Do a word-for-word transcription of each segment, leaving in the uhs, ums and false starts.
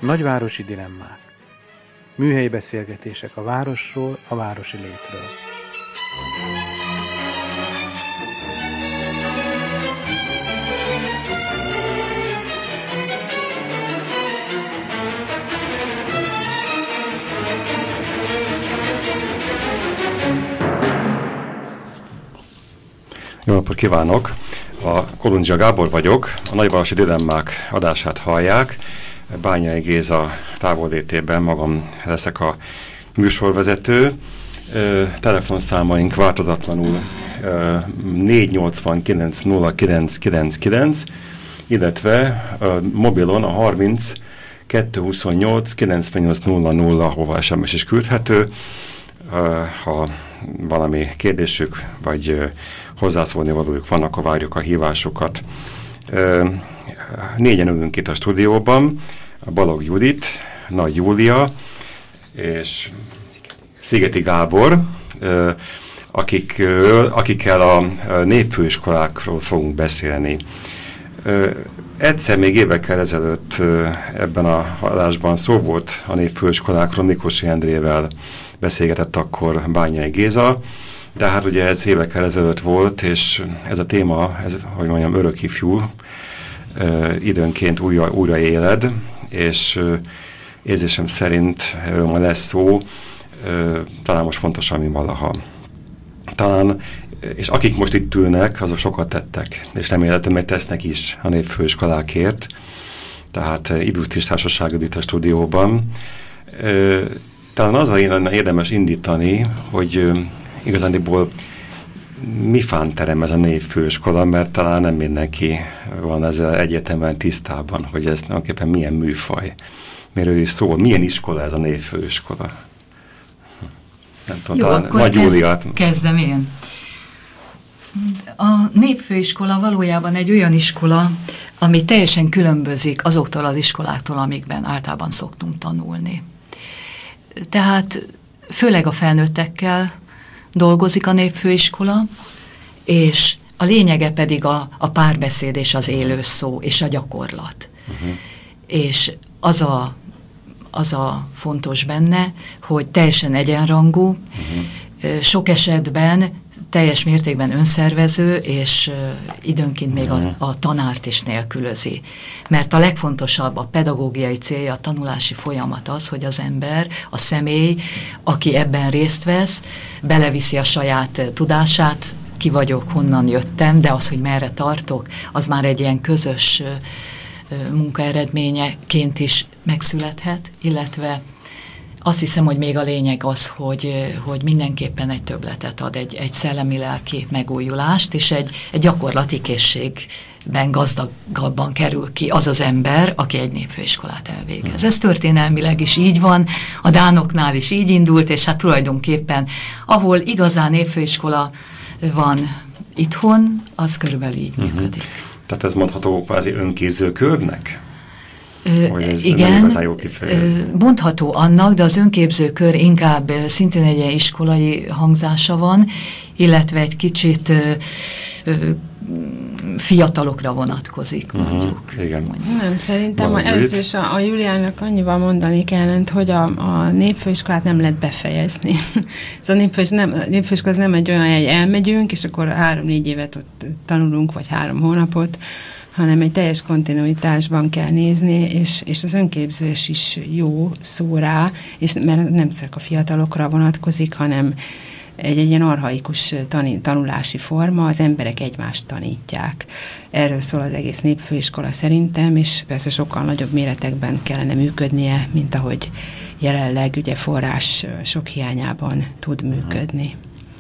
Nagyvárosi dilemmák. Műhelyi beszélgetések a városról, a városi létről. Jó napot kívánok! A Kolundzsia Gábor vagyok, a Nagyvárosi Dilemmák adását hallják. Bányai Géza távollétében magam leszek a műsorvezető. Telefonszámaink változatlanul négy nyolcvankilenc nulla kilenc kilencvenkilenc, illetve mobilon a harminc kettőszázhuszonnyolc kilencvennyolc nulla nulla, ahova es em es is küldhető. Ha valami kérdésük vagy hozzászólni valójuk van, akkor várjuk a hívásokat. Négyen ülünk itt a stúdióban, a Balogh Judit, Nagy Júlia és Szigeti Gábor, akikről, akikkel a népfőiskolákról fogunk beszélni. Egyszer még évekkel ezelőtt ebben a adásban szó volt a népfőiskolákról, Mikossy Endrével beszélgetett akkor Bányai Géza, de hát ugye ez évekkel ezelőtt volt, és ez a téma, ez, hogy mondjam, örökifjú, időnként újra, újra éled, és érzésem szerint ma lesz szó, talán most fontosabb, mint valaha. Talán, és akik most itt ülnek, azok sokat tettek, és remélhetően meg tesznek is a népfőiskolákért, tehát illusztris társaság itt a stúdióban. Talán az lenne érdemes indítani, hogy igazándiból mi fánterem ez a névfőiskola, mert talán nem mindenki van ezzel egyértelműen tisztában, hogy ez tulajdonképpen milyen műfaj, miről is szól, milyen iskola ez a névfőiskola. Nem tudom, jó, talán Nagy Júliát. Kezdem én. A népfőiskola valójában egy olyan iskola, ami teljesen különbözik azoktól az iskoláktól, amikben általában szoktunk tanulni. Tehát főleg a felnőttekkel dolgozik a népfőiskola, és a lényege pedig a, a párbeszéd és az élő szó és a gyakorlat. Uh-huh. És az a, az a fontos benne, hogy teljesen egyenrangú, uh-huh. sok esetben teljes mértékben önszervező, és uh, időnként még uh-huh. a, a tanárt is nélkülözi. Mert a legfontosabb, a pedagógiai célja, a tanulási folyamat az, hogy az ember, a személy, aki ebben részt vesz, beleviszi a saját uh, tudását, ki vagyok, honnan jöttem, de az, hogy merre tartok, az már egy ilyen közös uh, uh, munkaeredményeként is megszülethet, illetve azt hiszem, hogy még a lényeg az, hogy, hogy mindenképpen egy többletet ad, egy, egy szellemi-lelki megújulást, és egy, egy gyakorlati készségben gazdagabban kerül ki az az ember, aki egy népfőiskolát elvégez. Ez történelmileg is így van, a dánoknál is így indult, és hát tulajdonképpen ahol igazán népfőiskola van itthon, az körülbelül így uh-huh. működik. Tehát ez mondható kvázi önképzőkörnek? Ö, igen, mondható annak, de az önképzőkör inkább szintén egy ilyen iskolai hangzása van, illetve egy kicsit ö, ö, fiatalokra vonatkozik, mondjuk. Uh-huh, igen. mondjuk. Nem, szerintem a, először is a, a Juliának annyival mondani kellett, hogy a, a népfőiskolát nem lehet befejezni. Ez a népfőiskola nem, nem egy olyan, hogy elmegyünk, és akkor három-négy évet ott tanulunk, vagy három hónapot, hanem egy teljes kontinuitásban kell nézni, és, és az önképzés is jó szó rá, és mert nem csak a fiatalokra vonatkozik, hanem egy, egy ilyen archaikus tani, tanulási forma, az emberek egymást tanítják. Erről szól az egész népfőiskola szerintem, és persze sokkal nagyobb méretekben kellene működnie, mint ahogy jelenleg ugye forrás sok hiányában tud működni.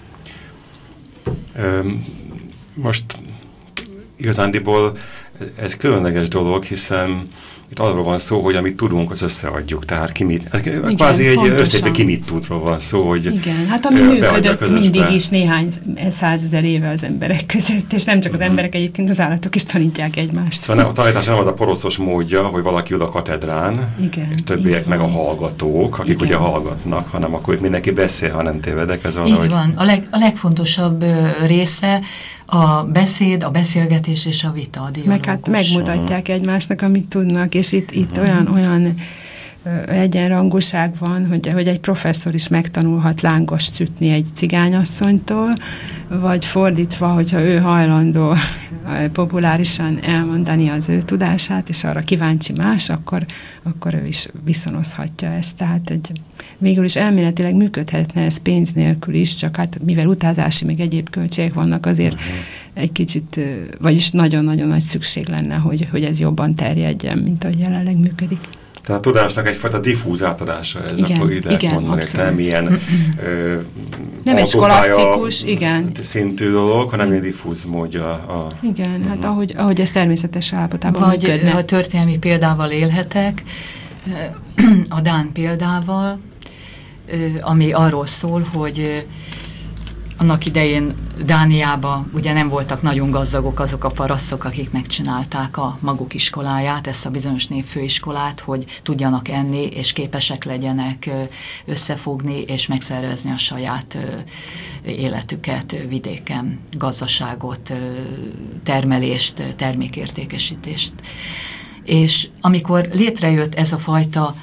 Most igazándiból ez különleges dolog, hiszen itt arról van szó, hogy amit tudunk, az összeadjuk. Tehát ki mit, igen, kvázi egy összetében ki mit tudról van szó, hogy igen, hát ami működött mindig is néhány százezer éve az emberek között, és nem csak az emberek, egyébként az állatok is tanítják egymást. Szóval a tanítás nem az a porocos módja, hogy valaki ül a katedrán, igen, és többiek meg a hallgatók, akik igen. ugye hallgatnak, hanem akkor mindenki beszél, ha nem tévedek. Ez így valahogy... van. A, leg, a legfontosabb része a beszéd, a beszélgetés és a vita, a dialógus. Meg hát megmutatják egymásnak, amit tudnak, és itt, itt uh-huh. olyan, olyan egyenrangúság van, hogy, hogy egy professzor is megtanulhat lángost sütni egy cigányasszonytól, vagy fordítva, hogyha ő hajlandó populárisan elmondani az ő tudását, és arra kíváncsi más, akkor, akkor ő is viszonozhatja ezt. Tehát egy, végül is elméletileg működhetne ez pénz nélkül is, csak hát mivel utazási, még egyéb költségek vannak, azért uh-huh. egy kicsit, vagyis nagyon-nagyon nagy szükség lenne, hogy, hogy ez jobban terjedjen, mint ahogy jelenleg működik. Tehát a tudásnak egyfajta diffúz átadása ez, igen, akkor így lehet igen, mondani, abszolút. nem ilyen ö, nem egy skolasztikus, igen. szintű dolog, hanem egy diffúz módja. A, igen, uh-huh. hát ahogy, ahogy ez természetes állapotában vagy működne. ha történelmi példával élhetek, a dán példával, ami arról szól, hogy annak idején Dániában ugye nem voltak nagyon gazdagok azok a parasztok, akik megcsinálták a maguk iskoláját, ezt a bizonyos népfőiskolát, hogy tudjanak enni, és képesek legyenek összefogni, és megszervezni a saját életüket vidéken, gazdaságot, termelést, termékértékesítést. És amikor létrejött ez a fajta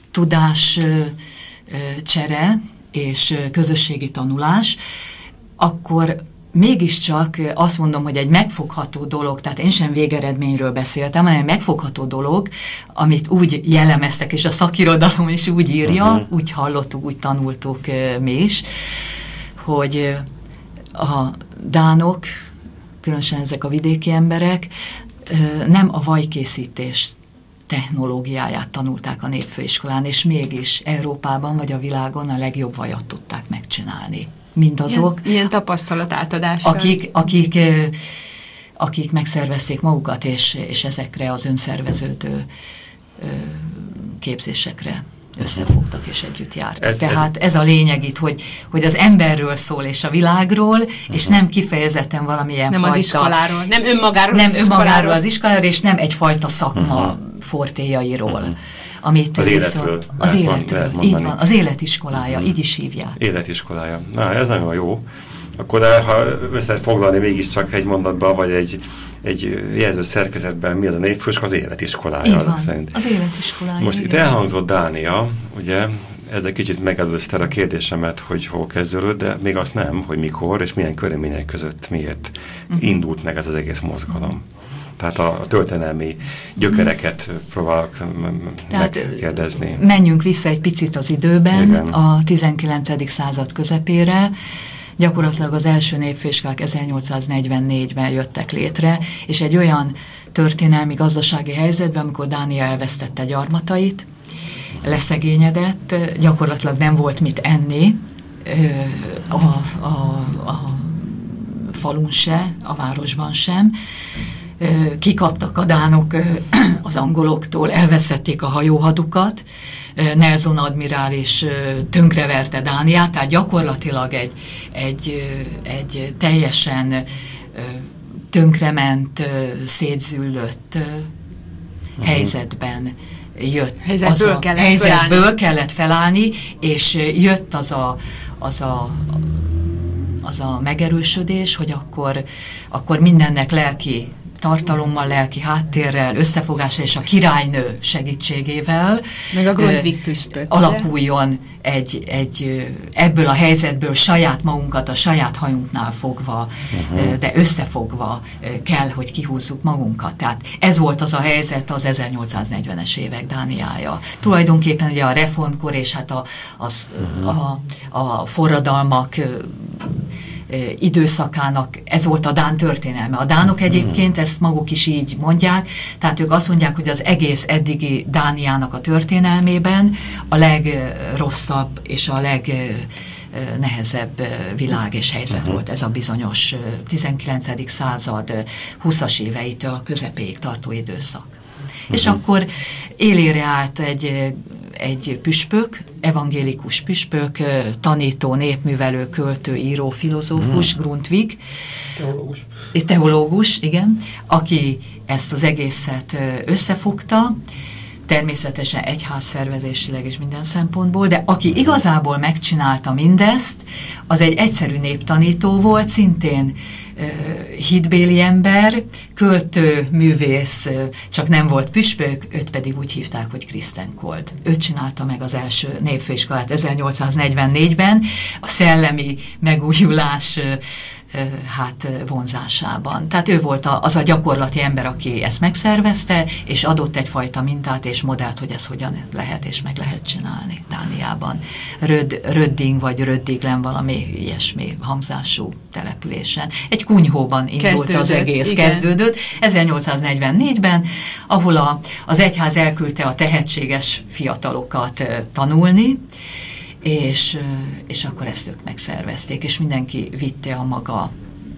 tudáscsere és közösségi tanulás, akkor mégiscsak azt mondom, hogy egy megfogható dolog, tehát én sem végeredményről beszéltem, hanem egy megfogható dolog, amit úgy jellemeztek, és a szakirodalom is úgy írja, uh-huh. úgy hallottuk, úgy tanultuk mi is, hogy a dánok, különösen ezek a vidéki emberek, nem a vajkészítést technológiáját tanulták a népfőiskolán, és mégis Európában vagy a világon a legjobb vajat tudták megcsinálni. Mindazok, ilyen, ilyen tapasztalat átadással. Akik, akik, akik megszervezték magukat, és, és ezekre az önszerveződő képzésekre összefogtak és együtt jártak. Ez, Tehát ez, ez a lényeg itt, hogy, hogy az emberről szól és a világról, uh-huh. és nem kifejezetten valamilyen nem fajta... Nem az iskoláról, nem önmagáról nem az iskoláról. Nem önmagáról az iskoláról, és nem egyfajta szakma uh-huh. fortéjairól. Uh-huh. Amit az életről. Az életről, így van, az életiskolája, uh-huh. így is hívják. Életiskolája. Na, ez nagyon jó. Akkor de, ha össze foglalni mégiscsak egy mondatban, vagy egy, egy jelző szerkezetben, mi az a népfőiskola, az életiskolája. Így van, szerint. Az életiskolája. Most igen. Itt elhangzott Dánia, ugye, ez egy kicsit megelőzte a kérdésemet, hogy hol kezdődött, de még azt nem, hogy mikor és milyen körülmények között miért uh-huh. indult meg ez az egész mozgalom. Tehát a történelmi gyökereket uh-huh. próbálok megkérdezni. Menjünk vissza egy picit az időben, igen. a tizenkilencedik század közepére. Gyakorlatilag az első népfőiskolák ezernyolcszáznegyvennégyben jöttek létre, és egy olyan történelmi gazdasági helyzetben, amikor Dánia elvesztette gyarmatait, leszegényedett, gyakorlatilag nem volt mit enni a, a, a falun se, a városban sem. Kikaptak a dánok az angoloktól, elveszették a hajóhadukat, Nelson admirális tönkreverte Dániát, tehát gyakorlatilag egy, egy, egy teljesen tönkrement, szétzüllött uh-huh. helyzetben jött. Helyzetből, az a, kellett, helyzetből felállni. kellett felállni, és jött az a, az a, az a megerősödés, hogy akkor, akkor mindennek lelki tartalommal, lelki háttérrel, összefogással és a királynő segítségével meg a Grundtvig püspök, alakuljon egy, egy, ebből a helyzetből saját magunkat a saját hajunknál fogva, uh-huh. de összefogva kell, hogy kihúzzuk magunkat. Tehát ez volt az a helyzet az ezernyolcszáznegyvenes évek Dániája. Tulajdonképpen ugye a reformkor és hát a, az, uh-huh. a, a forradalmak időszakának ez volt a dán történelme. A dánok egyébként ezt maguk is így mondják, tehát ők azt mondják, hogy az egész eddigi Dániának a történelmében a legrosszabb és a legnehezebb világ és helyzet uh-huh. volt ez a bizonyos tizenkilencedik század húszas éveitől a közepéig tartó időszak. Uh-huh. És akkor élére állt egy egy püspök, evangélikus püspök, tanító, népművelő, költő, író, filozófus, hmm. Grundtvig. Teológus. Teológus, igen, aki ezt az egészet összefogta, természetesen egyházszervezésileg és minden szempontból, de aki igazából megcsinálta mindezt, az egy egyszerű néptanító volt, szintén hitbéli ember, költő, művész, csak nem volt püspök, őt pedig úgy hívták, hogy Kristen Kold. Ő csinálta meg az első népfőiskolát ezernyolcszáznegyvennégyben, a szellemi megújulás hát vonzásában. Tehát ő volt az a gyakorlati ember, aki ezt megszervezte, és adott egyfajta mintát és modellt, hogy ez hogyan lehet és meg lehet csinálni Dániában. Röd, Rödding vagy Röddiglen valami ilyesmi hangzású településen. Egy kunyhóban indult kezdődött, az egész, igen. kezdődött. ezernyolcszáznegyvennégyben, ahol a, az egyház elküldte a tehetséges fiatalokat tanulni, És, és akkor ezt ők megszervezték, és mindenki vitte a maga,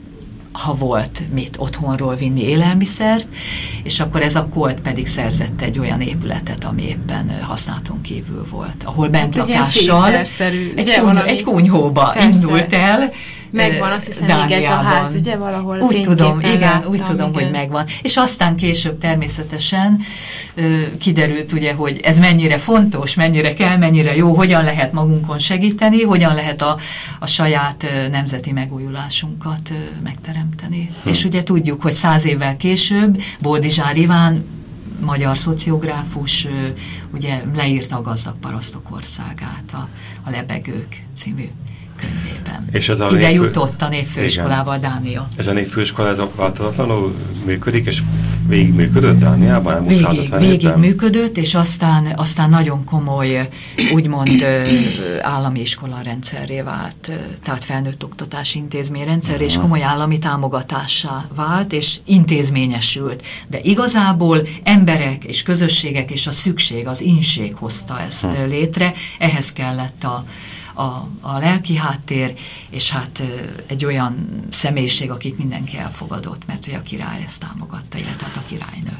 ha volt mit otthonról vinni élelmiszert, és akkor ez a Kolt pedig szerzett egy olyan épületet, ami éppen használaton kívül volt, ahol bentlakással egy, egy, kuny, egy kunyhóba persze. indult el, megvan, azt hiszem, még ez a ház, ugye, valahol úgy tudom, igen, láttam, úgy tudom, igen. hogy megvan. És aztán később természetesen ö, kiderült, ugye, hogy ez mennyire fontos, mennyire kell, mennyire jó, hogyan lehet magunkon segíteni, hogyan lehet a, a saját ö, nemzeti megújulásunkat ö, megteremteni. Hm. És ugye tudjuk, hogy száz évvel később Boldizsár Iván, magyar szociográfus, ö, ugye leírta a gazdag parasztok országát, a, a Lebegők című könyvében. És ez a ide névfő... jutott a névfőiskolával Dánia. Ez a névfőiskola ez változatlanul működik, és végig működött Dániában? Végig, végig működött, és aztán, aztán nagyon komoly, úgymond állami iskola rendszerré vált, tehát felnőtt oktatási intézményrendszer, és komoly állami támogatássá vált, és intézményesült. De igazából emberek és közösségek és a szükség, az inség hozta ezt hmm. létre, ehhez kellett a A, a lelki háttér, és hát egy olyan személyiség, akit mindenki elfogadott, mert hogy a király ezt támogatta, illetve hát a királynő.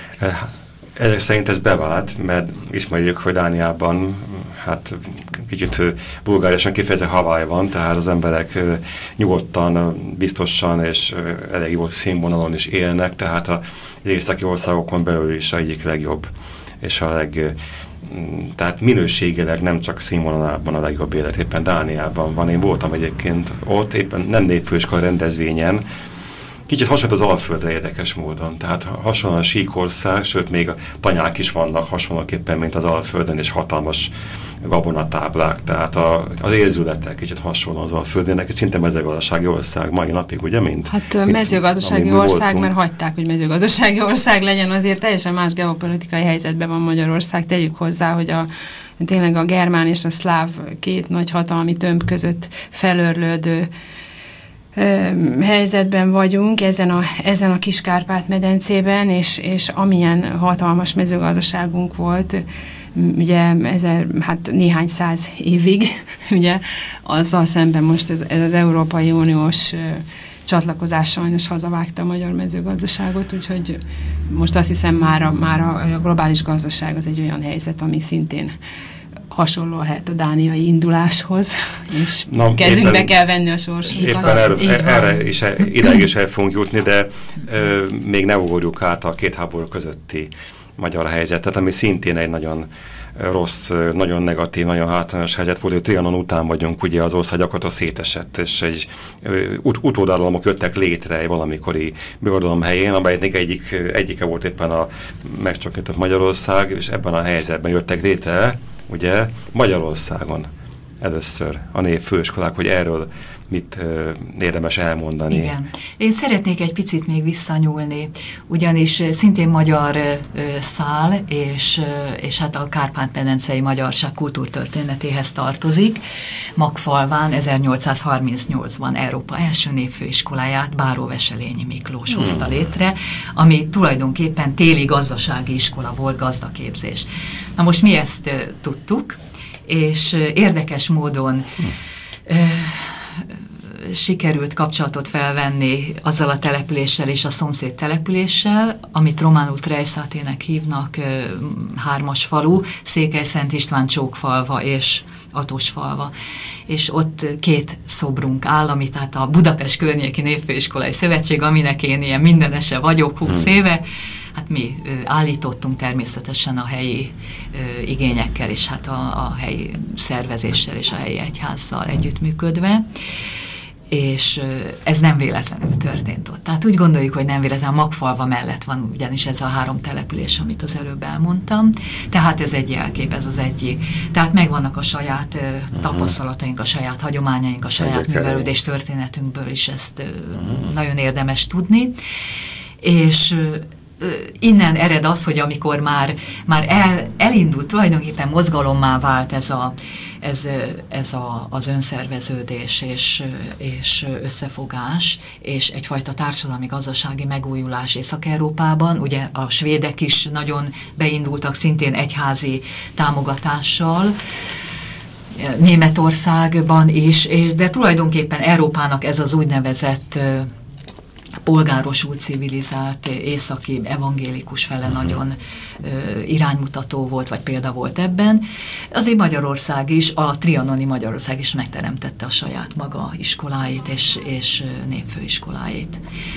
Ezek szerint ez bevált, mert ismerjük, hogy Dániában hát kicsit vulgárisan kifejezve Hawaii van, tehát az emberek nyugodtan, biztosan és elég jó színvonalon is élnek, tehát az északi országokon belül is egyik legjobb, és a leg tehát minőségileg nem csak színvonalában a legjobb élet, éppen Dániában van. Én voltam egyébként ott, éppen nem népfőiskola rendezvényen, kicsit hasonlít az Alföldre érdekes módon. Tehát hasonlóan a síkország, sőt még a tanyák is vannak hasonlóképpen, mint az Alföldön, és hatalmas gabonatáblák. Tehát a, az érzületek kicsit hasonló az Alföldének, és szinte mezőgazdasági ország mai napig, ugye, mint? Hát mint, mezőgazdasági ország, voltunk. Mert hagyták, hogy mezőgazdasági ország legyen, azért teljesen más geopolitikai helyzetben van Magyarország. Tegyük hozzá, hogy a tényleg a germán és a szláv két nagy hatalmi tömb között felörlődő helyzetben vagyunk ezen a, ezen a kis Kárpát-medencében, és, és amilyen hatalmas mezőgazdaságunk volt, ugye ezer, hát néhány száz évig, ugye azzal szemben most ez, ez az Európai Uniós csatlakozás sajnos hazavágta a magyar mezőgazdaságot, úgyhogy most azt hiszem már a, már a globális gazdaság az egy olyan helyzet, ami szintén hasonló lehet a dániai induláshoz, és Na, kezünkbe éppen, kell venni a sorsunkat. Éppen erre, erre is, ideig is el fogunk jutni, de ö, még ne ugorjuk át a két háború közötti magyar helyzetet, ami szintén egy nagyon rossz, nagyon negatív, nagyon hátrányos helyzet volt, hogy Trianon után vagyunk, ugye az ország gyakorlatilag szétesett, és egy ut utódállamok jöttek létre egy valamikori birodalom helyén, amelynek egyik, egyike volt éppen a megcsakított Magyarország, és ebben a helyzetben jöttek létre, ugye Magyarországon először a névfőiskolák, hogy erről mit uh, érdemes elmondani. Igen. Én szeretnék egy picit még visszanyúlni, ugyanis szintén magyar uh, szál, és, uh, és hát a Kárpát-medencei magyarság kultúrtörténetéhez tartozik. Magfalván ezernyolcszázharmincnyolcban Európa első névfőiskoláját Báró Veselényi Miklós hmm. hozta létre, ami tulajdonképpen téli gazdasági iskola volt, gazdaképzés. Na most mi ezt uh, tudtuk, és uh, érdekes módon hmm. uh, sikerült kapcsolatot felvenni azzal a településsel és a szomszéd településsel, amit románul Trejszátének hívnak, hármas falu, Székely-Szent István Csókfalva és Atosfalva. És ott két szobrunk áll, ami tehát a Budapest Környéki Névfőiskolai Szövetség, aminek én ilyen mindenese vagyok húsz éve, hát mi ö, állítottunk természetesen a helyi ö, igényekkel, és hát a, a helyi szervezéssel és a helyi egyházzal együttműködve. és ez nem véletlenül történt ott. Tehát úgy gondoljuk, hogy nem véletlenül, Magfalva mellett van ugyanis ez a három település, amit az előbb elmondtam, tehát ez egy jelkép, ez az egyik. Tehát megvannak a saját uh, tapasztalataink, a saját hagyományaink, a saját művelődés történetünkből is ezt uh, nagyon érdemes tudni, és innen ered az, hogy amikor már, már el, elindult, tulajdonképpen mozgalommá vált ez, a, ez, ez a, az önszerveződés és, és összefogás, és egyfajta társadalmi-gazdasági megújulás Észak-Európában. Ugye a svédek is nagyon beindultak, szintén egyházi támogatással, Németországban is, és, de tulajdonképpen Európának ez az úgynevezett polgárosult, civilizált, északi, evangélikus fele uh-huh. nagyon ö, iránymutató volt, vagy példa volt ebben. Azért Magyarország is, a trianoni Magyarország is megteremtette a saját maga iskoláit és, és népfőiskoláit.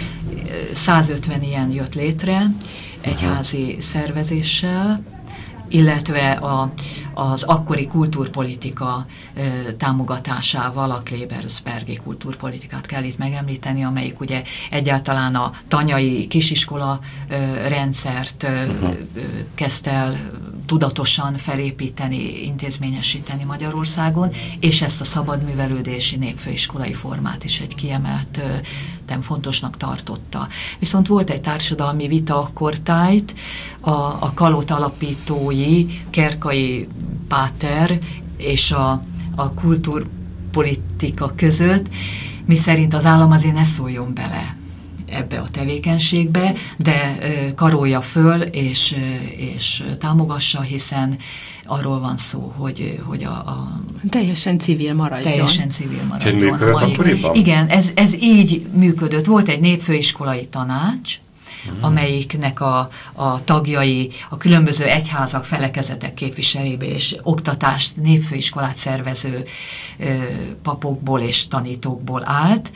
százötven ilyen jött létre egyházi uh-huh. szervezéssel, illetve a, az akkori kultúrpolitika ö, támogatásával, a Klebersbergi kultúrpolitikát kell itt megemlíteni, amelyik ugye egyáltalán a tanyai kisiskola ö, rendszert ö, uh-huh. ö, kezdte el tudatosan felépíteni, intézményesíteni Magyarországon, és ezt a szabadművelődési népfőiskolai formát is egy kiemelt ö, nem fontosnak tartotta. Viszont volt egy társadalmi vita akkortájt, a, a Kalot alapítói, Kerkai Páter és a, a kultúrpolitika között, miszerint az állam azért ne szóljon bele ebbe a tevékenységbe, de ö, karolja föl és, ö, és támogassa, hiszen arról van szó, hogy, hogy a, a... Teljesen civil maradjon. Teljesen civil maradjon. Igen, ez, ez így működött. Volt egy népfőiskolai tanács, hmm. amelyiknek a, a tagjai a különböző egyházak, felekezetek képviselébe és oktatást, népfőiskolát szervező ö, papokból és tanítókból állt,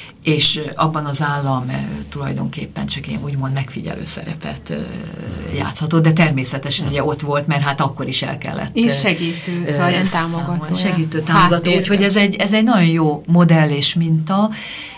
és abban az állam e, tulajdonképpen csak én úgymond megfigyelő szerepet e, játszhatott, de természetesen ugye ott volt, mert hát akkor is el kellett. És segítő, e, szóval támogató. Segítő, támogató, úgyhogy ez egy, ez egy nagyon jó modell és minta,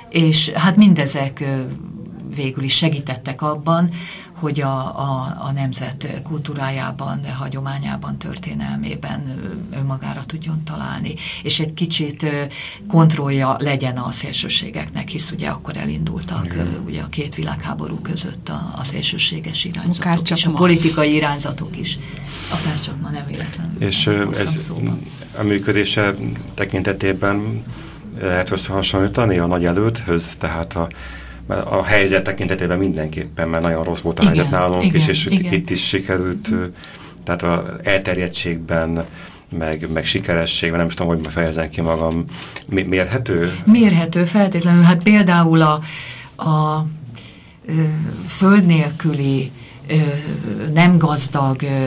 és hát mindezek e, végül is segítettek abban, hogy a, a, a nemzet kultúrájában, hagyományában, történelmében önmagára tudjon találni, és egy kicsit kontrollja legyen a szélsőségeknek, hisz ugye akkor elindultak igen. ugye a két világháború között a, a szélsőséges irányzatok, és a politikai irányzatok is. Akárcsak ma nem véletlenül. És ez a működése tekintetében lehet összehasonlítani a nagy elődhöz, tehát a a helyzet tekintetében mindenképpen, mert nagyon rossz volt a igen, helyzet nálunk igen, is, és igen. itt is sikerült, tehát az elterjedtségben, meg, meg sikerességben, nem is tudom, hogy befejezem ki magam, mérhető? Mérhető, feltétlenül. Hát például a, a ö, föld nélküli, ö, nem gazdag ö,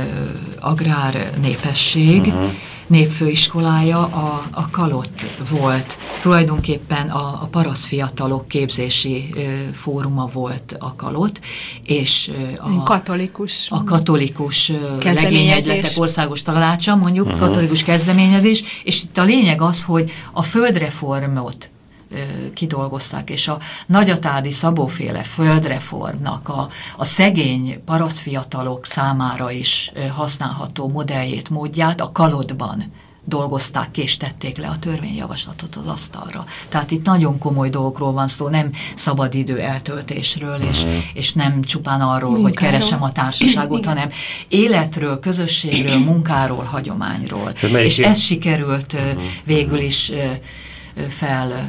agrár népesség, uh-huh. népfőiskolája a, a Kalott volt. Tulajdonképpen a, a parasztfiatalok képzési ö, fóruma volt a Kalott, és ö, a katolikus, a katolikus legényegyletek országos tanácsa, mondjuk uh-huh. katolikus kezdeményezés, és itt a lényeg az, hogy a földreformot kidolgozták, és a nagyatádi Szabóféle földreformnak a, a szegény parasztfiatalok számára is használható modelljét, módját a Kalottban dolgozták ki, és tették le a törvényjavaslatot az asztalra. Tehát itt nagyon komoly dolgokról van szó, nem szabadidő eltöltésről, uh-huh. és, és nem csupán arról, munkáról. Hogy keresem a társaságot, hanem életről, közösségről, munkáról, hagyományról. És ez sikerült uh-huh. végül is fel,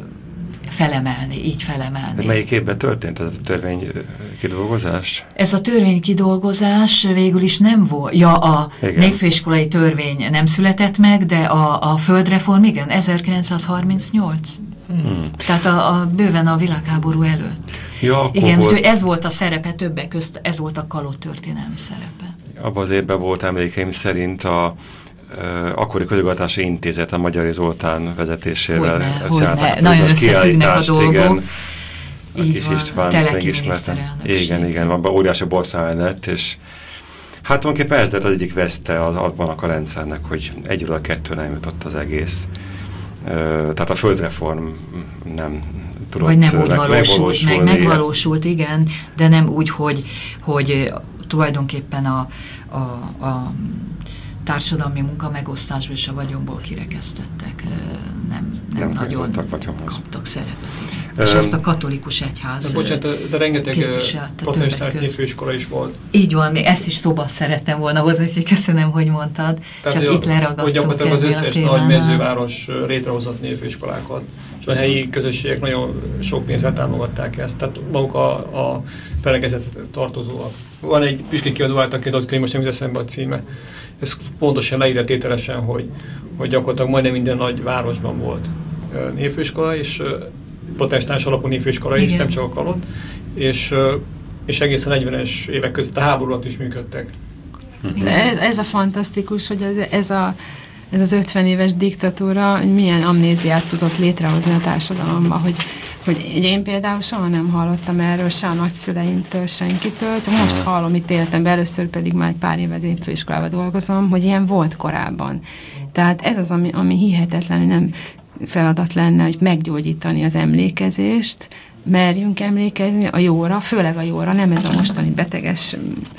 felemelni, így felemelni. De melyik évben történt ez a törvénykidolgozás? Ez a törvénykidolgozás végül is nem volt. Ja, a igen. népfőiskolai törvény nem született meg, de a, a földreform, igen, ezerkilencszázharmincnyolc. Hmm. Tehát a, a, bőven a világháború előtt. Ja, igen, volt... ez volt a szerepe többek közt, ez volt a Kalott történelmi szerepe. Abban az évben volt emlékeim szerint a akkori közigazgatási intézet a Magyari Zoltán vezetésével. Hogyne, hogyne. Nagyon összefüggnek a dolgok. Igen, a kis van, István megismertem. Igen, igen, van óriási botrány lett, és hát tulajdonképpen ez lett az egyik veszte az abban a rendszernek, hogy egyről a kettő nem jutott az egész. tehát a földreform nem tudott vagy nem úgy valósult, meg megvalósult, igen, de nem úgy, hogy, hogy tulajdonképpen a, a, a társadalmi munka megosztásból és a vagyonból kirekesztettek, nem, nem, nem nagyon kaptak szerepet. Igen. És ezt a katolikus egyház de, bocsánat, de rengeteg protestáns népfőiskola is volt. Így van, még ezt is szóba szerettem volna hozni, úgyhogy köszönöm, hogy mondtad. Tehát, csak itt leragadtunk. Hogy gyakorlatilag az összes nagy mezőváros létrehozott népfőiskolákat, és a helyi közösségek nagyon sok pénzzel támogatták ezt, tehát maguk a, a felekezetet tartozóak. Van egy Püspöki kiadó által kiadott könyv, most nem jut eszembe a címe. Ez pontosan leírja tételesen, hogy, hogy gyakorlatilag majdnem minden nagy városban volt névfőiskola, és protestáns alapú névfőiskola is, nem csak a Kalott, és, és egészen a negyvenes évek között a háború alatt is működtek. Ez, ez a fantasztikus, hogy ez, ez, a, ez az ötven éves diktatúra milyen amnéziát tudott létrehozni a társadalomban, hogy, hogy én például soha nem hallottam erről, se a nagyszüleimtől, senkitől, csak most hallom itt életemben, először pedig már egy pár éve népfőiskolában dolgozom, hogy ilyen volt korábban. Tehát ez az, ami, ami hihetetlenül nem feladat lenne, hogy meggyógyítani az emlékezést, merjünk emlékezni a jóra, főleg a jóra, nem ez a mostani beteges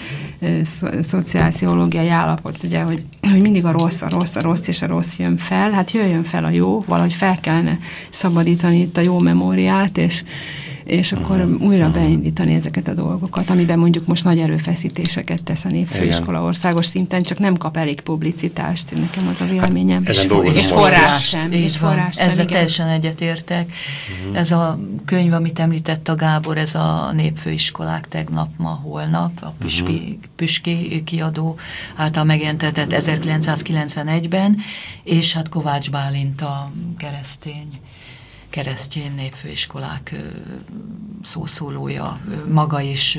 szociálpszichológiai állapot, ugye, hogy, hogy mindig a rossz, a rossz, a rossz és a rossz jön fel, hát jöjjön fel a jó, valahogy fel kellene szabadítani itt a jó memóriát, és és akkor uh-huh. újra uh-huh. beindítani ezeket a dolgokat, amiben mondjuk most nagy erőfeszítéseket tesz a népfőiskola országos szinten, csak nem kap elég publicitást, nekem az a véleményem. Hát, és, és forrás sem. És forrás sem, ezzel igen. teljesen egyetértek. Uh-huh. Ez a könyv, amit említett a Gábor, ez a népfőiskolák tegnap, ma, holnap, a Püspöki, uh-huh. Püspöki kiadó által megjelentetett ezerkilencszázkilencvenegyben, és hát Kovács Bálint a keresztény keresztény népfőiskolák szószólója, maga is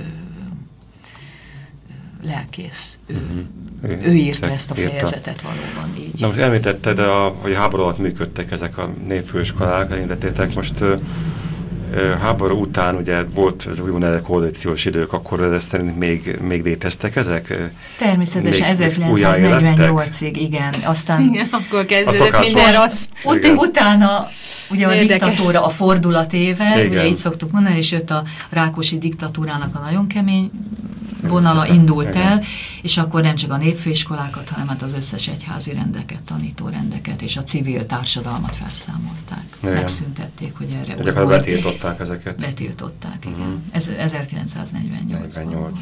lelkész. Ő, uh-huh. ő írta ezt a fejezetet valóban így. Na most említetted, a, hogy háború alatt működtek ezek a népfőiskolák, említettétek most uh, háború után ugye volt ez úgynevezett koalíciós idők, akkor ez szerint még, még léteztek ezek? Természetesen ezerkilencszáznegyvennyolcig, igen. Aztán igen, akkor kezdődött minden rossz. Ut utána ugye a Érdekes. diktatúra a fordulatével, ugye így szoktuk mondani, és jött a Rákosi diktatúrának a nagyon kemény vonala indult el, és akkor nem csak a népfőiskolákat, hanem hát az összes egyházi rendeket, tanítórendeket és a civil társadalmat felszámolták. Igen. Megszüntették, hogy erre úgy volt. Betiltották ezeket. Betiltották, igen. Uh-huh. Ez ezerkilencszáznegyvennyolc. negyvennyolc.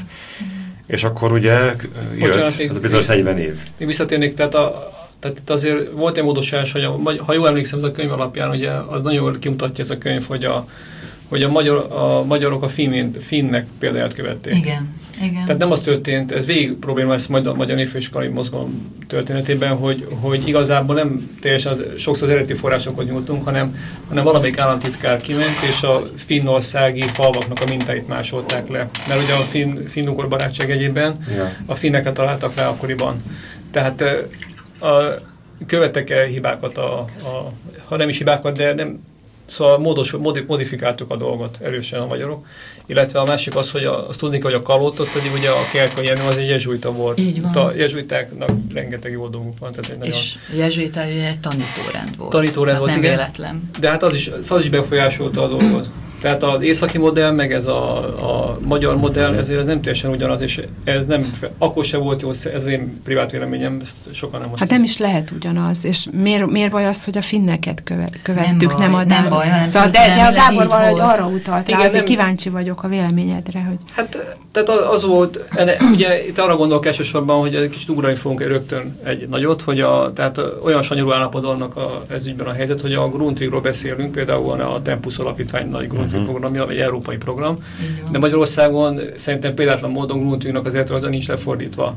És akkor ugye jött, Bocsánat, ez a bizonyos negyven év. Még visszatérnék, tehát, a, tehát itt azért volt egy módosítás, hogy a, ha jól emlékszem, ez a könyv alapján, ugye az nagyon jól kimutatja ez a könyv, hogy a hogy a, magyar, a magyarok a finn, finnek példáját követték. Igen, igen. Tehát nem az történt, ez végig probléma lesz majd a magyar népfőiskolai mozgalom történetében, hogy, hogy igazából nem teljesen az, sokszor az eredeti forrásokhoz nyújtunk, hanem, hanem valamelyik államtitkár kiment, és a finnországi falvaknak a mintáit másolták le. Mert ugye a finn, finn-ugor barátság egyében ja. a finneket találtak rá akkoriban. Tehát a, követtek el hibákat, a, a, ha nem is hibákat, de nem. Szóval módos, modifikáltuk a dolgot erősen a magyarok, illetve a másik az, hogy a, azt tudni kell, hogy a Kalottot pedig ugye a Kerkai Jenő az egy jezsuita volt. Így van. A jezsuitáknak rengeteg jó dolguk van. Tehát egy nagyon... És jezsuita egy tanítórend volt. Tanítórend volt, nem igen. véletlen. De hát az is, az is befolyásolta a dolgot. Tehát az északi modell, meg ez a, a magyar modell, ezért ez nem teljesen ugyanaz, és ez nem, akkor se volt jó, ez én privát véleményem, ezt sokan nem Hát nem is lehet ugyanaz, és miért, miért baj az, hogy a finneket követ, követtük, nem, nem a... Nem, nem baj, nem szóval de, de a Gábor valahogy arra utalt rá, azért kíváncsi vagyok a véleményedre, hogy... Hát, tehát az volt, ugye itt arra gondolok elsősorban, hogy egy kicsit ugrani fogunk rögtön egy nagyot, hogy a, tehát olyan sanyarú állapotban annak a, ez ügyben a helyzet, hogy a Grundtvigról beszélünk, például a Tempus Alapítvány nagy Grundtvig programja, egy európai program, de Magyarországon szerintem példátlan módon Grundtvignak az életrajza nincs lefordítva.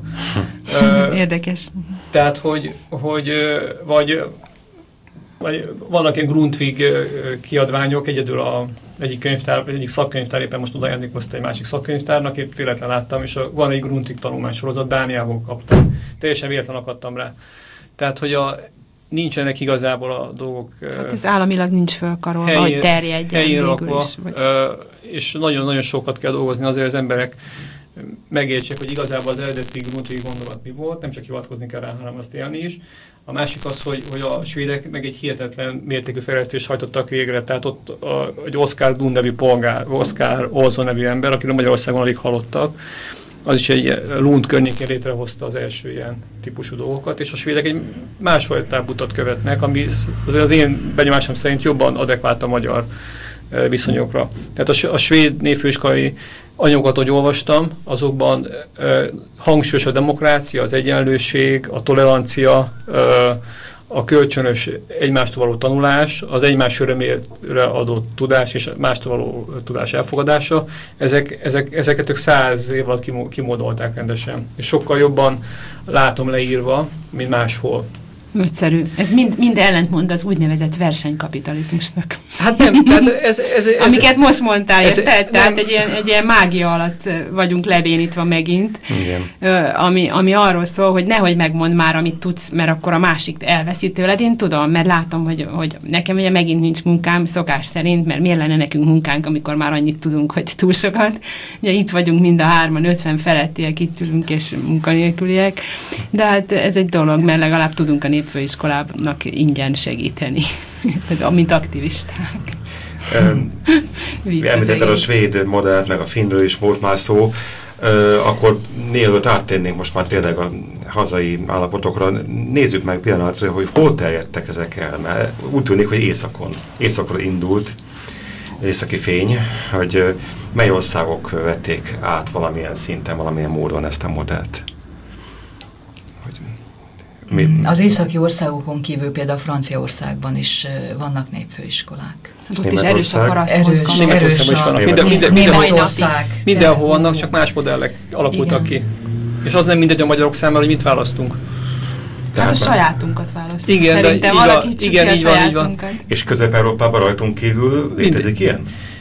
Érdekes. Tehát, hogy, hogy vagy, vagy vannak ilyen Grundtvig kiadványok, egyedül a egyik könyvtár, egyik szakkönyvtár, éppen most oda ajándékozta egy másik szakkönyvtárnak, épp véletlen láttam, és a, van egy Grundtvig tanulmánysorozat, Dániából kaptam. Teljesen véletlen akadtam rá. Tehát, hogy a nincsenek igazából a dolgok... Hát ez államilag nincs fölkarolva, helyén, hogy terjedjen végül is. Vagy... És nagyon-nagyon sokat kell dolgozni azért az emberek megértsék, hogy igazából az eredeti grundtvig gondolat mi volt, nem csak hivatkozni kell rá, hanem azt élni is. A másik az, hogy, hogy a svédek meg egy hihetetlen mértékű fejlesztést hajtottak végre, tehát ott a, egy Oscar Dunn nevű polgár, Oscar Olson nevű ember, akiről Magyarországon alig hallottak, az is egy Lund környékén létrehozta az első ilyen típusú dolgokat, és a svédek egy másfajta utat követnek, ami azért az én benyomásom szerint jobban adekvált a magyar viszonyokra. Tehát a, a svéd névfőiskolai anyagokat, hogy olvastam, azokban uh, hangsúlyos a demokrácia, az egyenlőség, a tolerancia, uh, a kölcsönös egymástól való tanulás, az egymás örömére adott tudás és mástól való tudás elfogadása, ezek, ezek, ezeket ők száz év alatt kimódolták rendesen. És sokkal jobban látom leírva, mint máshol. Nagyszerű. Ez mind, mind ellentmond az úgynevezett versenykapitalizmusnak. Hát nem, tehát ez... ez, ez Amiket most mondtál, ez, érted? Tehát egy ilyen, egy ilyen mágia alatt vagyunk lebénítva megint, ami, ami arról szól, hogy nehogy megmondd már, amit tudsz, mert akkor a másik elveszi tőled. Én tudom, mert látom, hogy, hogy nekem ugye megint nincs munkám szokás szerint, mert miért lenne nekünk munkánk, amikor már annyit tudunk, hogy túl sokat. Ugye itt vagyunk mind a hárman, ötven felettiek, itt ülünk és munkanélküliek, de hát ez egy dolog, mert legalább tudunk a nép főiskolának ingyen segíteni, mint aktivisták. Említetted a svéd modellt, meg a finnről is volt már szó, uh, akkor mielőtt áttérnénk most már tényleg a hazai állapotokra, nézzük meg pillanatra, hogy hol terjedtek ezek el, mert úgy tűnik, hogy északon, északról indult, északi fény, hogy uh, mely országok vették át valamilyen szinten, valamilyen módon ezt a modellt. Mi? Az északi országokon kívül például Franciaországban is vannak népfőiskolák. Hát ott is erős a paraszt mozgalom. Erős a Németország. Mindenhol vannak, csak más modellek alakultak ki. És az nem mindegy a magyarok számára, hogy mit választunk. Tehát a sajátunkat választunk. Igen, szerintem alakítsuk ki a sajátunkat. És Közép-Európában rajtunk kívül létezik ilyen?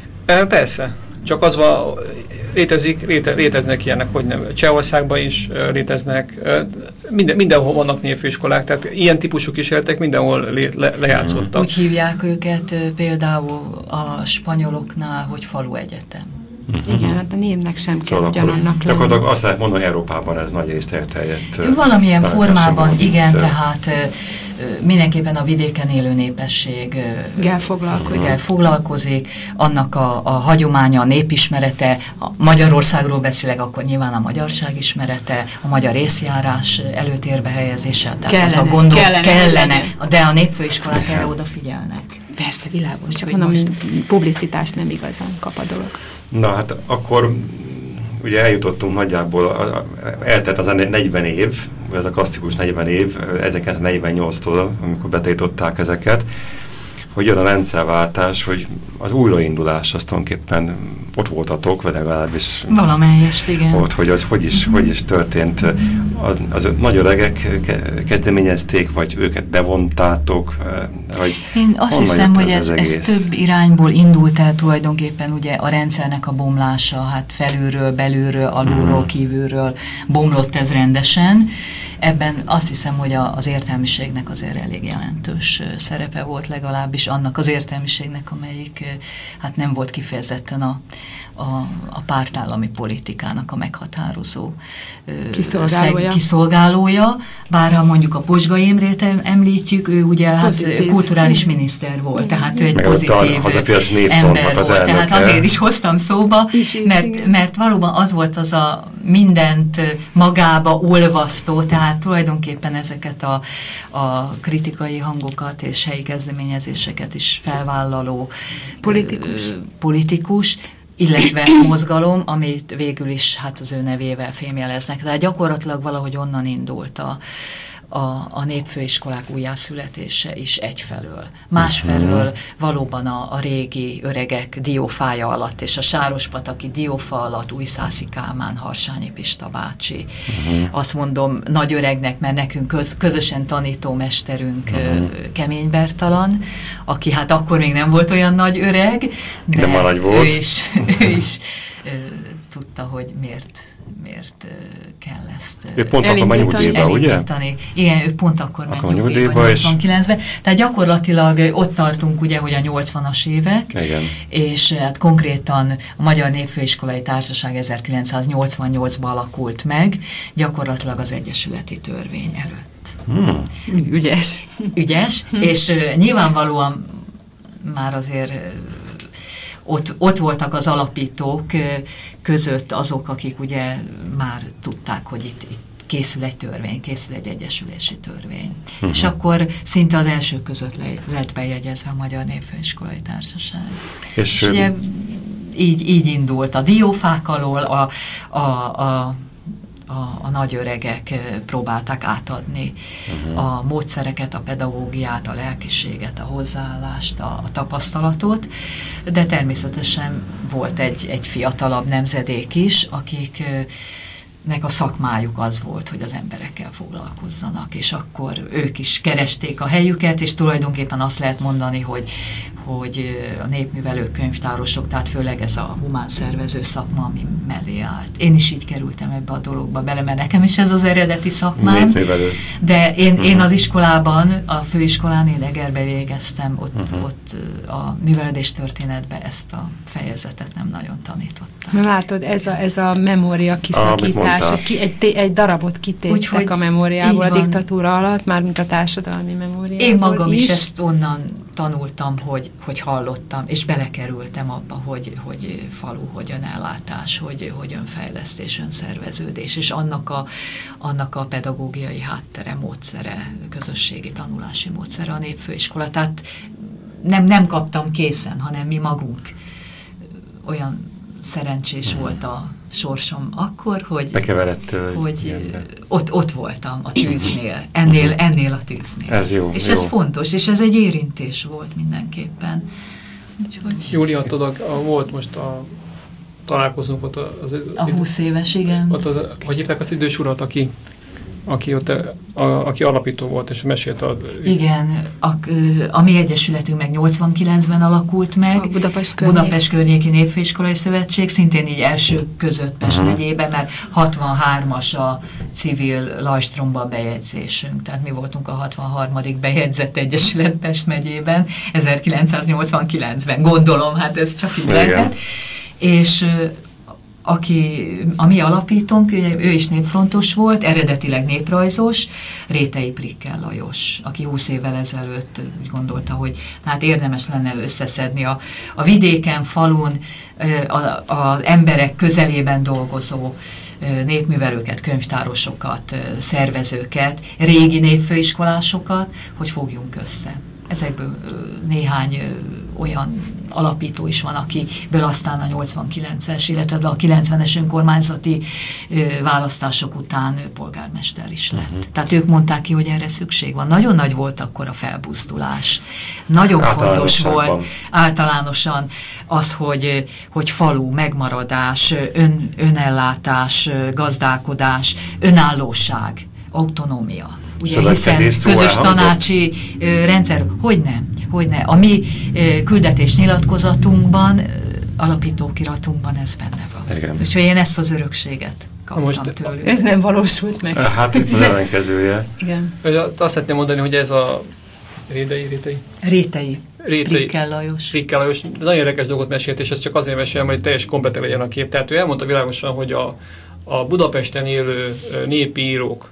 Persze. Csak az van... Létezik, léte, léteznek ilyenek, hogy nem. Csehországban is uh, léteznek, uh, minden, mindenhol vannak névfőiskolák, tehát ilyen típusú kísérletek mindenhol le, le, lejátszottak. Úgy hívják őket uh, például a spanyoloknál, hogy falu egyetem. Uh-huh. Igen, hát a névnek sem kell szóval ugyanannak lenni. Gyakorlatilag azt lehet mondani, hogy Európában ez nagy részt elterjedt. Uh, Valamilyen formában, igen, szóval. Tehát uh, mindenképpen a vidéken élő népesség uh, foglalkozik. foglalkozik, annak a, a hagyománya, a népismerete, a Magyarországról beszélek, akkor nyilván a magyarság ismerete, a magyar észjárás előtérbe helyezése, tehát kellene, az a gondol, kellene, kellene, de a népfőiskolák erre odafigyelnek. Persze, világos, csak mondom, most publicitást nem igazán kap a dolog. Na hát akkor ugye eljutottunk nagyjából, eltelt az a negyven év, ez a klasszikus negyven év, ezerkilencszáznegyvennyolctól, amikor betiltották ezeket, hogy jön a rendszerváltás, hogy az újraindulás azt tulajdonképpen ott voltatok, vagy legalábbis valamelyest, igen. Ott, hogy az hogy is, hogy is történt. Az, az nagy öregek kezdeményezték, vagy őket bevontátok? Vagy én azt hiszem, hogy ez, ez, ez több irányból indult el tulajdonképpen ugye a rendszernek a bomlása, hát felülről, belülről, alulról, hmm. kívülről bomlott ez rendesen. Ebben azt hiszem, hogy a, az értelmiségnek azért elég jelentős szerepe volt, legalábbis annak az értelmiségnek, amelyik hát nem volt kifejezetten a, a, a pártállami politikának a meghatározó kiszolgálója. Szeg, kiszolgálója. Bár ha mondjuk a Pozsgai Imrét említjük, ő ugye hát kulturális miniszter volt, tehát ő egy meg pozitív ember volt, tehát azért is hoztam szóba, is, is, mert, mert valóban az volt az a mindent magába olvasztó, tehát tulajdonképpen ezeket a, a kritikai hangokat és helyi kezdeményezéseket is felvállaló politikus, ö, politikus illetve mozgalom, amit végül is hát az ő nevével fémjeleznek. Tehát gyakorlatilag valahogy onnan indult a, a, a népfőiskolák újjászületése is egyfelől. Másfelől valóban a, a régi öregek diófája alatt, és a sárospataki diófa alatt Újszászi Kálmán, Harsányi Pista bácsi. Uh-huh. Azt mondom nagy öregnek, mert nekünk köz, közösen tanítómesterünk uh-huh. Kemény Bertalan, aki hát akkor még nem volt olyan nagy öreg, de, de már nagy volt. Ő is, ő is ő, tudta, hogy miért miért kell ezt ő pont akkor nyugdíjba, ugye? Igen, ő pont akkor ment nyugdíjba, nyolcvankilencben. Tehát gyakorlatilag ott tartunk ugye, hogy a nyolcvanas évek, igen. És hát konkrétan a Magyar Népfőiskolai Társaság ezerkilencszáznyolcvannyolcban alakult meg, gyakorlatilag az Egyesületi Törvény előtt. Hmm. Ügyes. Ügyes, és uh, nyilvánvalóan már azért uh, ott, ott voltak az alapítók uh, között azok, akik ugye már tudták, hogy itt, itt készül egy törvény, készül egy egyesülési törvény. Uh-huh. És akkor szinte az első között le, lett bejegyezve a Magyar Népfőiskolai Társaság. És, és ugye így, így indult a diófák alól, a, a, a A, a nagyöregek próbálták átadni uh-huh. a módszereket, a pedagógiát, a lelkiséget, a hozzáállást, a, a tapasztalatot, de természetesen volt egy, egy fiatalabb nemzedék is, akiknek a szakmájuk az volt, hogy az emberekkel foglalkozzanak, és akkor ők is keresték a helyüket, és tulajdonképpen azt lehet mondani, hogy hogy a népművelők, könyvtárosok, tehát főleg ez a humán szervező szakma, ami mellé állt. Én is így kerültem ebbe a dologba bele, mert nekem is ez az eredeti szakmám. Népművelő. De én, uh-huh. én az iskolában, a főiskolán én Egerbe végeztem, ott, uh-huh. ott a művelődés történetben ezt a fejezetet nem nagyon tanítottam. Látod, ez a, ez a memória kiszakítás, ki, egy, egy darabot kitéptek a memóriából a diktatúra alatt, mármint a társadalmi memóriából. Én magam is, is ezt onnan tanultam, hogy hogy hallottam, és belekerültem abba, hogy, hogy falu, hogy önellátás, hogy, hogy önfejlesztés, önszerveződés, és annak a, annak a pedagógiai háttere, módszere, közösségi tanulási módszere a népfőiskola. Tehát nem, nem kaptam készen, hanem mi magunk. Olyan szerencsés volt a sorsom akkor, hogy, hogy ott, ott voltam a tűznél, ennél, ennél a tűznél. Ez jó. És jó. ez fontos, és ez egy érintés volt mindenképpen. Úgyhogy... Júlia, tudod, volt most a találkozunk ott az... A húsz éves, igen. Ott az, hogy hívták az idős urat, aki, aki, ott, a, aki alapító volt, és mesélt a... Igen, a, a mi egyesületünk meg nyolcvankilencben alakult meg. A Budapest, környék. Budapest Környéki Népfőiskolai Szövetség, szintén így első között Pest uh-huh. megyében, mert hatvanhármas a civil Lajstromba bejegyzésünk. Tehát mi voltunk a hatvanharmadik bejegyzett egyesület Pest megyében, ezerkilencszáznyolcvankilencben. Gondolom, hát ez csak így lehetett. És aki a mi alapítónk, ő is népfrontos volt, eredetileg néprajzos, Rétei Prikkel Lajos, aki húsz évvel ezelőtt úgy gondolta, hogy hát érdemes lenne összeszedni a, a vidéken, falun, az emberek közelében dolgozó népművelőket, könyvtárosokat, szervezőket, régi népfőiskolásokat, hogy fogjunk össze. Ezekből néhány olyan alapító is van, akiből aztán a nyolcvankilences, illetve a kilencvenes önkormányzati választások után polgármester is lett. Uh-huh. Tehát ők mondták ki, hogy erre szükség van. Nagyon nagy volt akkor a felbuzdulás. Nagyon fontos volt általánosan az, hogy, hogy falu, megmaradás, ön, önellátás, gazdálkodás, önállóság, autonómia. Ugye, hiszen közös tanácsi ö, rendszer, hogy nem, hogy ne. A mi ö, küldetésnyilatkozatunkban, ö, alapítókiratunkban ez benne van. Igen. Úgyhogy én ezt az örökséget kaptam most tőlük. Ez nem valósult meg. Hát itt az ellenkezője. Igen. Azt szeretném mondani, hogy ez a Rétei, Rétei? Rétei. Prikkel Lajos. Prikkel Lajos. Nagyon érdekes dolgot mesélt, és ez csak azért mesélem, hogy teljes komplet legyen a kép. Tehát ő elmondta világosan, hogy a, a Budapesten élő népi írók,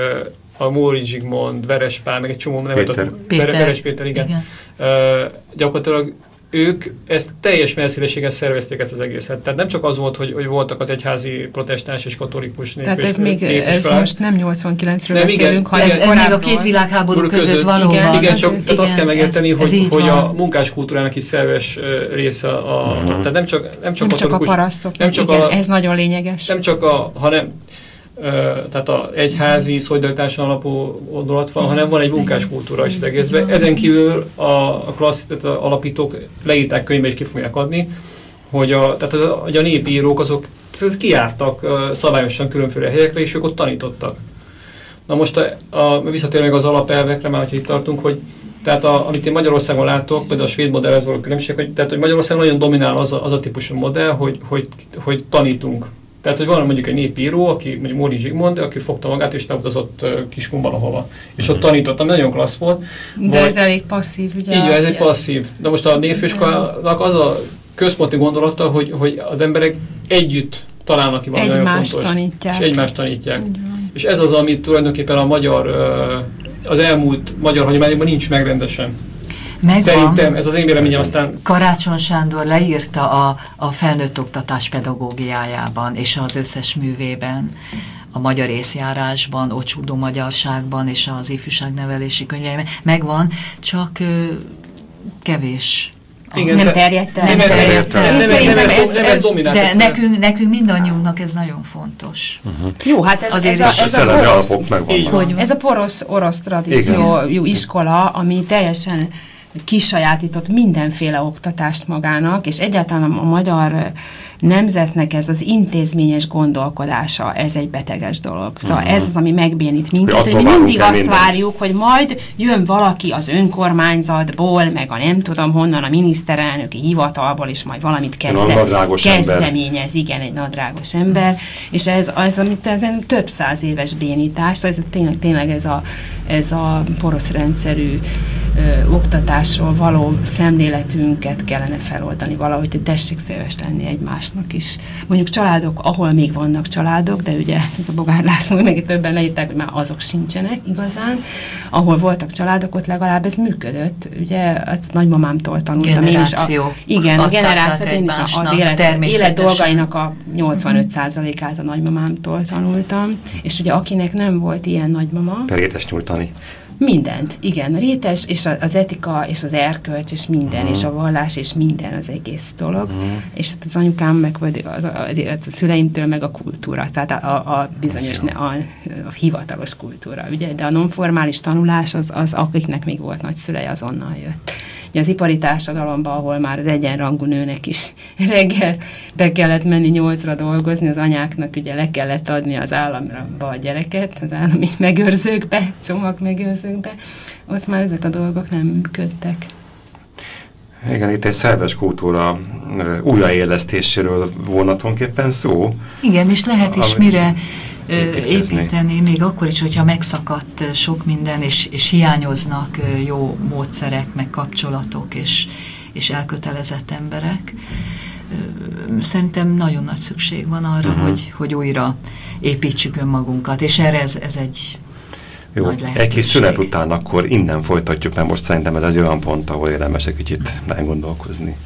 a Móri Zsigmond, Veres Pál, meg egy csomó nevet Péter. Péter. Veres Péter, igen. igen. Uh, gyakorlatilag ők ezt teljes messzélességgel szervezték ezt az egészet. Tehát nem csak az volt, hogy, hogy voltak az egyházi protestáns és katolikus népfőiskolák. Tehát ez még, ez most nem nyolcvankilencről nem, beszélünk, hanem ez, ez még a két világháború között, között valóban. Igen, igen csak ez, tehát azt kell megérteni, ez, hogy, ez hogy a munkáskultúrának is szerves része a... Uh-huh. Tehát nem csak, nem csak, nem csak a parasztok, nem csak igen, a, ez nagyon lényeges. Nem csak a... hanem Uh, tehát a egyházi szolidaritáson alapú gondolat van, hanem van egy munkáskultúra is az egészben. Ezen kívül a, a klasszik, tehát a alapítók leírták könyvbe és ki fogják adni, hogy a, tehát a, a népi írók azok kijártak uh, szabályosan különféle helyekre, és ők ott tanítottak. Na most a, a, visszatér meg az alapelvekre, már hogyha itt tartunk, hogy tehát a, amit én Magyarországon látok, például a svéd modellhez való különbség, hogy, tehát, hogy Magyarországon nagyon dominál az a, az a típusú modell, hogy, hogy, hogy tanítunk. Tehát, hogy van mondjuk egy népíró, aki mondjuk Móri Zsigmond, aki fogta magát és leutazott uh, Kiskunban valahova. És ott tanítottam, nagyon klassz volt. De vagy, ez elég passzív, ugye? Így van, ez egy passzív. De most a névfőiskolának az a központi gondolata, hogy, hogy az emberek együtt találnak ki valami nagyon fontos. Tanítják. És egymást tanítják. És ez az, amit tulajdonképpen a magyar, az elmúlt magyar hagyományokban nincs meg rendesen. Megvan. Szerintem ez az én véleményem, aztán... Karácsony Sándor leírta a, a felnőtt oktatás pedagógiájában és az összes művében, a magyar észjárásban, Ocsúdó magyarságban és az ifjúságnevelési könyveiben. Megvan, csak ö, kevés. Igen, nem terjedt el. Nem terjedt el. De nekünk, nekünk mindannyiunknak ez nagyon fontos. Uh-huh. Jó, hát ez, ez, a, ez, a, orosz, ez a porosz orosz tradíciójú iskola, ami teljesen kisajátított mindenféle oktatást magának, és egyáltalán a magyar nemzetnek ez az intézményes gondolkodása, ez egy beteges dolog. Szóval uh-huh. ez az, ami megbénít minket, hogy mi mindig azt mindent. várjuk, hogy majd jön valaki az önkormányzatból, meg a nem tudom honnan, a miniszterelnöki hivatalból, és majd valamit kezde, kezdeményez, igen, egy nadrágos ember, és ez az, amit ezen több száz éves bénítás, ez tényleg, tényleg ez a, ez a porosz rendszerű ö, oktatásról való szemléletünket kellene feloldani valahogy, hogy tessék szíves lenni egymásnak is. Mondjuk családok, ahol még vannak családok, de ugye a Bogár László meg többen leírták, hogy már azok sincsenek igazán. Ahol voltak családok, ott legalább ez működött. Ugye hát nagymamámtól tanultam. Generáció. Én is a, igen, a generáció, én is az élet, élet dolgainak a nyolcvanöt százalékát a nagymamámtól tanultam. És ugye akinek nem volt ilyen nagymama... Perétes nyújtani. Mindent, igen, rétes, és az etika, és az erkölcs, és minden, uh-huh. és a vallás, és minden az egész dolog. Uh-huh. És hát az anyukám, meg a, a, a szüleimtől, meg a kultúra, tehát a, a bizonyos, ne, a, a hivatalos kultúra, ugye, de a nonformális tanulás, az, az akiknek még volt nagyszülei, azonnal jött. Ugye az ipari társadalomban, ahol már az egyenrangú nőnek is reggel be kellett menni nyolcra dolgozni, az anyáknak ugye le kellett adni az államra a gyereket, az állami megőrzőkbe, csomag megőrzőkbe, ott már ezek a dolgok nem működtek. Igen, itt egy szerves kultúra újraélesztéséről volna tulajdonképpen szó. Igen, és lehet is mire építkezni. építeni, még akkor is, hogyha megszakadt sok minden, és, és hiányoznak jó módszerek, meg kapcsolatok, és, és elkötelezett emberek. Szerintem nagyon nagy szükség van arra, uh-huh. hogy, hogy újra építsük önmagunkat, és erre ez, ez egy jó, nagy lehetőség. Egy kis szünet után akkor innen folytatjuk, mert most szerintem ez egy olyan pont, ahol érdemes egy kicsit elgondolkozni.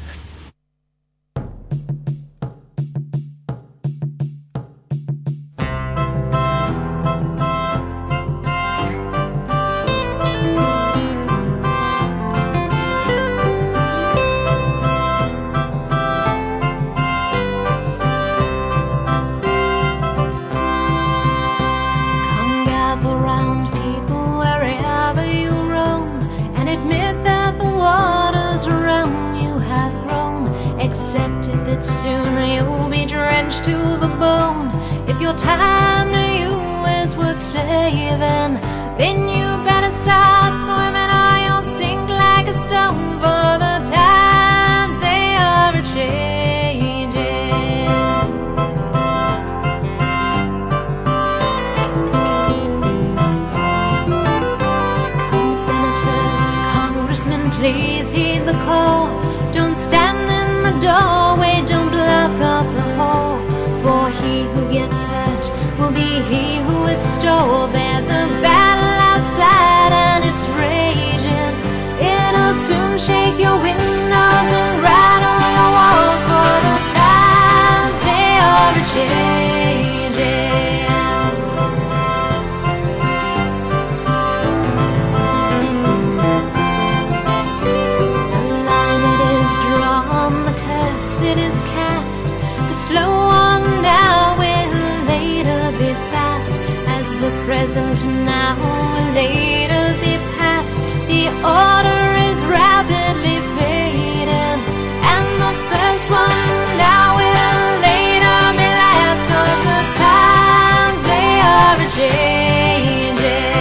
Please heed the call. Don't stand in the doorway, don't block up the hall. For he who gets hurt will be he who is stole. There's a battle outside and it's raging. It'll soon shake your windows and rattle your walls. For the times they are a-changing. It is cast. The slow one now will later be fast, as the present now will later be past. The order is rapidly fading, and the first one now will later be last, 'cause the times they are a-changing.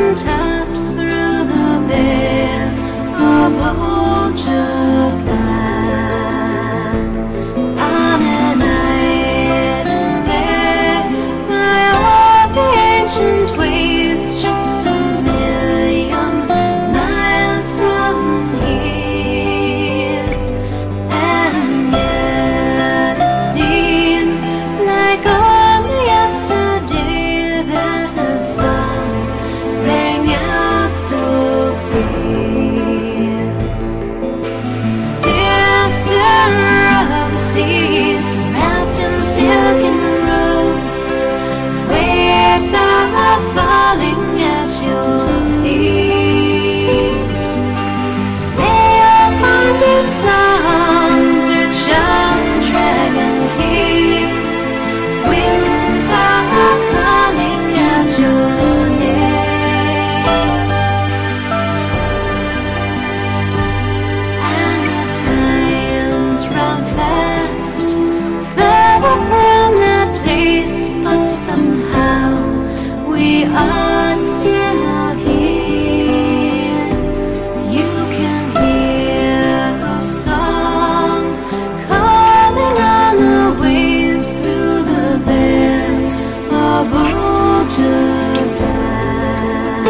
mountaintops through the veil of old Japan. On an island there, by all the ancient ways, just a million miles from here. And yet it seems like only yesterday that the song rang out so clear. Sister of the seas, wrapped in silken robes, waves are falling at your feet. May your haunted songs reach out the dragon king. Winds are calling out your name. And the times run fast, further from that place, but somehow we are still here. You can hear the song calling on the waves through the veil of old Japan.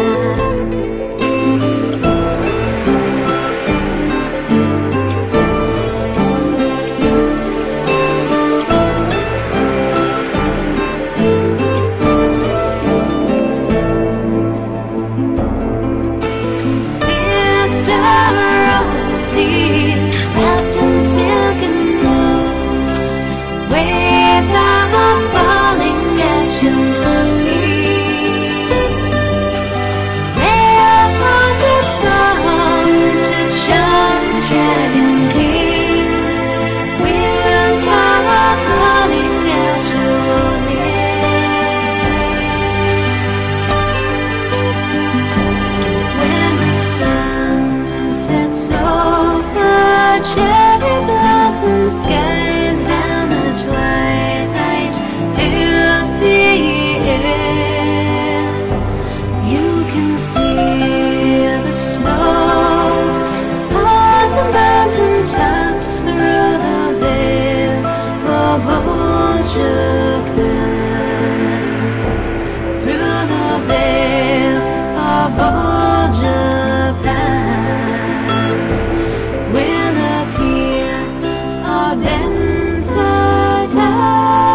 Sister of the seas, wrapped in silken robes, waves are falling at your feet. May your haunted songs reach out the dragon king. Winds are calling out your name. When the sun sets over cherry blossom skies and the twilight fills the air, you can see the snow on the mountaintops through the veil of old Japan. Through the veil of old Japan will appear our Benzazai.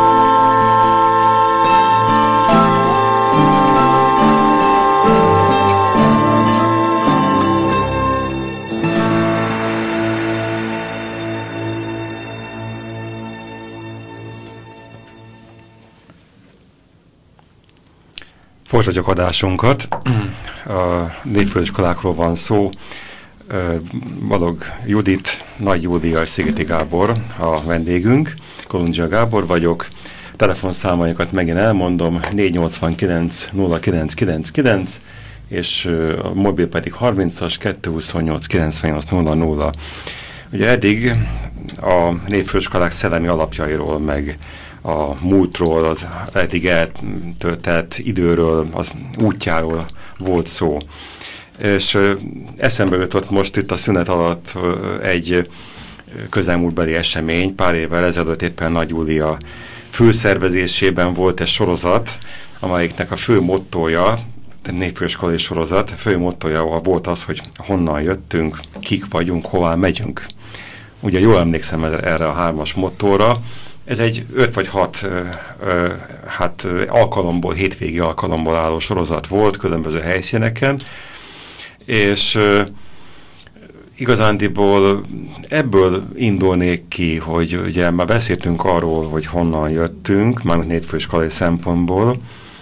Folytatjuk adásunkat. A népfőiskolákról van szó. Balog Judit, Nagy Júlia és Szigeti Gábor a vendégünk. Kolundzsia Gábor vagyok. Telefonszámainkat megint elmondom. négy nyolcvankilenc nulla kilenc kilencvenkilenc és a mobil pedig harmincas kettőszázhuszonnyolc kilencvennyolc nulla nulla. Ugye eddig a népfőiskolák szellemi alapjairól, meg a múltról, az eddig eltöltett időről, az útjáról volt szó. És eszembe jutott most itt a szünet alatt egy közelmúltbeli esemény. Pár évvel ezelőtt éppen Nagy Júlia főszervezésében volt egy sorozat, amelyiknek a fő mottója, népfőiskolai sorozat, a fő mottója volt az, hogy honnan jöttünk, kik vagyunk, hová megyünk. Ugye jól emlékszem erre a hármas mottóra. Ez egy öt vagy hat ö, ö, hát, alkalomból, hétvégi alkalomból álló sorozat volt különböző helyszíneken, és ö, igazándiból ebből indulnék ki, hogy ugye már beszéltünk arról, hogy honnan jöttünk, mármint népfőiskolai szempontból,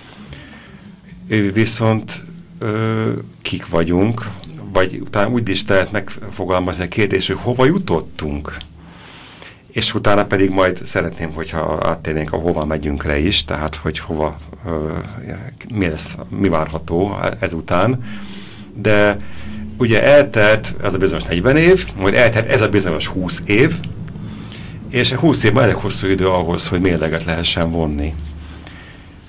viszont ö, kik vagyunk, vagy utána úgy is lehet megfogalmazni a kérdés, hogy hova jutottunk. És utána pedig majd szeretném, hogyha áttérnénk a hova megyünkre is, tehát hogy hova, ö, mi lesz, mi várható ezután. De ugye eltelt ez a bizonyos negyven év, majd eltelt ez a bizonyos húsz év, és húsz évben elég hosszú idő ahhoz, hogy mérleget lehessen vonni.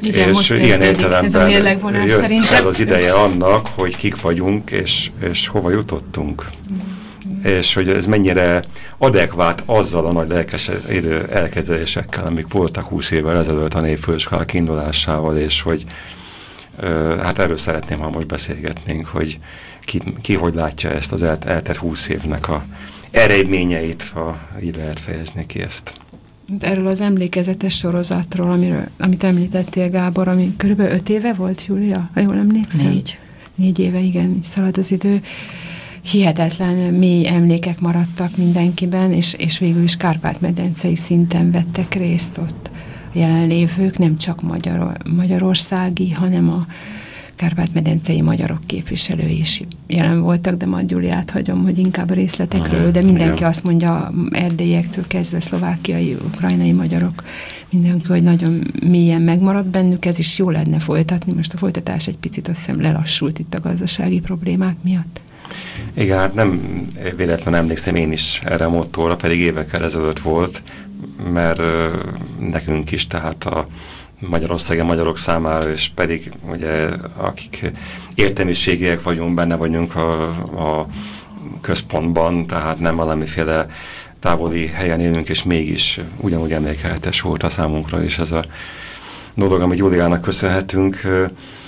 Igen, és ilyen értelemben jött szerintem. el az ideje annak, hogy kik vagyunk, és, és hova jutottunk. Mm. És hogy ez mennyire adekvát azzal a nagy lelkes elkezdésekkel, amik voltak húsz évvel ezelőtt a népfőiskolák indulásával, és hogy ö, hát erről szeretném, ha most beszélgetnénk, hogy ki, ki hogy látja ezt az el, eltett húsz évnek a eredményeit, ha így lehet fejezni ki ezt. Erről az emlékezetes sorozatról, amiről, amit említettél, Gábor, ami körülbelül öt éve volt, Júlia, ha jól emlékszem? Négy. Négy éve, igen, szalad az idő. Hihetetlen mély emlékek maradtak mindenkiben, és, és végül is kárpát-medencei szinten vettek részt ott a jelenlévők, nem csak magyar, magyarországi, hanem a kárpát-medencei magyarok képviselői is jelen voltak, de majd Júliát hagyom, hogy inkább a részletekről, de mindenki igen. azt mondja, erdélyektől kezdve szlovákiai, ukrajnai magyarok, mindenki, hogy nagyon mélyen megmaradt bennük, ez is jó lenne folytatni. Most a folytatás egy picit azt hiszem lelassult itt a gazdasági problémák miatt. Igen, hát nem véletlenül emlékszem én is erre a mottóra, pedig évekkel ezelőtt volt, mert ö, nekünk is, tehát a Magyarországi magyarok számára, és pedig ugye akik értelmiségiek vagyunk, benne vagyunk a, a központban, tehát nem valamiféle távoli helyen élünk, és mégis ugyanúgy emlékelhetes volt a számunkra, és ez a dolog, amit Júliának köszönhetünk, e,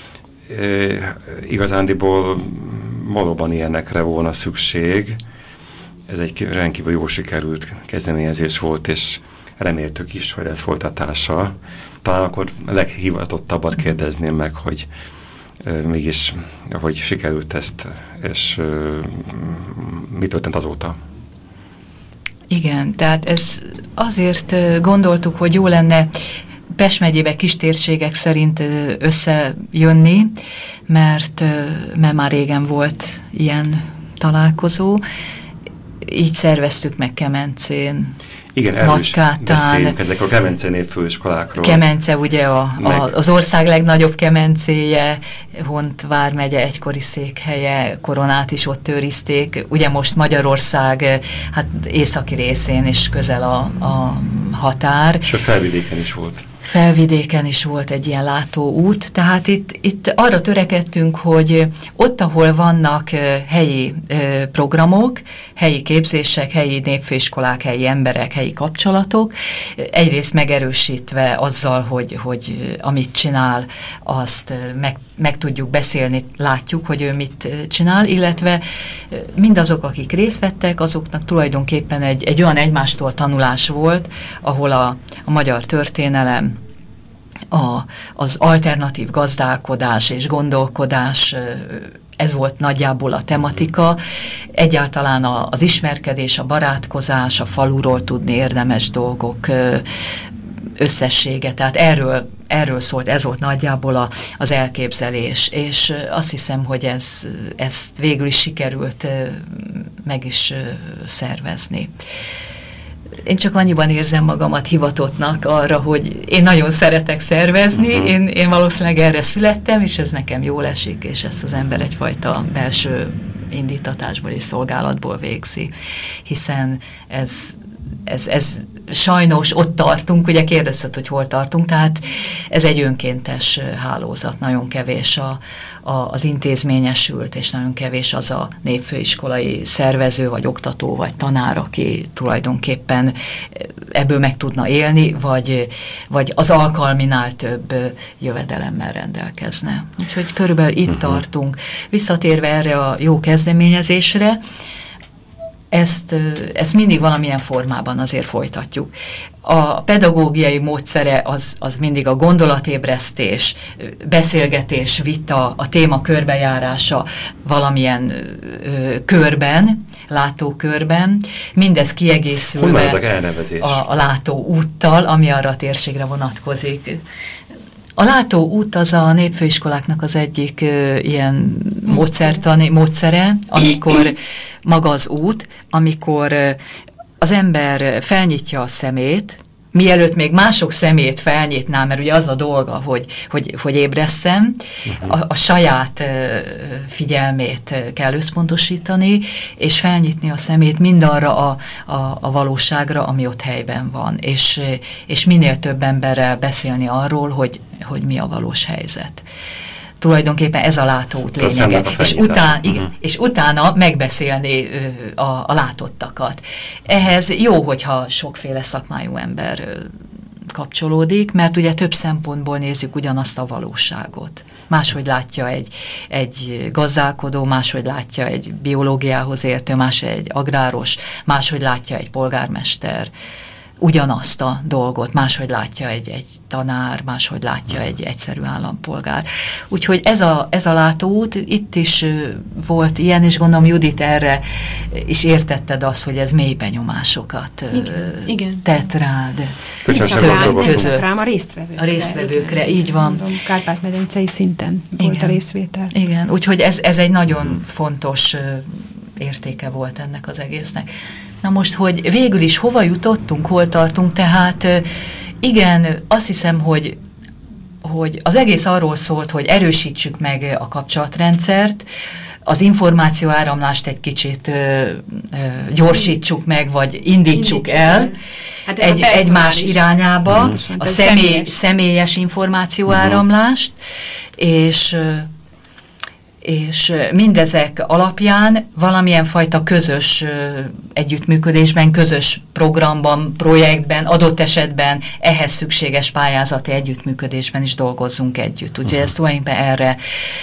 e, igazándiból valóban ilyenekre volna szükség. Ez egy rendkívül jó sikerült kezdeményezés volt, és reméltük is, hogy ez folytatása. Talán akkor a leghivatottabbat kérdezném meg, hogy e, mégis, hogy sikerült ezt, és e, mi történt azóta? Igen, tehát ez azért gondoltuk, hogy jó lenne Pest megyébe kistérségek szerint összejönni, mert, mert már régen volt ilyen találkozó. Így szerveztük meg Kemencén, igen, erről is beszéljünk, ezek a Kemence népfőiskolákról. Kemence ugye a, a, az ország legnagyobb kemencéje, Hont vármegye egykori székhelye, Koronát is ott őrizték. Ugye most Magyarország hát északi részén is közel a, a határ. És a Felvidéken is volt. Felvidéken is volt egy ilyen látóút, tehát itt, itt arra törekedtünk, hogy ott, ahol vannak helyi programok, helyi képzések, helyi népfőiskolák, helyi emberek, helyi kapcsolatok, egyrészt megerősítve azzal, hogy, hogy amit csinál, azt meg, meg tudjuk beszélni, látjuk, hogy ő mit csinál, illetve mindazok, akik részt vettek, azoknak tulajdonképpen egy, egy olyan egymástól tanulás volt, ahol a, a magyar történelem, A, az alternatív gazdálkodás és gondolkodás, ez volt nagyjából a tematika. Egyáltalán a, az ismerkedés, a barátkozás, a faluról tudni érdemes dolgok összessége. Tehát erről, erről szólt, ez volt nagyjából a, az elképzelés. És azt hiszem, hogy ez, ezt végül is sikerült meg is szervezni. Én csak annyiban érzem magamat hivatottnak arra, hogy én nagyon szeretek szervezni, uh-huh. én, én valószínűleg erre születtem, és ez nekem jól esik, és ezt az ember egyfajta belső indítatásból és szolgálatból végzi, hiszen ez, ez, ez sajnos ott tartunk, ugye kérdezted, hogy hol tartunk, tehát ez egy önkéntes hálózat, nagyon kevés a, a, az intézményesült, és nagyon kevés az a népfőiskolai szervező, vagy oktató, vagy tanár, aki tulajdonképpen ebből meg tudna élni, vagy, vagy az alkalminál több jövedelemmel rendelkezne. Úgyhogy körülbelül itt uh-huh. tartunk. Visszatérve erre a jó kezdeményezésre, Ezt, ezt mindig valamilyen formában azért folytatjuk. A pedagógiai módszere az, az mindig a gondolatébresztés, beszélgetés, vita, a téma körbejárása valamilyen ö, körben, látókörben, mindez kiegészülve a, a látóúttal, ami arra a térségre vonatkozik. A látóút az a népfőiskoláknak az egyik ö, ilyen módszertani, módszere, amikor maga az út, amikor ö, az ember felnyitja a szemét, mielőtt még mások szemét felnyitná, mert ugye az a dolga, hogy, hogy, hogy ébresszem, uh-huh. a, a saját uh, figyelmét kell összpontosítani, és felnyitni a szemét mindarra a, a, a valóságra, ami ott helyben van, és, és minél több emberrel beszélni arról, hogy, hogy mi a valós helyzet. Tulajdonképpen ez a látóút lényege, és, után, uh-huh. igen, és utána megbeszélni a, a látottakat. Ehhez jó, hogyha sokféle szakmájú ember kapcsolódik, mert ugye több szempontból nézzük ugyanazt a valóságot. Máshogy látja egy, egy gazdálkodó, máshogy látja egy biológiához értő, más egy agráros, máshogy látja egy polgármester, ugyanazt a dolgot, máshogy látja egy, egy tanár, máshogy látja egy egyszerű állampolgár. Úgyhogy ez a, ez a látóút, itt is volt ilyen, és gondolom Judit erre is értetted azt, hogy ez mély benyomásokat igen, igen. tett rád. Köszönöm között. Rám a résztvevőkre. A résztvevőkre, így van. Kárpát-medencei szinten igen. volt a részvétel. Igen, úgyhogy ez, ez egy nagyon hmm. fontos értéke volt ennek az egésznek. Na most, hogy végül is hova jutottunk, hol tartunk, tehát igen, azt hiszem, hogy, hogy az egész arról szólt, hogy erősítsük meg a kapcsolatrendszert, az információ áramlást egy kicsit ö, ö, gyorsítsuk meg, vagy indítsuk, indítsuk el, el. Hát egy, egymás irányába, mm. a személy, személyes. személyes információ áramlást, és és mindezek alapján valamilyen fajta közös együttműködésben, közös programban, projektben, adott esetben ehhez szükséges pályázati együttműködésben is dolgozzunk együtt. Ugye ez tulajdonképpen erre,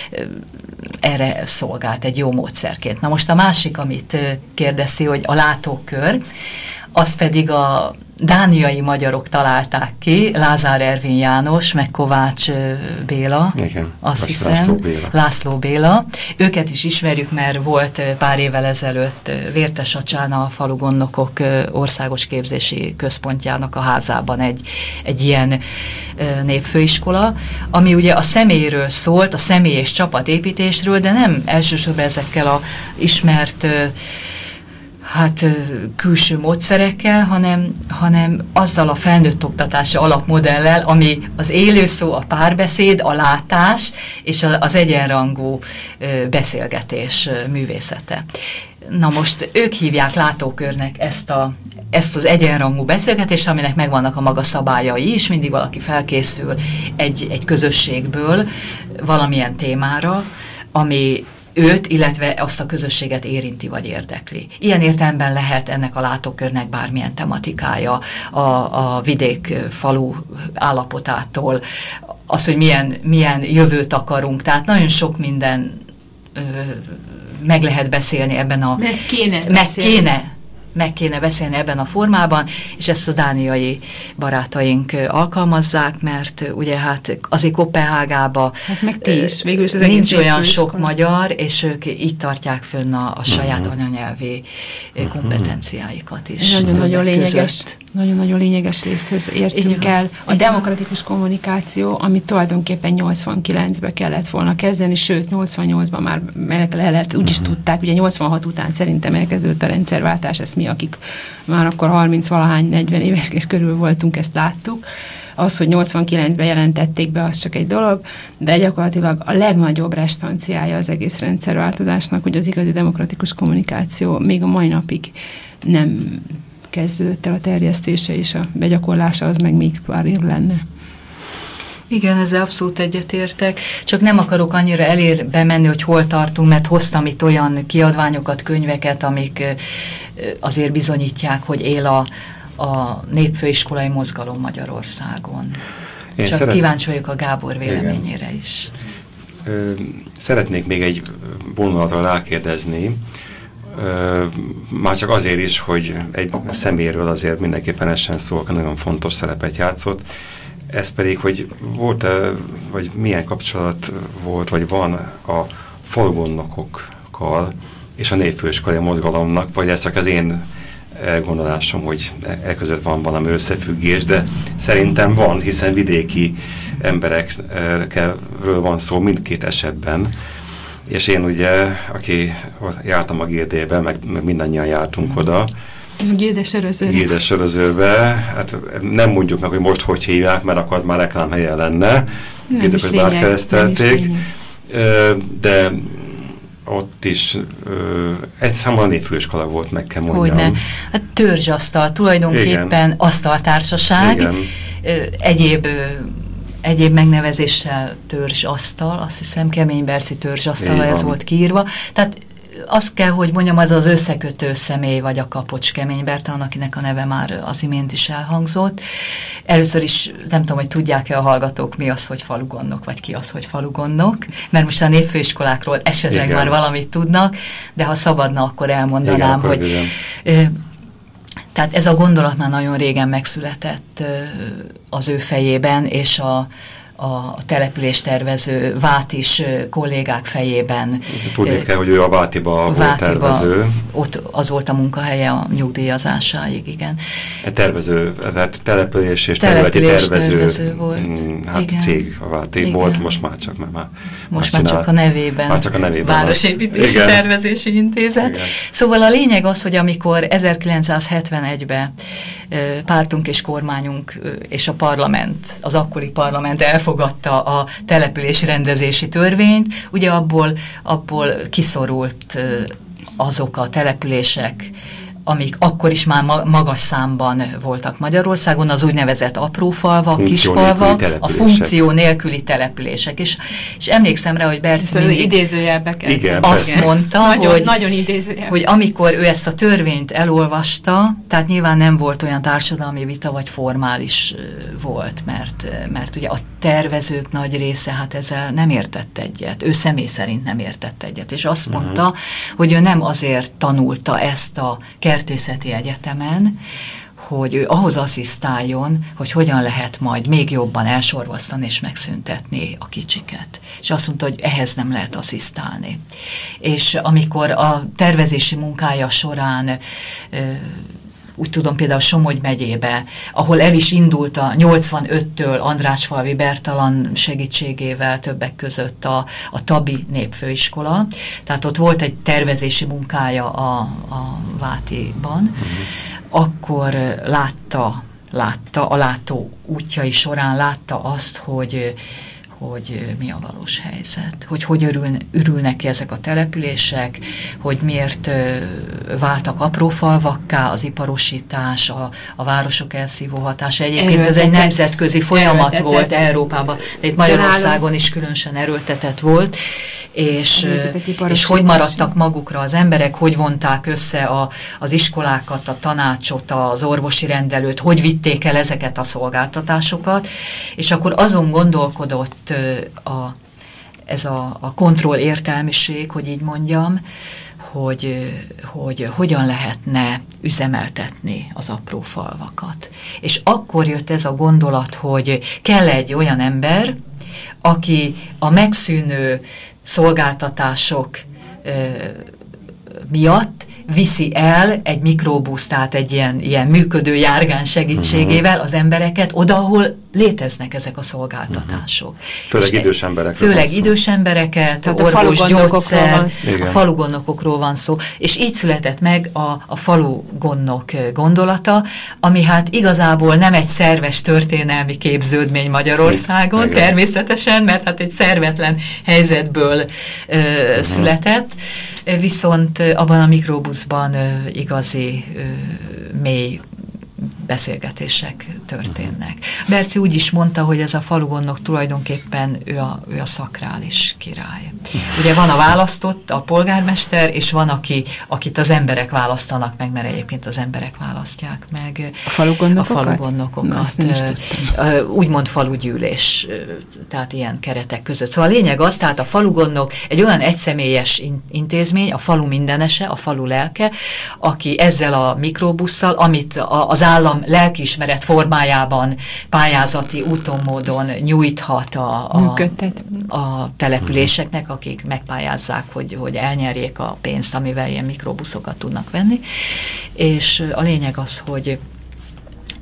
erre szolgált egy jó módszerként. Na most a másik, amit kérdezi, hogy a látókör, az pedig a dániai magyarok találták ki, Lázár Ervin János, meg Kovács Béla, igen, azt hiszem, László Béla. László Béla. Őket is ismerjük, mert volt pár évvel ezelőtt Vértesacsán a falugondnokok országos képzési központjának a házában egy, egy ilyen népfőiskola, ami ugye a személyről szólt, a személy és csapatépítésről, de nem elsősorban ezekkel a ismert hát külső módszerekkel, hanem, hanem azzal a felnőtt oktatási alapmodellel, ami az élő szó, a párbeszéd, a látás és az egyenrangú beszélgetés művészete. Na most ők hívják látókörnek ezt, a, ezt az egyenrangú beszélgetést, aminek megvannak a maga szabályai is, mindig valaki felkészül egy, egy közösségből valamilyen témára, ami őt, illetve azt a közösséget érinti vagy érdekli. Ilyen értelemben lehet ennek a látókörnek bármilyen tematikája, a, a vidék falu állapotától, az, hogy milyen, milyen jövőt akarunk, tehát nagyon sok minden ö, meg lehet beszélni ebben a... Meg kéne meg beszélni. Kéne, meg kéne beszélni ebben a formában, és ezt a dániai barátaink alkalmazzák, mert ugye hát azért Koppenhágában hát meg ti is, végül is az nincs olyan sok magyar, és ők így tartják fönn a, a saját anyanyelvi kompetenciáikat is. Nagyon-nagyon lényeges, nagyon-nagyon lényeges részhöz értünk el. A demokratikus kommunikáció, amit tulajdonképpen nyolcvankilencben kellett volna kezdeni, sőt nyolcvannyolcban már le lehet, úgy is tudták, ugye nyolcvanhat után szerintem elkezdődött a rendszerváltás, ezt mi, akik már akkor harminc-valahány, negyven éves és körül voltunk, ezt láttuk. Az, hogy nyolcvankilencben jelentették be, az csak egy dolog, de gyakorlatilag a legnagyobb restanciája az egész rendszerváltozásnak, hogy az igazi demokratikus kommunikáció még a mai napig nem kezdődött el a terjesztése, és a begyakorlása az meg még pár év lenne. Igen, ezzel abszolút egyetértek, csak nem akarok annyira elérbe menni, hogy hol tartunk, mert hoztam itt olyan kiadványokat, könyveket, amik azért bizonyítják, hogy él a, a népfőiskolai mozgalom Magyarországon. Én csak szeret... kíváncsi vagyok a Gábor véleményére igen. is. Ö, szeretnék még egy vonulatra rákérdezni, Ö, már csak azért is, hogy egy személyről azért mindenképpen essen szó, nagyon fontos szerepet játszott. Ez pedig, hogy volt-e, vagy milyen kapcsolat volt, vagy van a falugondnokokkal és a népfőiskolai mozgalomnak, vagy ez csak az én elgondolásom, hogy e között van valami összefüggés, de szerintem van, hiszen vidéki emberekről van szó mindkét esetben. És én ugye, aki jártam a gé dé-be, meg, meg mindannyian jártunk oda, Gédesörözőre. Gédesörözőbe. Hát nem mondjuk meg, hogy most hogy hívják, mert akkor már reklámhelye lenne. Gédes, hogy bár keresztelték. De ott is egy számomra névfőiskola volt, meg kell mondjam. Hogyne. Hát törzsasztal, tulajdonképpen igen. asztaltársaság, igen. egyéb egyéb megnevezéssel törzsasztal, azt hiszem Keményberci törzsasztala, ez volt kiírva. Tehát azt kell, hogy mondjam, az az összekötő személy, vagy a Kapocs Kemény Bertalan, akinek a neve már az imént is elhangzott. Először is nem tudom, hogy tudják-e a hallgatók, mi az, hogy falugondnok, vagy ki az, hogy falugondnok, mert most a névfőiskolákról esetleg igen. már valamit tudnak, de ha szabadna, akkor elmondanám, igen, hogy... Ö, tehát ez a gondolat már nagyon régen megszületett ö, az ő fejében, és a a településtervező Vátis kollégák fejében. Tudni kell, hogy ő a Vátiba volt tervező. Ott az volt a munkahelye a nyugdíjazásáig, igen. A tervező, tehát település és területi tervező, tervező volt. Hát igen. cég a Váti igen. volt, most már csak nem már. Most már csak a nevében. Már csak a nevében. Városépítési igen. Tervezési Intézet. Igen. Szóval a lényeg az, hogy amikor ezerkilencszázhetvenegyben pártunk és kormányunk és a parlament, az akkori parlament elfogadta a településrendezési törvényt, ugye abból, abból kiszorult azok a települések, amik akkor is már magas számban voltak Magyarországon, az úgynevezett aprófalvak, kisfalvak, a funkció nélküli települések. És, és emlékszem rá, hogy Berci mindig idézőjelbeket. Igen, azt igen. mondta, nagyon, hogy, nagyon hogy amikor ő ezt a törvényt elolvasta, tehát nyilván nem volt olyan társadalmi vita, vagy formális volt, mert, mert ugye a tervezők nagy része hát ezzel nem értett egyet. Ő személy szerint nem értett egyet. És azt uh-huh. mondta, hogy ő nem azért tanulta ezt a Kertészeti Egyetemen, hogy ő ahhoz asszisztáljon, hogy hogyan lehet majd még jobban elsorvasztani és megszüntetni a kicsiket. És azt mondta, hogy ehhez nem lehet asszisztálni. És amikor a tervezési munkája során úgy tudom, például Somogy megyébe, ahol el is indult a nyolcvanöttől Andrásfalvi Bertalan segítségével többek között a, a Tabi népfőiskola. Tehát ott volt egy tervezési munkája a, a Vátiban. Uh-huh. Akkor látta, látta, a látó útjai során látta azt, hogy hogy mi a valós helyzet, hogy hogy örül, örülnek ki ezek a települések, hogy miért ö, váltak apró falvakká, az iparosítás, a, a városok elszívó hatása. Egyébként ez egy nemzetközi folyamat erőltetett. volt Európában, de itt Magyarországon is különösen erőltetett volt, és, és hogy maradtak magukra az emberek, hogy vonták össze a, az iskolákat, a tanácsot, az orvosi rendelőt, hogy vitték el ezeket a szolgáltatásokat, és akkor azon gondolkodott a, ez a, a kontroll értelmiség, hogy így mondjam, hogy, hogy hogyan lehetne üzemeltetni az apró falvakat. És akkor jött ez a gondolat, hogy kell egy olyan ember, aki a megszűnő szolgáltatások ö, miatt viszi el egy mikrobusz, tehát egy ilyen, ilyen működő járgány segítségével az embereket oda, ahol léteznek ezek a szolgáltatások. Uh-huh. Főleg és idős emberekről Főleg idős embereket, orvos, gyógyszer, a falugondnokokról van szó. És így született meg a, a falugondnok gondolata, ami hát igazából nem egy szerves történelmi képződmény Magyarországon, igen. természetesen, mert hát egy szervetlen helyzetből ö, uh-huh. született, viszont abban a mikrobuszban ö, igazi ö, mély beszélgetések történnek. Berci úgy is mondta, hogy ez a falugondnok tulajdonképpen ő a, ő a szakrális király. Ugye van a választott, a polgármester, és van, aki, akit az emberek választanak meg, mert egyébként az emberek választják meg a falugondokokat. A falugondokokat. Úgymond falugyűlés, tehát ilyen keretek között. Szóval a lényeg az, tehát a falugondok egy olyan egyszemélyes intézmény, a falu mindenese, a falu lelke, aki ezzel a mikrobusszal, amit az állam lelkiismeret formájában pályázati úton, módon nyújthat a, a, a településeknek, akik megpályázzák, hogy, hogy elnyerjék a pénzt, amivel ilyen mikrobuszokat tudnak venni. És a lényeg az, hogy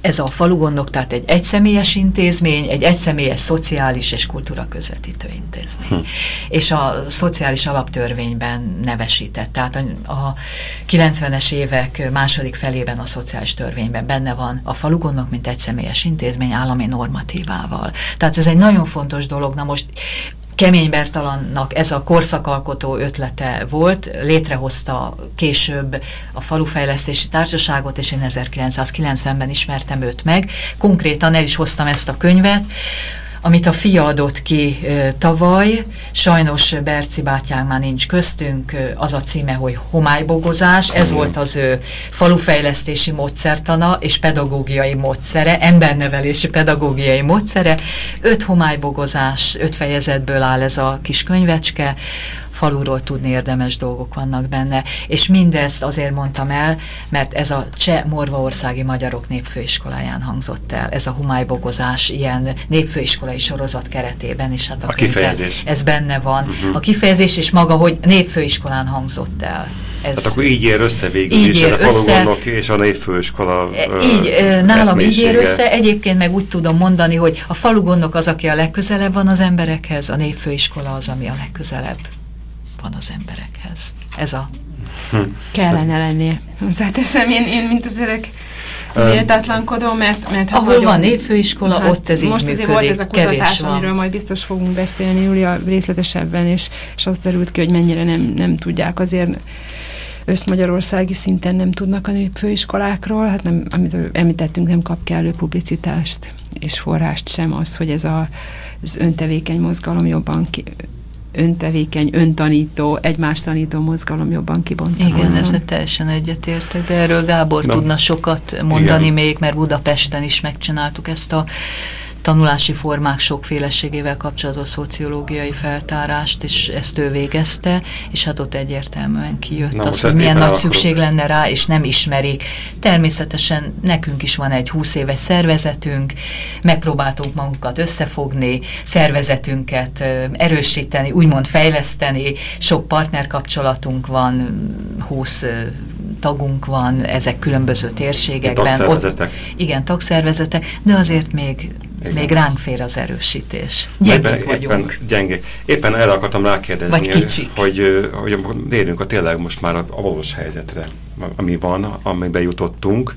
ez a falugondok, tehát egy egyszemélyes intézmény, egy egyszemélyes szociális és kultúra közvetítő intézmény. Hm. És a szociális alaptörvényben nevesített, tehát a, a kilencvenes évek második felében a szociális törvényben benne van a falugondok, mint egyszemélyes intézmény állami normatívával. Tehát ez egy nagyon fontos dolog. Na most Kemény Bertalannak ez a korszakalkotó ötlete volt, létrehozta később a Falufejlesztési Társaságot, és én ezerkilencszázkilencvenben ismertem őt meg. Konkrétan el is hoztam ezt a könyvet, amit a fia adott ki e, tavaly, sajnos Berci bátyánk már nincs köztünk, az a címe, hogy Homálybogozás, ez volt az ő falufejlesztési módszertana és pedagógiai módszere, embernevelési pedagógiai módszere. Öt homálybogozás, öt fejezetből áll ez a kis könyvecske, faluról tudni érdemes dolgok vannak benne, és mindezt azért mondtam el, mert ez a Cseh Morvaországi Magyarok Népfőiskoláján hangzott el, ez a homálybogozás ilyen népfőiskolai sorozat keretében is. Hát a, a kifejezés. Ez benne van. Uh-huh. A kifejezés és maga, hogy népfőiskolán hangzott el. Ez tehát akkor így ér össze végül így is, ér a falugondok és a népfőiskola Így, ö, nálam így ér össze, egyébként meg úgy tudom mondani, hogy a falugondok az, aki a legközelebb van az emberekhez, a népfőiskola az, ami a legközelebb van az emberekhez. Ez a... Hm. Kellene lennie. Hozzáteszem, én, én mint az öreg méltatlankodom, mert, mert ahol nagyon, van népfőiskola, hát ott ez így most működik. Most volt ez a kutatás, amiről majd biztos fogunk beszélni, Júlia, részletesebben, és, és az derült ki, hogy mennyire nem, nem tudják azért összmagyarországi szinten nem tudnak a népfőiskolákról, hát nem, amit említettünk, nem kap kellő publicitást és forrást sem az, hogy ez a, az öntevékeny mozgalom jobban ki, öntevékeny, öntanító, egymást tanító mozgalom jobban kibontakozzon. Igen, ezzel teljesen egyetértek, de erről Gábor Na. tudna sokat mondani Igen. még, mert Budapesten is megcsináltuk ezt a tanulási formák sokféleségével kapcsolatos szociológiai feltárást, és ezt ő végezte, és hát ott egyértelműen kijött Na, az, hogy milyen nagy szükség lenne rá, és nem ismerik. Természetesen nekünk is van egy húsz éves szervezetünk, megpróbáltunk magunkat összefogni, szervezetünket erősíteni, úgymond fejleszteni, sok partnerkapcsolatunk van, húsz tagunk van, ezek különböző térségekben. Tagszervezetek. Ott, igen, tagszervezetek, de azért még Igen. Még ránk fér az erősítés. Gyengék éppen, vagyunk. Éppen gyengék. Éppen erre akartam rákérdezni, Vagy kicsik. hogy, hogy, hogy érünk a tényleg most már a, a valós helyzetre, ami van, amiben jutottunk.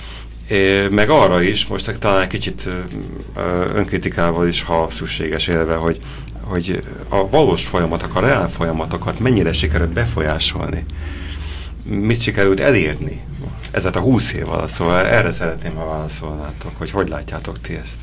É, meg arra is, most talán egy kicsit önkritikával is, ha szükséges élve, hogy, hogy a valós folyamatok, a reál folyamatokat mennyire sikerült befolyásolni. Mit sikerült elérni ezzel a húsz év alatt? Szóval erre szeretném, ha válaszolnátok, hogy hogy látjátok ti ezt?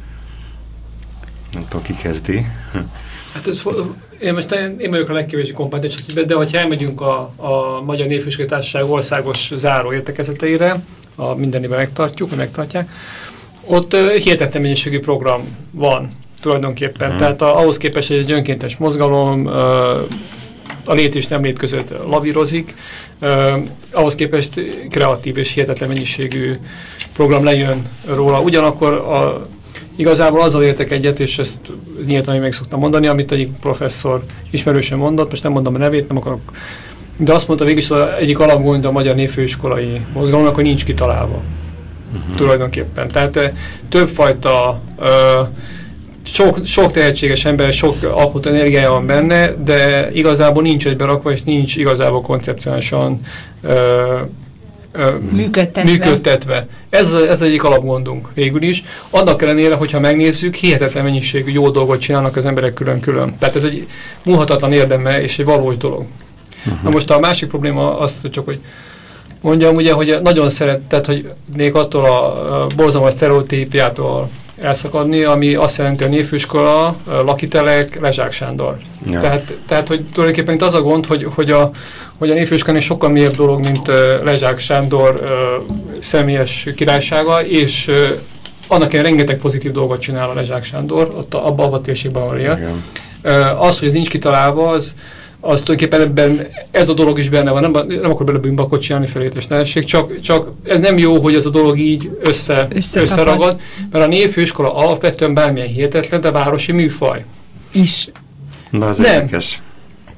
Nem tudom, ki kezdi. Hát ez, én most én vagyok a legkevésbé kompetens, de hogyha elmegyünk a, a Magyar Népfőiskolai Társaság országos záró értekezeteire, a minden évben megtartjuk, megtartják, ott uh, hihetetlen mennyiségű program van tulajdonképpen. Hmm. Tehát a, ahhoz képest, hogy egy önkéntes mozgalom uh, a lét és nem lét között lavírozik, uh, ahhoz képest kreatív és hihetetlen mennyiségű program lejön róla. Ugyanakkor a igazából azzal értek egyet, és ezt nyíltan meg szoktam mondani, amit egyik professzor ismerősen mondott, most nem mondom a nevét, nem akarok, de azt mondta végig, az egyik alapgondja a Magyar Népfőiskolai mozgalomnak, hogy nincs kitalálva. Uh-huh. Tulajdonképpen. Tehát többfajta, uh, sok, sok tehetséges ember, sok alkotó energiája van benne, de igazából nincs egyberakva, és nincs igazából koncepcionálisan uh, Működtetve. működtetve. Ez, ez egyik alapgondunk végül is. Annak ellenére, hogyha megnézzük, hihetetlen mennyiségű jó dolgot csinálnak az emberek külön-külön. Tehát ez egy múlhatatlan érdeme és egy valós dolog. Uh-huh. Na most a másik probléma az csak, hogy mondjam ugye, hogy nagyon szeretett, hogy még attól a borzalmas sztereotípiától elszakadni, ami azt jelenti, a névfőiskola, lakitelek, Lezsák Sándor. Ja. Tehát, tehát, hogy tulajdonképpen itt az a gond, hogy, hogy a, hogy a névfőiskola sokkal mélyebb dolog, mint uh, Lezsák Sándor uh, személyes királysága, és uh, annak ilyen rengeteg pozitív dolgot csinál a Lezsák Sándor, ott a, abban a térségben, ahol él. Uh, az, hogy ez nincs kitalálva, az az tulajdonképpen ebben ez a dolog is benne van, nem, nem akar bele bűnbakot csinálni felét és csak, csak ez nem jó, hogy ez a dolog így össze, összeragad, mert a névfőiskola alapvetően bármilyen hihetetlen, de városi műfaj. Is. Na, az érdekes.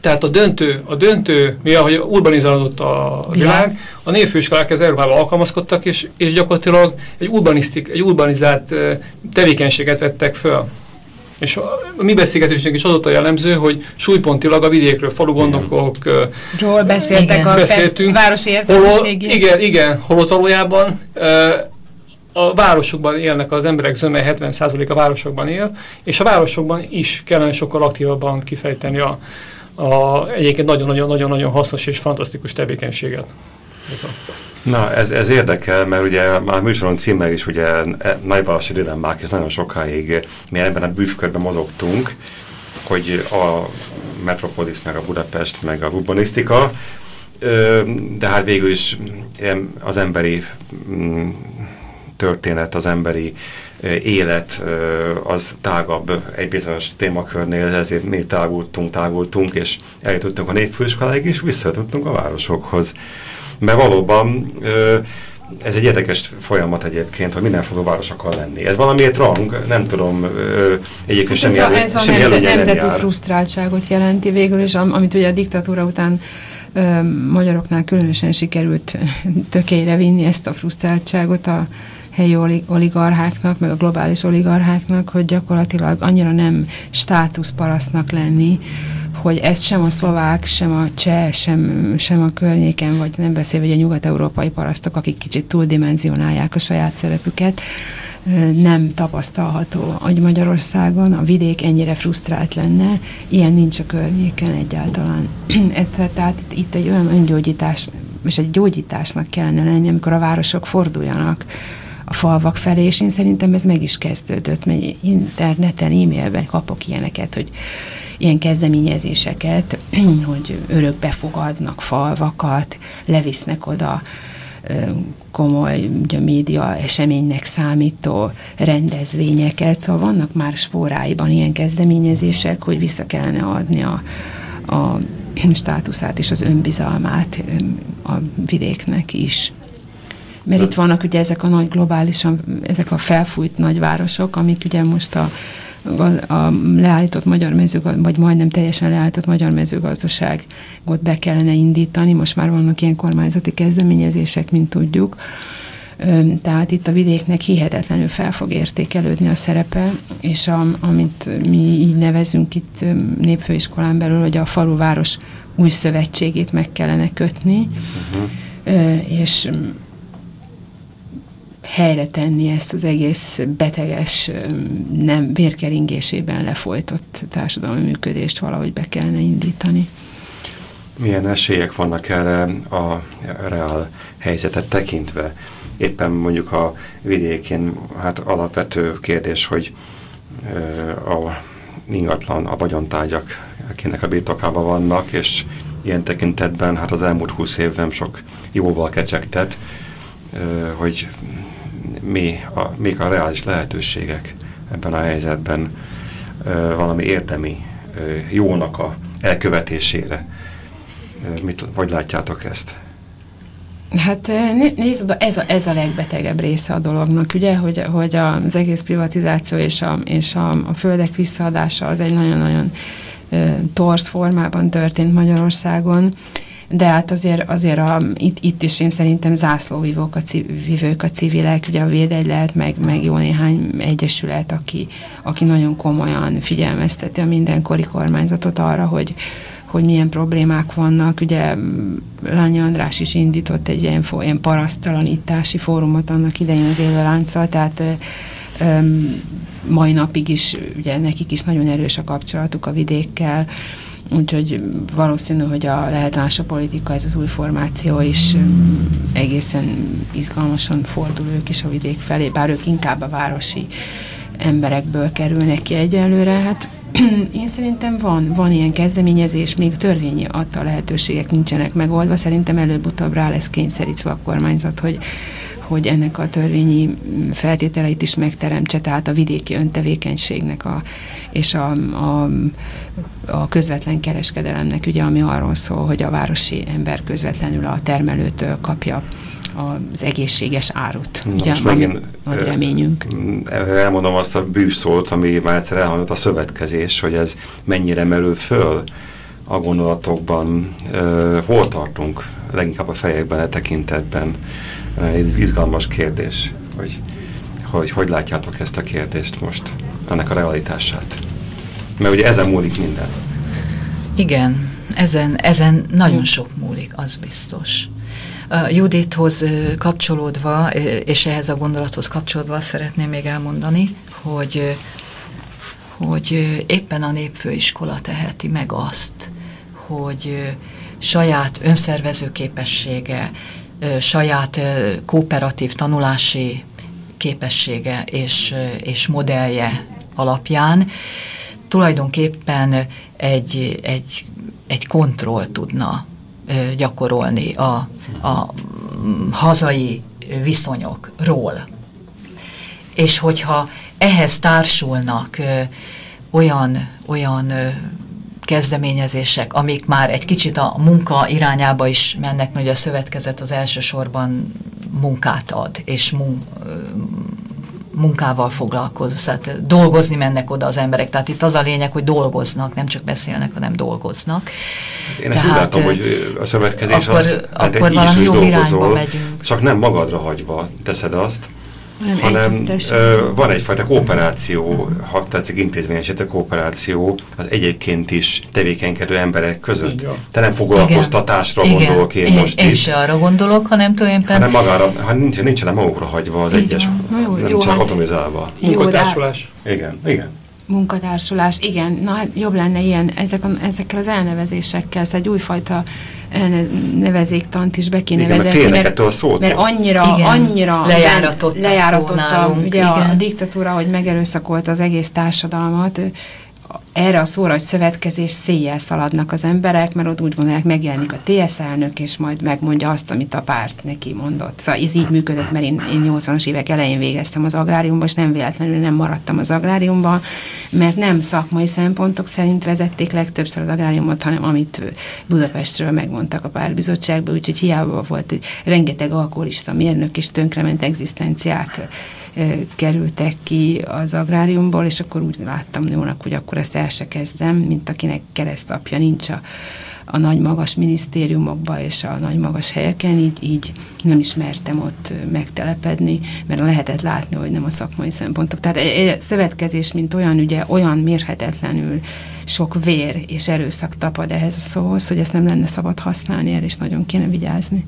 Tehát a döntő, a döntő, mivel hogy urbanizálódott a világ, a névfőiskolák ez Európában alkalmazkodtak, és, és gyakorlatilag egy, urbanisztik, egy urbanizált tevékenységet vettek föl. És a, a mi beszélgetésünk is azóta jellemző, hogy súlypontilag a vidékről, falugondokok ról beszéltek igen. a beszéltünk, városi értelmiségét. Igen, igen, holott valójában a városokban élnek az emberek zöme, hetven százalék a városokban él, és a városokban is kellene sokkal aktívabban kifejteni a, a egyébként nagyon-nagyon-nagyon hasznos és fantasztikus tevékenységet. Ez a... Na, ez, ez érdekel, mert ugye már a műsoron címmel is ugye nagyvárosi dilemmák, és nagyon sokáig mi ebben a bűvkörben mozogtunk, hogy a Metropolis, meg a Budapest, meg a urbanisztika, de hát végül is az emberi történet, az emberi élet az tágabb egy bizonyos témakörnél, ezért mi tágultunk, tágultunk, és eljutottunk a névfőiskoláig, és visszatudtunk a városokhoz. Mert valóban ez egy érdekes folyamat egyébként, hogy mindenféle város akar lenni. Ez valamiért rang, nem tudom, egyébként semmi előnye nem jár. Ez a nemzet, nemzeti frusztráltságot jelenti végül is, amit ugye a diktatúra után ö, magyaroknál különösen sikerült tökére vinni ezt a frusztráltságot a helyi oligarcháknak, meg a globális oligarcháknak, hogy gyakorlatilag annyira nem státuszparasztnak lenni, hogy ezt sem a szlovák, sem a cseh, sem, sem a környéken, vagy nem beszélve, hogy a nyugat-európai parasztok, akik kicsit túldimenzionálják a saját szerepüket, nem tapasztalható, hogy Magyarországon a vidék ennyire frusztrált lenne, ilyen nincs a környéken egyáltalán. Tehát itt egy olyan öngyógyítás, és egy gyógyításnak kellene lenni, amikor a városok forduljanak a falvak felé, és én szerintem ez meg is kezdődött, mert interneten, e-mailben kapok ilyeneket, hogy ilyen kezdeményezéseket, hogy örökbe fogadnak falvakat, levisznek oda komoly ugye, média eseménynek számító rendezvényeket, szóval vannak már spóráiban ilyen kezdeményezések, hogy vissza kellene adni a, a státuszát és az önbizalmát a vidéknek is. Mert itt vannak ugye ezek a nagy globálisan, ezek a felfújt nagyvárosok, amik ugye most a A, a leállított magyar mezőgazdaság, vagy majdnem teljesen leállított magyar mezőgazdaságot be kellene indítani. Most már vannak ilyen kormányzati kezdeményezések, mint tudjuk. Tehát itt a vidéknek hihetetlenül fel fog értékelődni a szerepe, és a, amit mi így nevezünk itt népfőiskolán belül, hogy a falu-város új szövetségét meg kellene kötni, uh-huh. és helyre tenni ezt az egész beteges, nem vérkeringésében lefolytott társadalmi működést valahogy be kellene indítani. Milyen esélyek vannak erre a reál helyzetet tekintve? Éppen mondjuk a vidékén hát alapvető kérdés, hogy a ingatlan, a vagyontárgyak akinek a birtokában vannak, és ilyen tekintetben hát az elmúlt húsz év nem sok jóval kecsegtet, hogy mi a, még a reális lehetőségek ebben a helyzetben valami érdemi jónak a elkövetésére. Mit, hogy látjátok ezt? Hát nézd, ez a, ez a legbetegebb része a dolognak, ugye, hogy, hogy az egész privatizáció és a, és a, a földek visszaadása az egy nagyon-nagyon torz formában történt Magyarországon, de hát azért, azért a, itt, itt is én szerintem zászlóvivők a, vivők a civilek, ugye a Védegylet, meg, meg jó néhány egyesület, aki, aki nagyon komolyan figyelmezteti a mindenkori kormányzatot arra, hogy, hogy milyen problémák vannak. Ugye Lányi András is indított egy ilyen, ilyen paraszttalanítási fórumot annak idején az Élő Lánccal, tehát öm, mai napig is, ugye nekik is nagyon erős a kapcsolatuk a vidékkel, úgyhogy valószínű, hogy a lehet a politika, ez az új formáció is egészen izgalmasan fordul ők is a vidék felé, bár ők inkább a városi emberekből kerülnek ki egyelőre. Hát én szerintem van, van ilyen kezdeményezés, még törvényi adta lehetőségek nincsenek megoldva, szerintem előbb-utóbb rá lesz kényszerítve a kormányzat, hogy hogy ennek a törvényi feltételeit is megteremtse, tehát a vidéki öntevékenységnek a, és a, a, a közvetlen kereskedelemnek, ugye, ami arról szól, hogy a városi ember közvetlenül a termelőtől kapja az egészséges árut. Na, ugye, most megint nagy reményünk. Elmondom azt a bűvszót, ami már egyszer elhangzott, a szövetkezés, hogy ez mennyire merül föl a gondolatokban, uh, hol tartunk leginkább a fejekben, e tekintetben. Ez izgalmas kérdés, hogy, hogy hogy látjátok ezt a kérdést most, ennek a realitását. Mert ugye ezen múlik minden. Igen, ezen, ezen nagyon sok múlik, az biztos. Uh, Judithoz kapcsolódva, és ehhez a gondolathoz kapcsolódva szeretném még elmondani, hogy, hogy éppen a népfőiskola teheti meg azt, hogy saját önszervező képessége, saját kooperatív tanulási képessége és, és modellje alapján tulajdonképpen egy, egy, egy kontroll tudna gyakorolni a, a hazai viszonyokról. És hogyha ehhez társulnak olyan, olyan kezdeményezések, amik már egy kicsit a munka irányába is mennek, mert a szövetkezet az elsősorban munkát ad, és mun, munkával foglalkoz, tehát dolgozni mennek oda az emberek, tehát itt az a lényeg, hogy dolgoznak, nem csak beszélnek, hanem dolgoznak. Én ezt tehát, úgy látom, hogy a szövetkezés akkor, az, hát akkor valami jobb irányba megyünk. Csak nem magadra hagyva teszed azt, nem hanem ö, van egyfajta kooperáció, ha tetszik intézményesített kooperáció az egyébként is tevékenykedő emberek között. Igen. Te nem foglalkoztatásra igen. gondolok én, én most én itt. Én se arra gondolok, hanem tulajdonképpen... Hanem magára, ha nincs, nincsenek magukra hagyva az igen. egyes, jó, nem jó, csak atomizálva. Munkatársulás. Igen, igen. Munkatársulás, igen. Na hát jobb lenne ilyen, ezek a, ezekkel az elnevezésekkel, szóval egy újfajta nevezéktant is be kéne igen, vezetni, mert, mert, mert annyira, igen, annyira lejáratott, lejáratott a, nálunk, ugye a, a diktatúra, hogy megerőszakolta az egész társadalmat, erre a szóra, hogy szövetkezés, széjjel szaladnak az emberek, mert ott úgy gondolják, megjelenik a té es elnök, és majd megmondja azt, amit a párt neki mondott. Szóval ez így működött, mert én, én nyolcvanas évek elején végeztem az agráriumban, és nem véletlenül nem maradtam az agráriumban, mert nem szakmai szempontok szerint vezették legtöbbször az agráriumot, hanem amit Budapestről megmondtak a pártbizottságban, úgyhogy hiába volt rengeteg alkoholista mérnök és tönkrement egzisztenciák kerültek ki az agráriumból, és akkor úgy láttam jónak, hogy akkor ezt el se kezdem, mint akinek keresztapja nincs a, a nagy magas minisztériumokban és a nagy magas helyeken, így, így nem is mertem ott megtelepedni, mert lehetett látni, hogy nem a szakmai szempontok. Tehát egy szövetkezés, mint olyan, ugye, olyan mérhetetlenül sok vér és erőszak tapad ehhez a szóhoz, hogy ezt nem lenne szabad használni, erre is nagyon kéne vigyázni.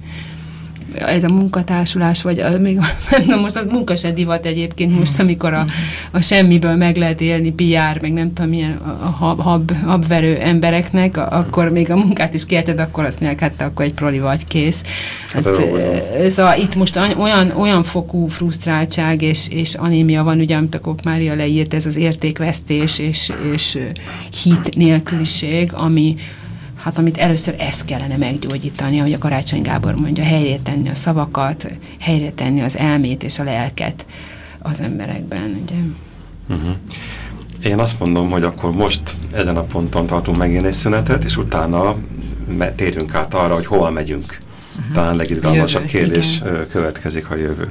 Ez a munkatársulás, vagy a, még nem, most a munka se divat egyébként most, amikor a, a semmiből meg lehet élni, pé er, meg nem tudom milyen a hab, hab, habverő embereknek, akkor még a munkát is kérted, akkor azt mondják, hát te akkor egy proli vagy, kész. Hát, ez a, itt most olyan, olyan fokú frusztráltság és, és anémia van, ugye, amit a Kopp Mária leírt, ez az értékvesztés és, és hit nélküliség, ami hát amit először ezt kellene meggyógyítani, ahogy a Karácsony Gábor mondja, helyre tenni a szavakat, helyre tenni az elmét és a lelket az emberekben, ugye. Uh-huh. Én azt mondom, hogy akkor most ezen a ponton tartunk megint egy szünetet, és utána térjünk át arra, hogy hol megyünk. Uh-huh. Talán legizgalmasabb jövő, kérdés igen. következik, a jövő.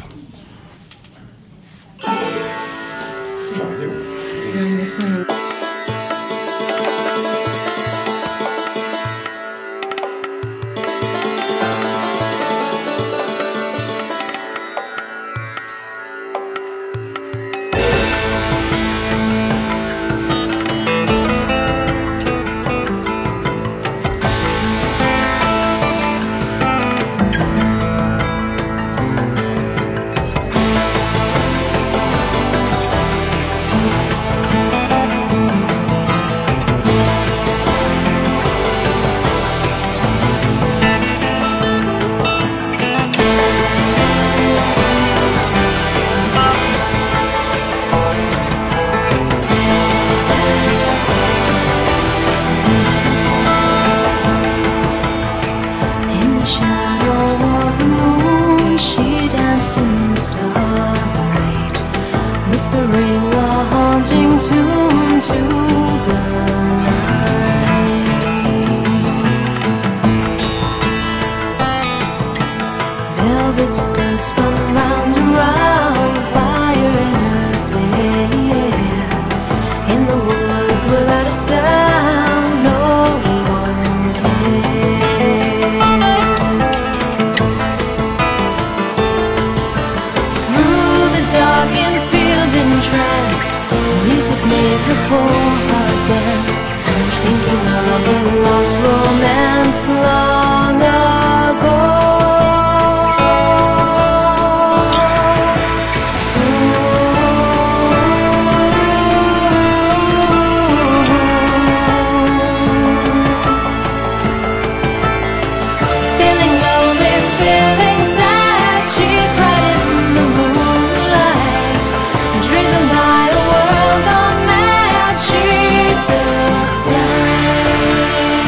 feeling lonely, feeling sad. She cried in the moonlight, driven by a world gone mad. She took flight.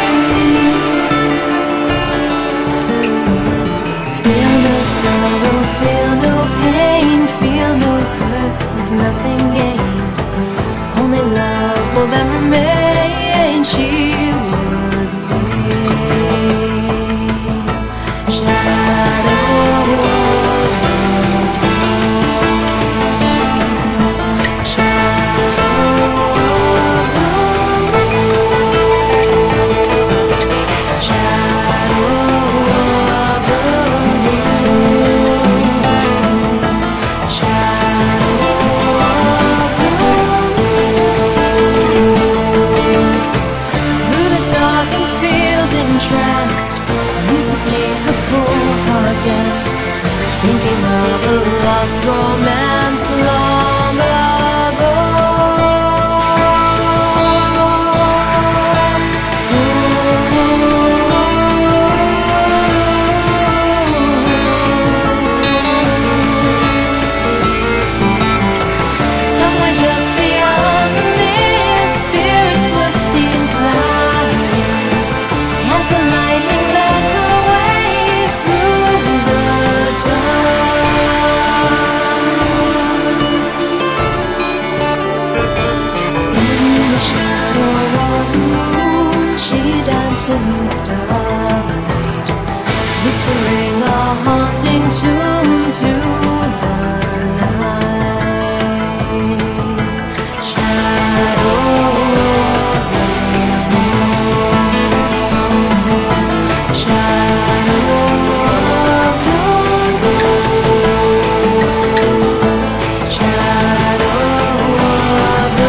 Feel no sorrow, feel no pain, feel no hurt, there's nothing gained. Only love will then remain. She would say. Thinking of a lost romance long ago. Somewhere just beyond the mist, spirits were seen flying as the lightning led her way through the in the starlight, whispering a haunting tune to the night. Shadow of the moon, shadow of the moon, shadow of the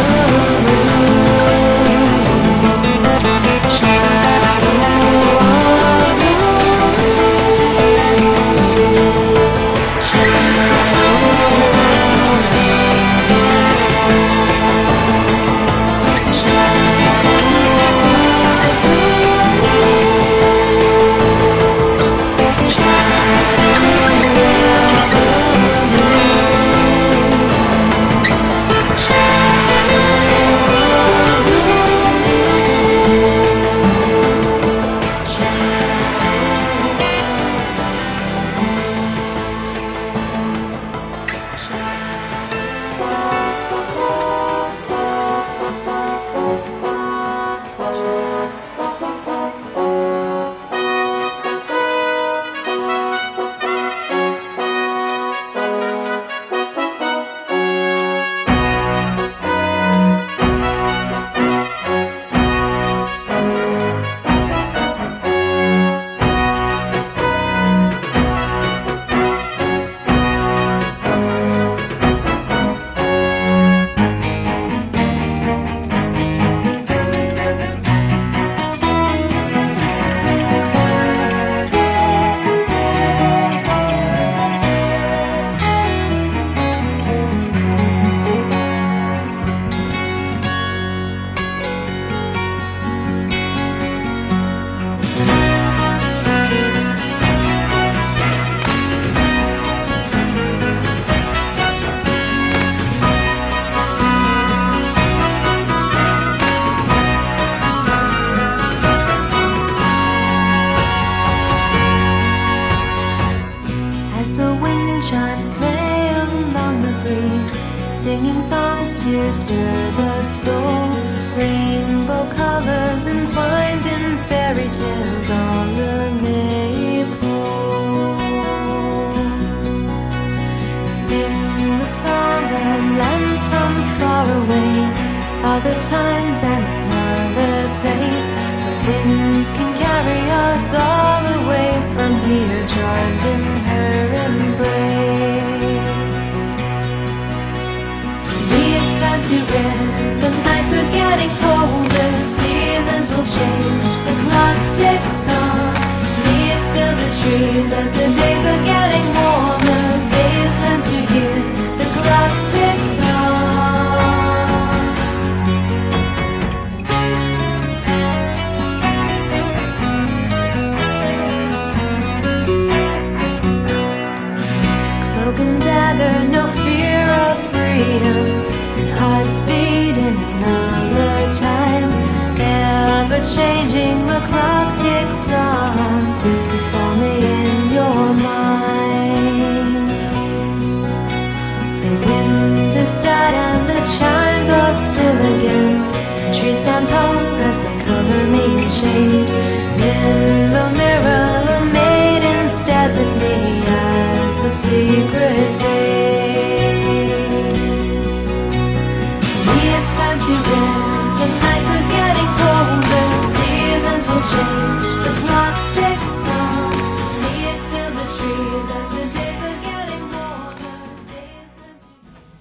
to stir the soul. Rainbow colors entwined in fairy tales on the maypole. Sing the song of lands from far away, other times and another place. The winds can carry us all away from here, charmed in her embrace. Leaves turn to red, the nights are getting colder, seasons will change, the clock ticks on. Leaves fill the trees as the days are getting warmer, days turn to years, the clock ticks on. secret place. Leaves turn to red, the nights are getting colder, seasons will change, the clock ticks on. Leaves fill the trees as the days are getting warmer. Days turn to...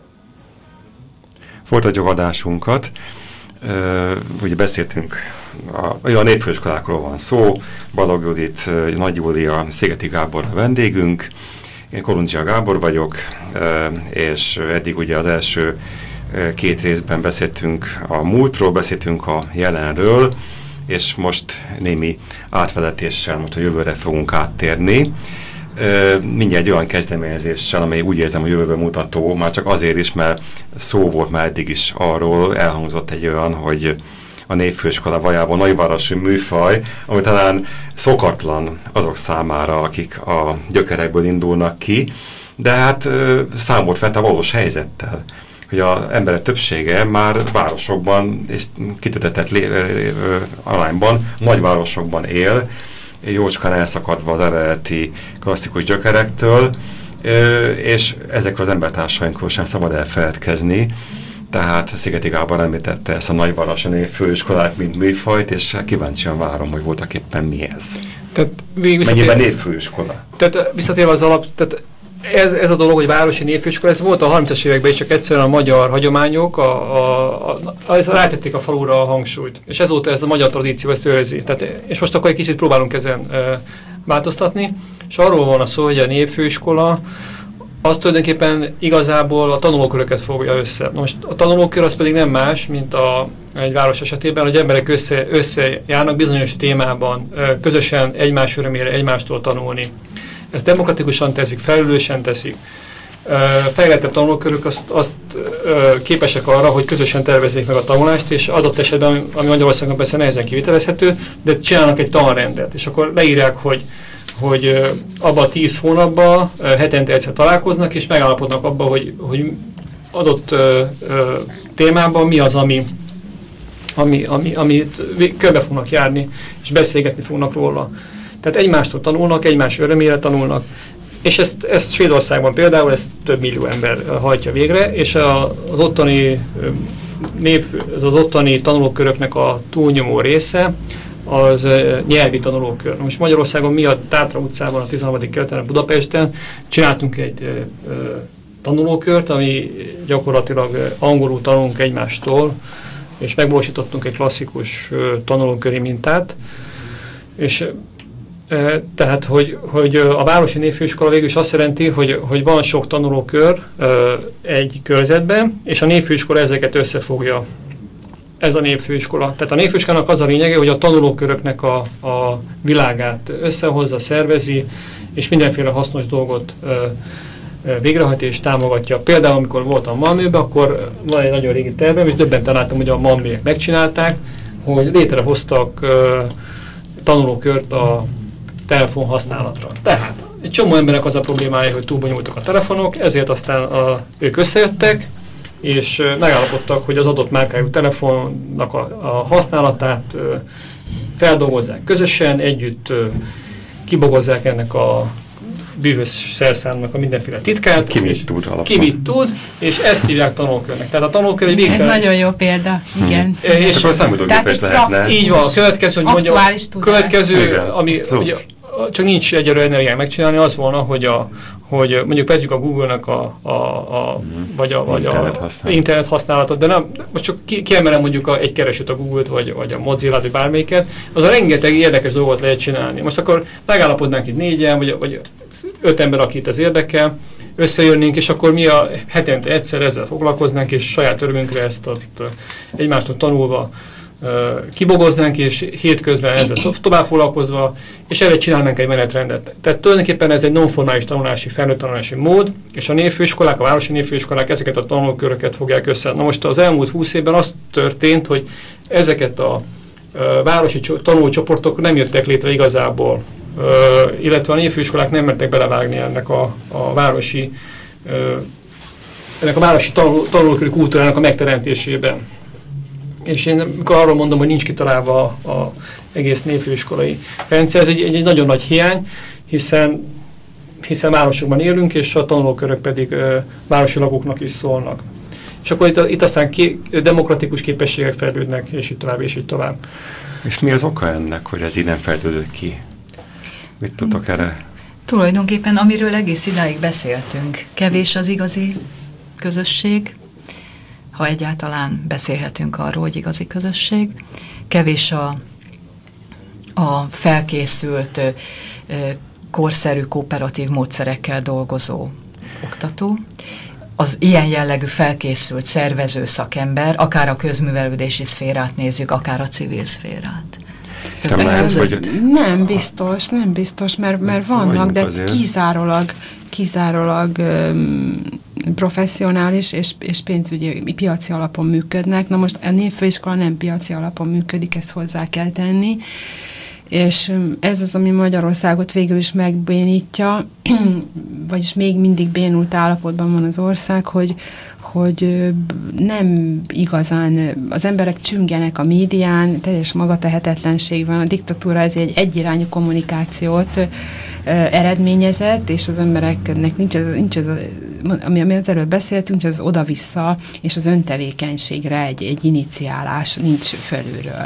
Folytatjuk adásunkat. Uh, ugye beszéltünk, a, a népfőiskolákról van szó, Balogh Judit, Nagy Júlia, Szigeti Gábor a vendégünk, én Kolundzsia Gábor vagyok, uh, és eddig ugye az első uh, két részben beszéltünk a múltról, beszéltünk a jelenről, és most némi átvezetéssel, most a jövőre fogunk áttérni. Uh, mindjárt egy olyan kezdeményezéssel, amely úgy érzem, hogy jövőben mutató, már csak azért is, mert szó volt már eddig is arról, elhangzott egy olyan, hogy a népfőiskola valójában nagyvárosi műfaj, ami talán szokatlan azok számára, akik a gyökerekből indulnak ki, de hát uh, számolt vett a valós helyzettel, hogy az emberek többsége már városokban és kitüntetett arányban, nagyvárosokban él, jócskán elszakadva az eredeti klasszikus gyökerektől, és ezekről az embertársainkról sem szabad elfeledkezni. Tehát Szigeti Gábor említette ezt a nagyvárosi népfőiskolát, mint műfajt, és kíváncsian várom, hogy voltak éppen mi ez. Tehát mennyiben népfőiskola? Tehát visszatérve az alap, tehát ez, ez a dolog, hogy városi népfőiskola, ez volt a harmincas években is, csak egyszerűen a magyar hagyományok, a, a, a, a, rátették a falura a hangsúlyt. És ezóta ez a magyar tradíció ezt őrzi. Tehát, és most akkor egy kicsit próbálunk ezen e, változtatni. És arról van a szó, hogy a népfőiskola az tulajdonképpen igazából a tanulóköröket fogja össze. Na most a tanulókör az pedig nem más, mint a, egy város esetében, hogy emberek össze, összejárnak bizonyos témában, közösen egymás örömére, egymástól tanulni. Ezt demokratikusan teszik, felelősen teszik. Fejlettebb tanulókörök azt, azt képesek arra, hogy közösen tervezzék meg a tanulást, és adott esetben, ami Magyarországon persze nehezen kivitelezhető, de csinálnak egy tanrendet, és akkor leírják, hogy hogy abban a tíz hónapban hetente egyszer találkoznak, és megállapodnak abban, hogy, hogy adott ö, ö, témában mi az, ami, ami, ami, amit körbe fognak járni, és beszélgetni fognak róla. Tehát egymástól tanulnak, egymás örömére tanulnak, és ezt, ezt Svédországban például ezt több millió ember hajtja végre, és a, az ottani név, az ottani tanulóköröknek a túlnyomó része az uh, nyelvi tanulókör. Most Magyarországon mi a Tátra utcában, a tizenharmadik kerületen, Budapesten csináltunk egy uh, uh, tanulókört, ami gyakorlatilag uh, angolul tanulunk egymástól, és megvalósítottunk egy klasszikus uh, tanulóköri mintát. És uh, tehát, hogy, hogy uh, a városi népfőiskola végül is azt jelenti, hogy, hogy van sok tanulókör uh, egy körzetben, és a népfőiskola ezeket összefogja. Ez a népfőiskola. Tehát a népfőiskolának az a lényege, hogy a tanulóköröknek a, a világát összehozza, szervezi, és mindenféle hasznos dolgot ö, ö, végrehajtja és támogatja. Például, amikor voltam Malmöben, akkor van egy nagyon régi tervem, és döbbenten láttam, hogy a malmöiek megcsinálták, hogy létrehoztak ö, tanulókört a telefon használatra. Tehát egy csomó emberek az a problémája, hogy túl bonyolultak a telefonok, ezért aztán a, ők összejöttek, és uh, megállapodtak, hogy az adott márkájú telefonnak a, a használatát uh, feldolgozzák közösen, együtt uh, kibogozzák ennek a bűvös szerszámnak a mindenféle titkát. Ki mit tud alapban. Ki mit tud, és ezt hívják tanulkörnek. Tehát a tanulkör egy végtelen... Ez nagyon jó példa, igen. Hmm. És akkor számítógépes lehetne. Így van, a következő, hogy mondjam, következő, ami ugye, csak nincs egyelőre energián megcsinálni, az volna, hogy, a, hogy mondjuk vegyük a Google-nak a, a, a, mm. vagy a, vagy internet, a használat. internet használatot, de nem, most csak ki, kiemelem mondjuk a, egy keresőt a Google-t, vagy, vagy a Mozilla-t, vagy bármelyiket, az a rengeteg érdekes dolgot lehet csinálni. Most akkor megállapodnánk itt négyen, vagy, vagy öt ember, akit ez érdekel, összejönnénk, és akkor mi a hetente egyszer ezzel foglalkoznánk, és saját örömünkre ezt ott egymástól tanulva kibogoznánk, és hétközben ezzel to tovább foglalkozva, és erre csinálnánk egy menetrendet. Tehát tulajdonképpen ez egy nonformális tanulási, felnőtt tanulási mód, és a névfőiskolák, a városi névfőiskolák ezeket a tanulóköröket fogják össze. Na most az elmúlt húsz évben az történt, hogy ezeket a uh, városi tanulócsoportok nem jöttek létre igazából, uh, illetve a névfőiskolák nem mertek belevágni ennek a, a városi uh, ennek a városi tanul tanulóköri kultúrának a megteremtésében. És én amikor arról mondom, hogy nincs kitalálva az egész névfőiskolai rendszer, ez egy, egy, egy nagyon nagy hiány, hiszen hiszen városokban élünk, és a tanulókörök pedig ö, városi lakóknak is szólnak. És akkor itt, itt aztán ké, demokratikus képességek fejlődnek, és így tovább, és így tovább. És mi az oka ennek, hogy ez így nem fejlődött ki? Mit tudtok erre? Tulajdonképpen, amiről egész idáig beszéltünk, kevés az igazi közösség, ha egyáltalán beszélhetünk arról, hogy igazi közösség, kevés a, a felkészült, korszerű, kooperatív módszerekkel dolgozó oktató, az ilyen jellegű felkészült szervező szakember, akár a közművelődési szférát nézzük, akár a civil szférát. Lehet, hogy... Nem biztos, nem biztos, mert, mert vannak, de kizárólag, kizárólag um, professzionális és, és pénzügyi piaci alapon működnek. Na most a névfőiskola nem piaci alapon működik, ezt hozzá kell tenni. És ez az, ami Magyarországot végül is megbénítja, vagyis még mindig bénult állapotban van az ország, hogy, hogy nem igazán, az emberek csüngenek a médián, teljes magatehetetlenség van, a diktatúra ez egy egyirányú kommunikációt uh, eredményezett, és az embereknek nincs ez, nincs ez a, ami, ami az előbb beszéltünk, az oda-vissza, és az öntevékenységre egy, egy iniciálás nincs felülről.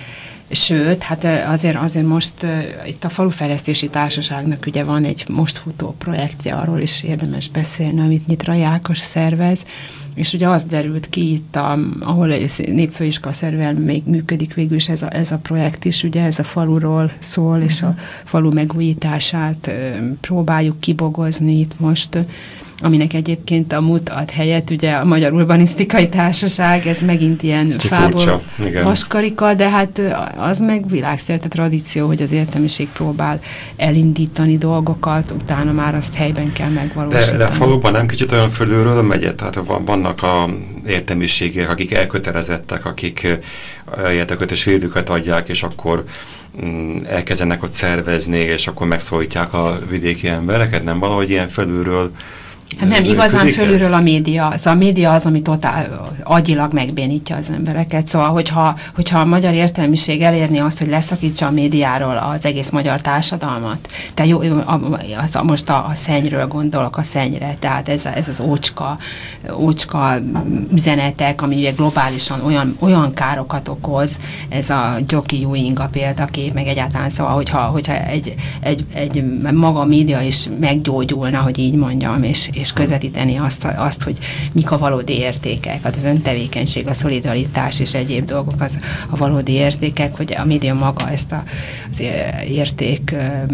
Sőt, hát azért, azért most uh, itt a Falufejlesztési Társaságnak ugye van egy most futó projektje, arról is érdemes beszélni, amit Nyitra Jákos szervez, és ugye az derült ki itt, a, ahol népfőiskola szervel még működik végül is ez a, ez a projekt is, ugye ez a faluról szól, uh-huh. és a falu megújítását uh, próbáljuk kibogozni itt most, aminek egyébként a MUT ad helyet, ugye a Magyar Urbanisztikai Társaság, ez megint ilyen fából vaskarika, de hát az meg világszerte tradíció, hogy az értelmiség próbál elindítani dolgokat, utána már azt helyben kell megvalósítani. De, de faluban nem kicsit olyan fölülről megy, tehát vannak a értelmiségek, akik elkötelezettek, akik érdekötös védőket adják, és akkor mm, elkezdenek ott szervezni, és akkor megszólítják a vidéki embereket, nem valahogy ilyen fölülről. Hát nem, igazán fölülről a média. Szóval a média az, ami totál agyilag megbénítja az embereket. Szóval, hogyha, hogyha a magyar értelmiség elérni azt, hogy leszakítsa a médiáról az egész magyar társadalmat, tehát jó, az, most a, a szennyről gondolok, a szennyre, tehát ez, ez az ócska, ócska üzenetek, ami ugye globálisan olyan, olyan károkat okoz, ez a Gyoki Ewing példakép, meg egyáltalán szóval, hogyha, hogyha egy, egy, egy maga a média is meggyógyulna, hogy így mondjam, és és közvetíteni azt, azt, hogy mik a valódi értékek, hát az öntevékenység, a szolidaritás és egyéb dolgok az a valódi értékek, hogy a média maga ezt a, az értékre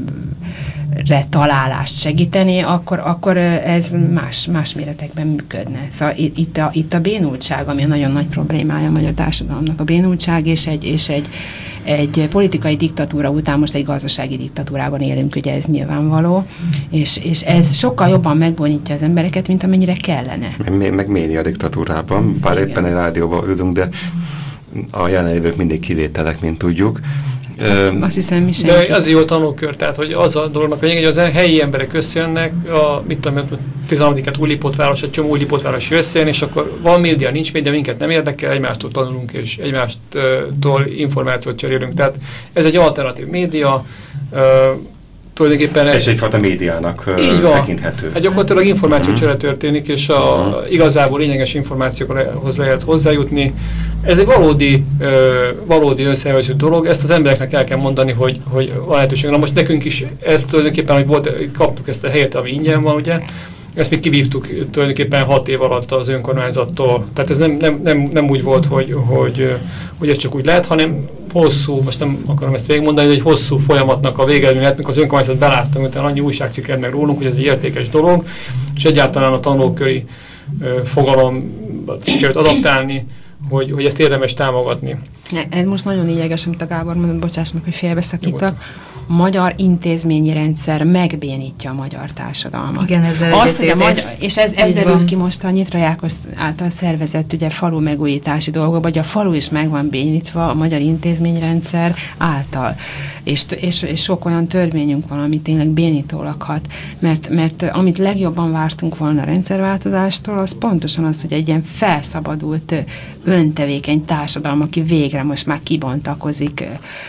találást segíteni, akkor, akkor ez más, más méretekben működne. Szóval itt a, itt a bénultság, ami a nagyon nagy problémája a magyar társadalomnak, a bénultság és egy, és egy egy politikai diktatúra után most egy gazdasági diktatúrában élünk, ugye ez nyilvánvaló, és, és ez sokkal jobban megbonítja az embereket, mint amennyire kellene. Meg, meg média diktatúrában, bár igen. éppen egy rádióban ülünk, de a jelenlévők mindig kivételek, mint tudjuk. Azt hiszem, mi de az jó tanulkör, tehát hogy az a dolognak, hogy az helyi emberek összejönnek, a, mit tudom, tizenharmadikát Újlipótváros, egy csomó Újlipótvárosi összejön, és akkor van média, nincs média, minket nem érdekel, egymástól tanulunk, és egymástól információt cserélünk. Tehát ez egy alternatív média, tulajdonképpen... És egyfajta médiának tekinthető. Hát gyakorlatilag információcsere történik, és a, uh-huh. igazából lényeges információkhoz lehet hozzájutni. Ez egy valódi, uh, valódi önszervező dolog, ezt az embereknek el kell mondani, hogy, hogy van lehetőség. Na most nekünk is ez tulajdonképpen, hogy volt, kaptuk ezt a helyet, ami ingyen van, ugye, ezt még kivívtuk tulajdonképpen hat év alatt az önkormányzattól. Tehát ez nem, nem, nem, nem úgy volt, hogy, hogy, hogy ez csak úgy lehet, hanem hosszú, most nem akarom ezt végigmondani, hogy egy hosszú folyamatnak a végeredmény lett, mikor az önkormányzat beláttam, utána annyi újságcikket meg rólunk, hogy ez egy értékes dolog, és egyáltalán a tanulóköri fogalom sikerült adaptálni, hogy, hogy ezt érdemes támogatni. Ne, ez most nagyon lényeges, amit a Gábor mondott, bocsáss meg, hogy félbeszakítak. A magyar intézményi rendszer megbénítja a magyar társadalmat. Igen, ezzel az, hogy a magyar, és ez, ez derült ki most a Nyitra Jákos által szervezett ugye falu megújítási dolgok, vagy a falu is meg van bénítva a magyar intézményrendszer által. És, és, és sok olyan törvényünk van, ami tényleg bénítólag hat, mert, mert amit legjobban vártunk volna a rendszerváltozástól, az pontosan az, hogy egy ilyen felszabadult öntevékeny társadalom, aki végre most már kibontakozik,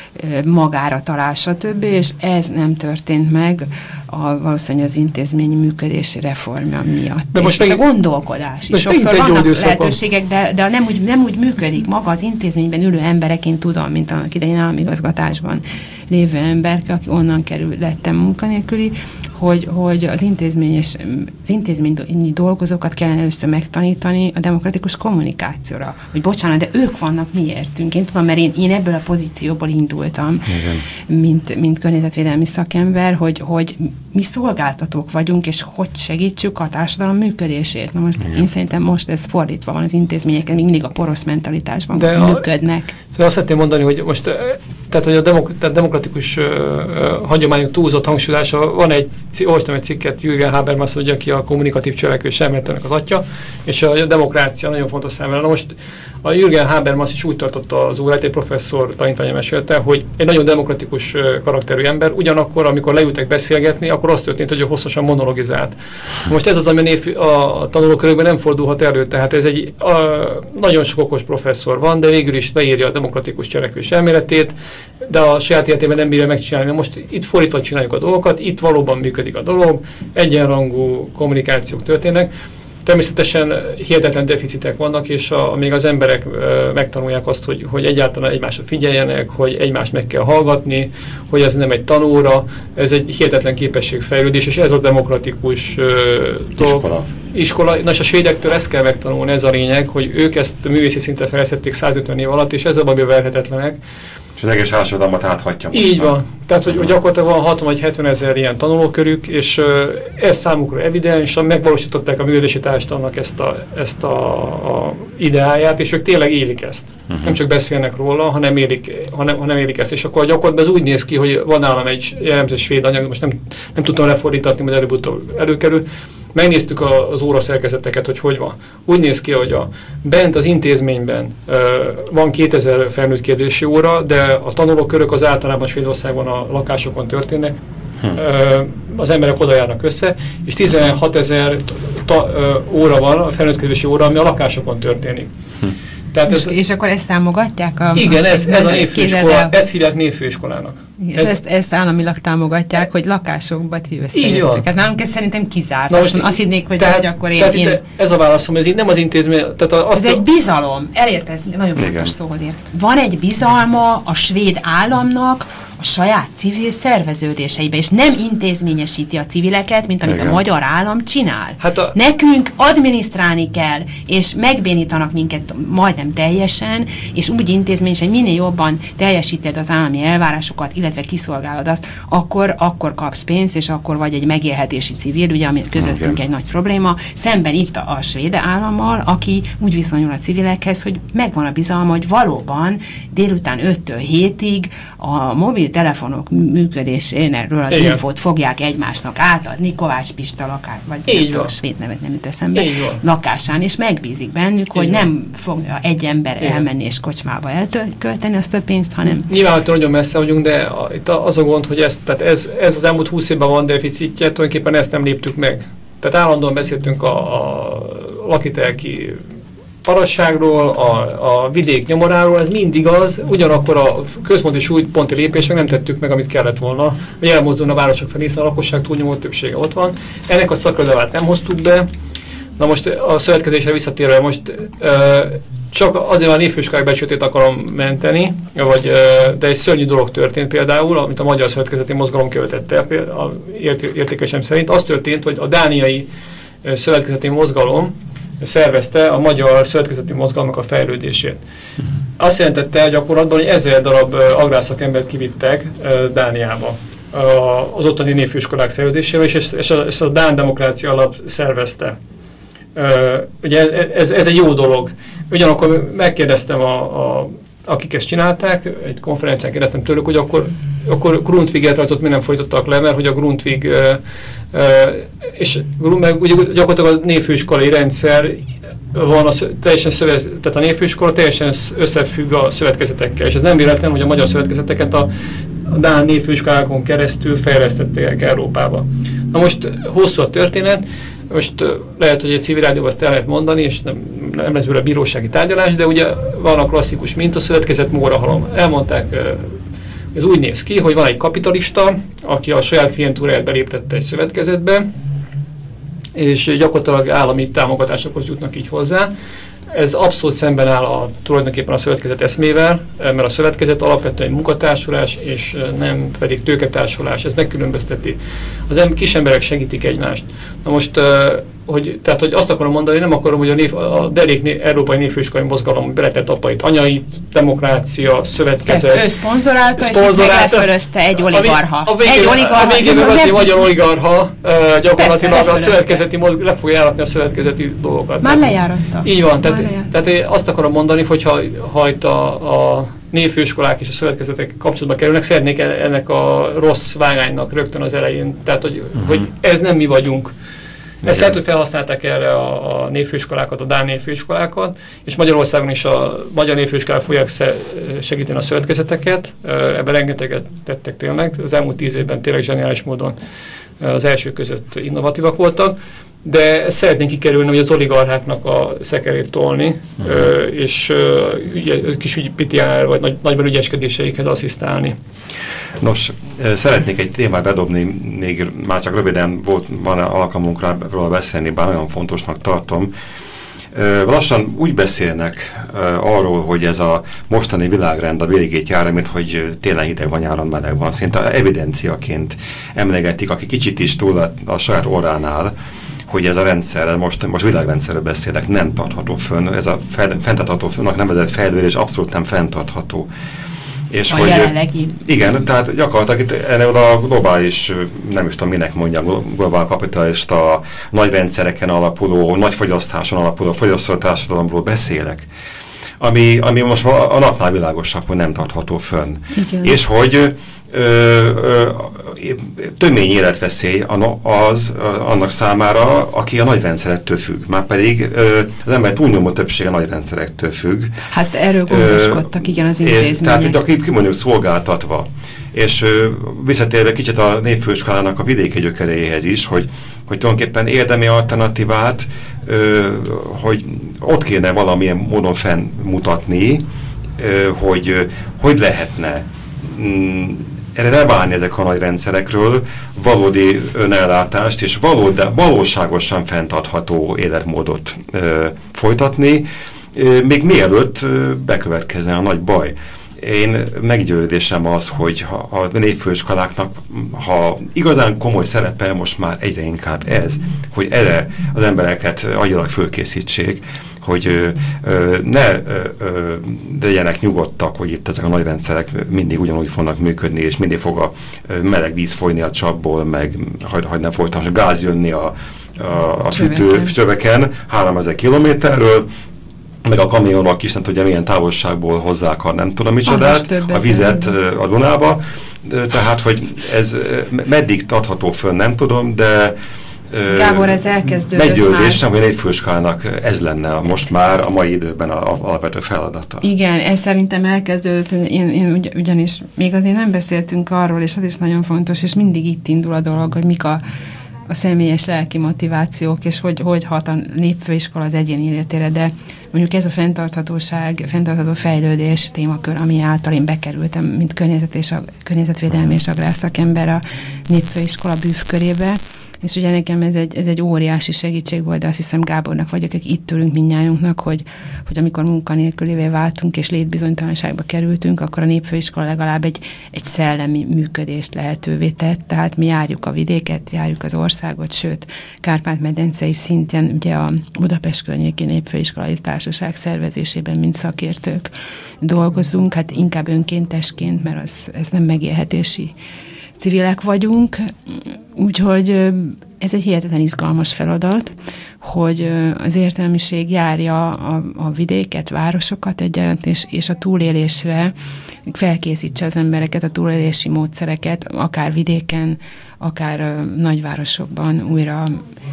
magára talál, stb. És ez nem történt meg a, valószínűleg az intézményi működési reformja miatt. De most és meg, a gondolkodás is. Sokszor vannak lehetőségek, de, de nem, úgy, nem úgy működik. Maga az intézményben ülő emberek, én tudom, mint annak idején államigazgatásban lévő emberke, aki onnan kerül, lettem munkanélküli, hogy, hogy az, intézményes, az intézményi dolgozókat kellene először megtanítani a demokratikus kommunikációra. Hogy bocsánat, de ők vannak miértünk. Én tudom, mert én, én ebből a pozícióból indultam, mint, mint környezetvédelmi szakember, hogy, hogy mi szolgáltatók vagyunk, és hogy segítsük a társadalom működését. Na most igen. Én szerintem most ez fordítva van az intézményeken, mindig a porosz mentalitásban de működnek. A, szóval azt szeretném mondani, hogy most tehát, hogy a demok, tehát demokratikus uh, uh, hagyományok túlzott hangsúlyozása, van egy, olvastam egy cikket, Jürgen Habermas, ugye, aki a kommunikatív cselekvés elméletének az atya, és a, a demokrácia nagyon fontos számára. Na most a Jürgen Habermas is úgy tartotta az órát, egy professzor tanítványom mesélte, hogy egy nagyon demokratikus uh, karakterű ember, ugyanakkor, amikor leültek beszélgetni, akkor az történt, hogy ő hosszasan monologizált. Most ez az, ami a, a tanulókörökben nem fordulhat elő, tehát ez egy a, nagyon sok okos professzor van, de végül is leírja a demokratikus cselekvés elméletét, de a saját életében nem bírja megcsinálni. Most itt fordítva csináljuk a dolgokat, itt valóban működik a dolog, egyenrangú kommunikációk történnek. Természetesen hihetetlen deficitek vannak, és a, még az emberek e, megtanulják azt, hogy, hogy egyáltalán egymásra figyeljenek, hogy egymást meg kell hallgatni, hogy ez nem egy tanóra, ez egy hihetetlen képességfejlődés, és ez a demokratikus e, iskola. iskola. Na és a svédektől ezt kell megtanulni, ez a lényeg, hogy ők ezt művészi szinten fejlesztették százötven év alatt, és ez a babja verhetetlenek. És az egész társadalmat áthatja most. Így van. Tehát, hogy, hogy gyakorlatilag van hatvan vagy hetven ezer ilyen tanulókörük, és uh, ez számukra evidens, megvalósították a művelési társadalomnak ezt a, ezt a, a ideáját, és ők tényleg élik ezt. Uh-huh. Nem csak beszélnek róla, hanem élik, hanem, hanem élik ezt. És akkor gyakorlatilag ez úgy néz ki, hogy van nálam egy jellemző svéd anyag, most nem, nem tudtam lefordítatni, majd előbb-utóbb előkerül. Megnéztük a, az óraszerkezeteket, hogy hogy van. Úgy néz ki, hogy a, bent az intézményben uh, van kétezer felnőtt kérdési óra, de a tanulókörök az általában Svédországban a lakásokon történnek. Hm. Uh, az emberek oda járnak össze, és tizenhatezer uh, óra van, a felnőtt kérdési óra, ami a lakásokon történik. Hm. Tehát ez, és akkor ezt támogatják? A, igen, ez, ez a névfőiskola, ezt hívják névfőiskolának. És ez, ezt, ezt államilag támogatják, hogy lakásokba összejöttek. Hát nálunk ez szerintem kizárt. Na most azt hinnék, hogy, tehát, hogy akkor én... Tehát én... ez a válaszom, ez így nem az intézmény... Tehát azt ez a... egy bizalom. Elérted? Nagyon fontos igen. Szó, hogy ért. Van egy bizalma a svéd államnak a saját civil szerveződéseibe, és nem intézményesíti a civileket, mint amit igen. a magyar állam csinál. Hát a... Nekünk adminisztrálni kell, és megbénítanak minket majdnem teljesen, és úgy intézmény, hogy minél jobban teljesíted az állami elvárásokat, illetve kiszolgálod azt, akkor, akkor kapsz pénzt, és akkor vagy egy megélhetési civil, ugye, ami közöttünk okay. egy nagy probléma, szemben itt a, a svéd állammal, aki úgy viszonyul a civilekhez, hogy megvan a bizalma, hogy valóban délután öttől hétig a mobiltelefonok működéséről az igen. infót fogják egymásnak átadni, Kovács Pista lakás, vagy nem tudom, svéd nevet nem jut eszembe, lakásán, és megbízik bennük, így hogy van. Nem fogja egy ember igen. elmenni és kocsmába elkölteni azt a pénzt, hanem... Nyilván nagyon messze vagyunk, de a, itt az a gond, hogy ez, tehát ez, ez az elmúlt húsz évben van deficitje, tulajdonképpen ezt nem léptük meg. Tehát állandóan beszéltünk a, a lakitelki parasságról, a, a vidék nyomoráról, ez mindig az, ugyanakkor a központi súlyponti lépés meg nem tettük meg, amit kellett volna, hogy elmozdulna a városok felé, hiszen a lakosság túlnyomó többsége ott van. Ennek a szakradalát nem hoztuk be. Na most a szövetkezésre visszatérve, most uh, csak azért a névfőiskolák becsületét akarom menteni, vagy, uh, de egy szörnyű dolog történt például, amit a Magyar Szövetkezeti Mozgalom követett el, a értékesem szerint. Az történt, hogy a dániai uh, szövetkezeti mozgalom szervezte a magyar szövetkezeti mozgalmak a fejlődését. Azt jelentette gyakorlatban, hogy ezer darab uh, agrárszakembert kivittek uh, Dániába uh, az ottani névfőiskolák szervezésével, és ezt, ezt, a, ezt a Dán Demokrácia Alap szervezte. Uh, ugye ez, ez egy jó dolog. Ugyanakkor megkérdeztem, a, a, akik ezt csinálták, egy konferencián kérdeztem tőlük, hogy akkor, akkor Grundtviget rajtot mi nem folytottak le, mert hogy a Grundtvig, uh, uh, és meg ugye gyakorlatilag a névfőiskolai rendszer van, a, teljesen szövet, tehát a névfőiskola teljesen összefügg a szövetkezetekkel, és ez nem véletlen, hogy a magyar szövetkezeteket a, a dán névfőiskolákon keresztül fejlesztették Európába. Na most hosszú a történet. Most lehet, hogy egy civil rádióban ezt el lehet mondani, és nem, nem lesz belőle bírósági tárgyalás, de ugye van a klasszikus minta, szövetkezet, mórahalom. Elmondták, ez úgy néz ki, hogy van egy kapitalista, aki a saját klientúráját beléptette egy szövetkezetbe, és gyakorlatilag állami támogatásokhoz jutnak így hozzá. Ez abszolút szemben áll a, tulajdonképpen a szövetkezet eszmével, mert a szövetkezet alapvetően egy munkatársulás, és nem pedig tőketársulás. Ez megkülönbözteti. Az em- kis emberek segítik egymást. Na most, hogy, tehát, hogy azt akarom mondani, nem akarom, hogy a, név, a derék né, európai névfőiskolai mozgalom beletett apait, anyait, demokrácia, szövetkezet. Ezt ő szponzorálta, és megfelőzte egy oligarha. A végén, egy oligarha. A végén meg az, hogy magyar oligarha gyakorlatilag a szövetkezeti mozg, le fogja járatni a szövetkezeti dolgokat. Már lejáratta. Így van. Tehát, tehát én azt akarom mondani, hogy ha, ha itt a, a névfőiskolák és a szövetkezetek kapcsolatba kerülnek, szeretnék ennek a rossz vágánynak rögtön az elején, tehát hogy, uh-huh. hogy ez nem mi vagyunk. Ezt lehet, hogy felhasználták erre a, a névfőiskolákat, a dán névfőiskolákat, és Magyarországon is a magyar névfőiskolák fogják segíteni a szövetkezeteket, ebben rengeteget tettek tényleg, az elmúlt tíz évben tényleg zseniális módon az első között innovatívak voltak, de szeretnénk kikerülni, hogy az oligarcháknak a szekerét tolni, uh-huh. és ügye, kis ügypitiánál vagy nagy, nagyban ügyeskedéseikhez asszisztálni. Nos, szeretnék egy témát bedobni, még már csak röviden volt, van alkalmunkra róla beszélni, bár nagyon fontosnak tartom. Lassan úgy beszélnek arról, hogy ez a mostani világrend a végét jár, mint hogy télen hideg van, nyáron meleg van. Szinte evidenciaként emlegetik, aki kicsit is túl a, a saját orránál, hogy ez a rendszer, most, most világrendszerről beszélek, nem tartható fönn. Ez a fenntarthatónak nevezett fejlődés abszolút nem fenntartható. És a hogy, jelenlegi. Igen, tehát gyakorlatilag itt ennél a globális, nem is tudom minek mondjam, globál kapitalista, nagy rendszereken alapuló, nagy fogyasztáson alapuló fogyasztótársadalomról beszélek, ami, ami most a napnál világosabb, hogy nem tartható fönn. Igen. És hogy Ö, ö, tömény életveszély az ö, annak számára, aki a nagy rendszerektől függ. Már pedig ö, az ember túlnyomó többsége nagy rendszerektől függ. Hát erről gondoskodtak, ö, igen, az intézmények. Tehát, hogy aki ki mondjuk szolgáltatva. És ö, visszatérve kicsit a névfőiskolának a vidéki gyökeréhez is, hogy, hogy tulajdonképpen érdemi alternatívát, ö, hogy ott kéne valamilyen módon fennmutatni, ö, hogy hogy lehetne mm, erre elválni ezek a nagy rendszerekről, valódi önellátást és valódi, valóságosan fenntartható életmódot ö, folytatni, ö, még mielőtt ö, bekövetkezne a nagy baj. Én meggyőződésem az, hogy ha a névfőiskoláknak, ha igazán komoly szerepe most már egyre inkább ez, hogy erre az embereket agyilag fölkészítsék, hogy ö, ö, ne ö, ö, legyenek nyugodtak, hogy itt ezek a nagy rendszerek mindig ugyanúgy fognak működni, és mindig fog a ö, meleg víz folyni a csapból, meg hogy, hogy ne folytasson, a gáz jönni a, a, a fűtőcsöveken háromezer kilométerről, meg a kamionok is nem tudja milyen távolságból hozzák a nem tudom micsodát, a vizet a Dunába, tehát hogy ez meddig tartható fönn, nem tudom, de Gábor, ez elkezdődött meggyőződésem, hogy egy főiskolának ez lenne most már a mai időben az alapvető feladata. Igen, ez szerintem elkezdődött, én, én ugy, ugyanis még azért nem beszéltünk arról, és az is nagyon fontos, és mindig itt indul a dolog, hogy mik a, a személyes lelki motivációk, és hogy, hogy hat a népfőiskola az egyén életére, de mondjuk ez a fenntarthatóság, fenntartható fejlődés témakör, ami által én bekerültem, mint környezet és a, környezetvédelmi és agrárszakember a népfőiskola bűvkörébe, és ugye nekem ez egy, ez egy óriási segítség volt, de azt hiszem Gábornak vagy, akik itt tőlünk mindnyájunknak, hogy, hogy amikor munkanélkülévé váltunk és létbizonytalanságba kerültünk, akkor a népfőiskola legalább egy, egy szellemi működést lehetővé tett. Tehát mi járjuk a vidéket, járjuk az országot, sőt, Kárpát-medencei szinten ugye a Budapest környéki népfőiskolai társaság szervezésében, mint szakértők dolgozunk, hát inkább önkéntesként, mert az, ez nem megélhetési civilek vagyunk, úgyhogy ez egy hihetetlen izgalmas feladat, hogy az értelmiség járja a, a vidéket, városokat egyaránt, és, és a túlélésre felkészítse az embereket, a túlélési módszereket, akár vidéken, akár nagyvárosokban újra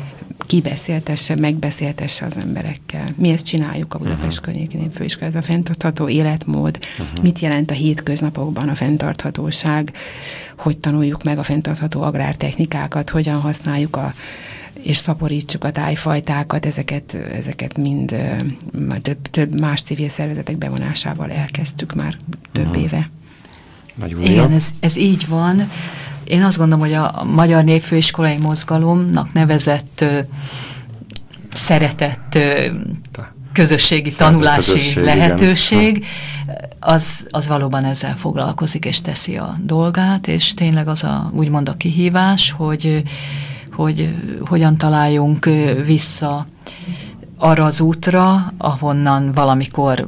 kibeszéltesse, megbeszéltesse az emberekkel. Mi ezt csináljuk a Budapest uh-huh. környéki népfőiskola, ez a fenntartható életmód, uh-huh. mit jelent a hétköznapokban a fenntarthatóság, hogy tanuljuk meg a fenntartható agrártechnikákat, hogyan használjuk a és szaporítsuk a tájfajtákat, ezeket, ezeket mind több, több más civil szervezetek bevonásával elkezdtük már több uh-huh. éve. Igen, ez, ez így van. Én azt gondolom, hogy a Magyar Népfőiskolai Mozgalomnak nevezett uh, szeretett uh, közösségi tanulási közösség, lehetőség, az, az valóban ezzel foglalkozik és teszi a dolgát, és tényleg az a, úgymond a kihívás, hogy, hogy hogyan találjunk vissza arra az útra, ahonnan valamikor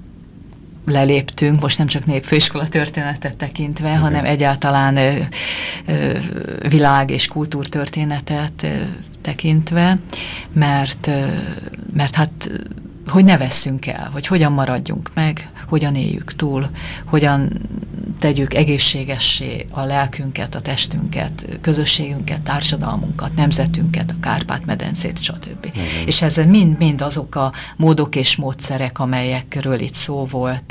leléptünk, most nem csak népfőiskola történetet tekintve, okay. hanem egyáltalán ö, ö, világ- és kultúrtörténetet ö, tekintve, mert, ö, mert hát hogy ne vesszünk el, hogy hogyan maradjunk meg, hogyan éljük túl, hogyan tegyük egészségessé a lelkünket, a testünket, közösségünket, társadalmunkat, nemzetünket, a Kárpát-medencét, stb. Igen. És ez mind-mind azok a módok és módszerek, amelyekről itt szó volt,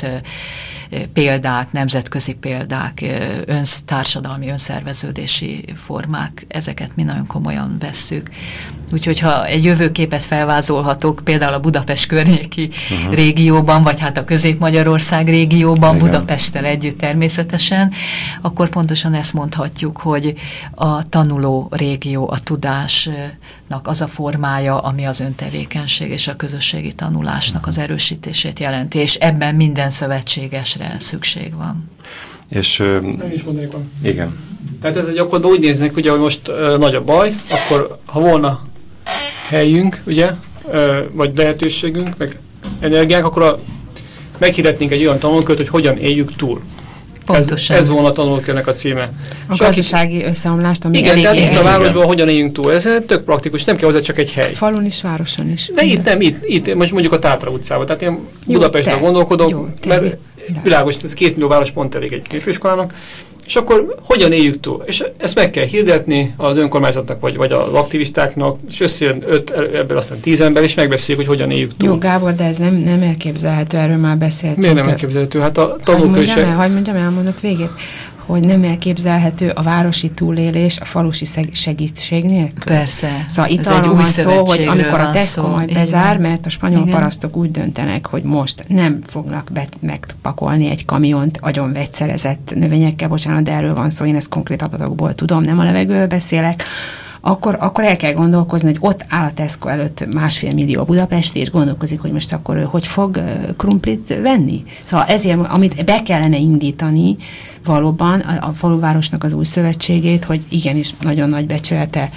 példák, nemzetközi példák, önsz, társadalmi önszerveződési formák, ezeket mi nagyon komolyan vesszük. Úgyhogy ha egy jövőképet felvázolhatok, például a Budapest környéki uh-huh. régióban, vagy hát a Közép-Magyarország régióban, igen. Budapesttel együtt természetesen, akkor pontosan ezt mondhatjuk, hogy a tanuló régió, a tudásnak az a formája, ami az öntevékenység és a közösségi tanulásnak az erősítését jelenti, és ebben minden szövetségesre szükség van. És nem is mondanék van. Igen. Tehát ez gyakorlatban úgy néznek, ugye, hogy most uh, nagy a baj, akkor ha volna helyünk, ugye, uh, vagy lehetőségünk, meg energiánk, akkor a, meghirdetnénk egy olyan tanulókört, hogy hogyan éljük túl. Pontosan. Ez, ez volna a tanulókörnek a címe. A gazdasági összeomlást, ami igen, tehát itt a városban hogyan éljünk túl. Ez tök praktikus, nem kell hozzá csak egy hely. Falun is, városon is. De itt nem, itt, itt most mondjuk a Tátra utcában. Tehát én Budapesten gondolkodom, jó, te, mert te. Világos, ez két millió város pont elég egy népfőiskolának. És akkor hogyan éljük túl? És ezt meg kell hirdetni az önkormányzatnak, vagy, vagy az aktivistáknak, és összejön öt, ebből aztán tíz ember, és megbeszéljük, hogy hogyan éljük túl. Jó, Gábor, de ez nem, nem elképzelhető, erről már beszéltünk. Miért nem elképzelhető? Hát a tanulókör is... Hagy mondjam el a mondat végét, hogy nem elképzelhető a városi túlélés a falusi segítség nélkül. Persze. Szóval itt arról van szó, hogy amikor a Tesco majd bezár, mert a spanyol igen. parasztok úgy döntenek, hogy most nem fognak be, megpakolni egy kamiont agyon vegyszerezett növényekkel, bocsánat, de erről van szó, én ezt konkrét adatokból tudom, nem a levegőről beszélek, Akkor, akkor el kell gondolkozni, hogy ott áll a Tesco előtt másfél millió budapesti, és gondolkozik, hogy most akkor ő hogy fog krumplit venni. Szóval ezért, amit be kellene indítani valóban a, a faluvárosnak az új szövetségét, hogy igenis nagyon nagy becsülete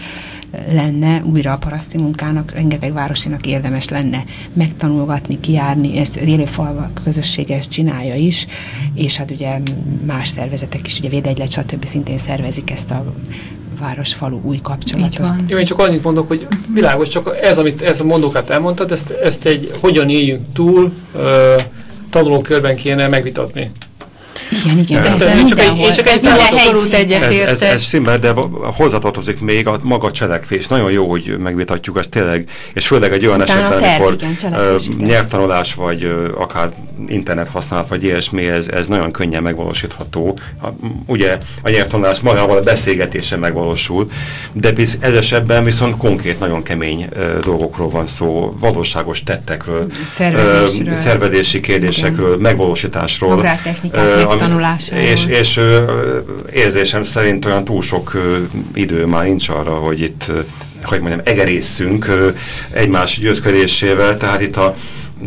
lenne újra a paraszti munkának, rengeteg városinak érdemes lenne megtanulgatni, kijárni, ezt élőfalvak közössége ezt csinálja is, és hát ugye más szervezetek is, ugye Védegylet, stb. Szintén szervezik ezt a város-falu új kapcsolatot. Jó, én csak annyit mondok, hogy világos, csak ez, amit ez a mondókát elmondtad, ezt, ezt egy hogyan éljünk túl ö, tanulókörben kéne megvitatni. Igen, igen. Ez, ez, ez csak egy, én csak egy abszolút egyetértek. Ez, ez, ez stimmel, de hozzátartozik még a maga cselekvés. Nagyon jó, hogy megvitatjuk ezt tényleg, és főleg egy olyan utána esetben, amikor uh, nyelvtanulás, vagy uh, akár internet használat, vagy ilyesmi, ez, ez nagyon könnyen megvalósítható. A, ugye a nyelvtanulás magával a beszélgetésen megvalósul, de ez esetben viszont konkrét, nagyon kemény uh, dolgokról van szó, valóságos tettekről, uh, szervezési kérdésekről, igen. megvalósításról. Agrártechnikák tanulásáról. És, és ö, érzésem szerint olyan túl ö, idő már nincs arra, hogy itt, ö, hogy mondjam, egerészünk ö, egymás győzködésével, tehát itt a,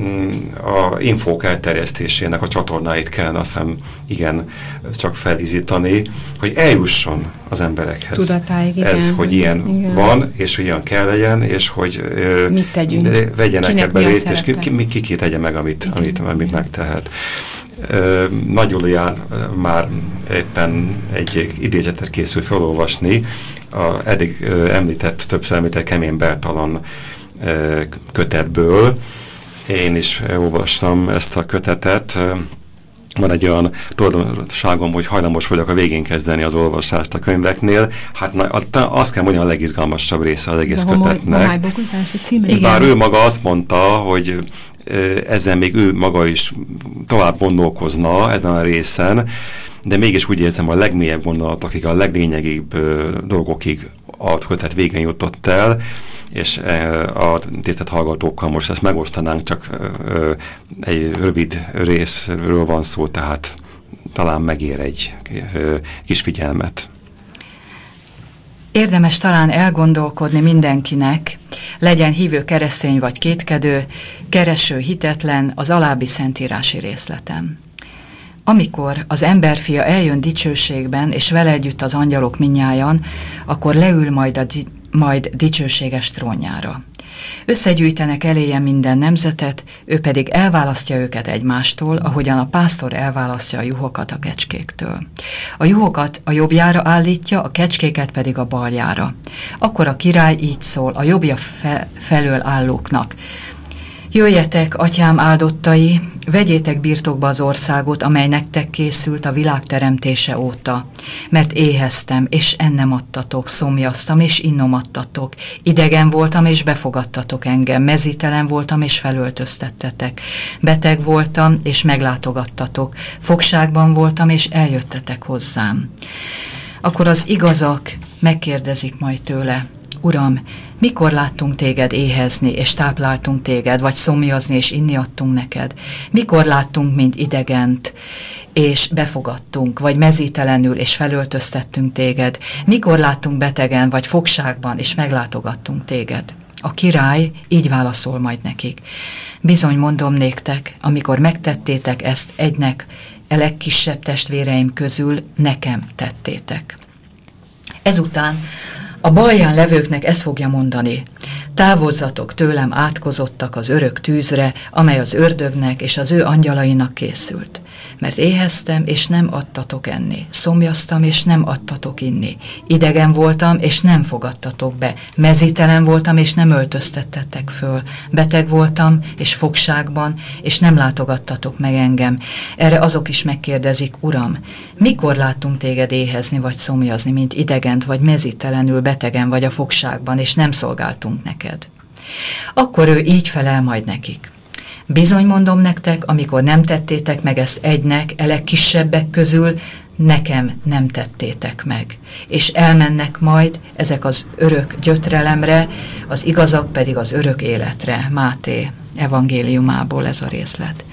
a infók elterjesztésének a csatornáit kellene azt hiszem igen csak felizítani, hogy eljusson az emberekhez. Tudatáig, igen. Ez, hogy ilyen igen. van, és hogy ilyen kell legyen, és hogy ö, mit tegyünk? Vegyenek Kinek ebben részt, és ki, ki, ki, ki tegye meg, amit, amit, amit megtehet. Uh, Nagy Julián uh, már éppen egy idézetet készül felolvasni, a eddig uh, említett, többször említett Kemény Bertalan uh, kötetből. Én is olvastam ezt a kötetet. Uh, van egy olyan tulajdonságom, hogy hajlamos vagyok a végén kezdeni az olvasást a könyveknél. Hát na, azt kell mondjam, a legizgalmasabb része az egész kötetnek. Bár ő maga azt mondta, hogy ezzel még ő maga is tovább gondolkozna ezen a részen, de mégis úgy érzem, a legmélyebb gondolatokig, a leglényegibb dolgokig a kötet végén jutott el, és a tisztelt hallgatókkal most ezt megosztanánk, csak egy rövid részről van szó, tehát talán megér egy kis figyelmet. Érdemes talán elgondolkodni mindenkinek, legyen hívő keresztény vagy kétkedő, kereső hitetlen az alábbi szentírási részletem. Amikor az emberfia eljön dicsőségben, és vele együtt az angyalok mindnyájan, akkor leül majd a di- majd dicsőséges trónjára. Összegyűjtenek eléje minden nemzetet, ő pedig elválasztja őket egymástól, ahogyan a pásztor elválasztja a juhokat a kecskéktől. A juhokat a jobbjára állítja, a kecskéket pedig a baljára. Akkor a király így szól a jobbja fe- felől állóknak: jöjjetek, atyám áldottai, vegyétek birtokba az országot, amely nektek készült a világ teremtése óta. Mert éheztem, és ennem adtatok, szomjaztam, és innom adtatok. Idegen voltam, és befogadtatok engem. Mezítelen voltam, és felöltöztettetek. Beteg voltam, és meglátogattatok. Fogságban voltam, és eljöttetek hozzám. Akkor az igazak megkérdezik majd tőle: Uram, mikor láttunk téged éhezni, és tápláltunk téged, vagy szomjazni, és inni adtunk neked? Mikor láttunk, mint idegent, és befogadtunk, vagy mezítelenül, és felöltöztettünk téged? Mikor láttunk betegen, vagy fogságban, és meglátogattunk téged? A király így válaszol majd nekik: bizony mondom néktek, amikor megtettétek ezt egynek, a legkisebb testvéreim közül, nekem tettétek. Ezután a balján levőknek ezt fogja mondani: távozzatok tőlem, átkozottak az örök tűzre, amely az ördögnek és az ő angyalainak készült. Mert éheztem, és nem adtatok enni. Szomjaztam, és nem adtatok inni. Idegen voltam, és nem fogadtatok be. Mezítelen voltam, és nem öltöztettetek föl. Beteg voltam, és fogságban, és nem látogattatok meg engem. Erre azok is megkérdezik: Uram, mikor láttunk téged éhezni, vagy szomjazni, mint idegent, vagy mezítelenül, betegen, vagy a fogságban, és nem szolgáltunk neked? Akkor ő így felel majd nekik: bizony mondom nektek, amikor nem tettétek meg ezt egynek, a legkisebbek közül, nekem nem tettétek meg. És elmennek majd ezek az örök gyötrelemre, az igazak pedig az örök életre. Máté evangéliumából ez a részlet.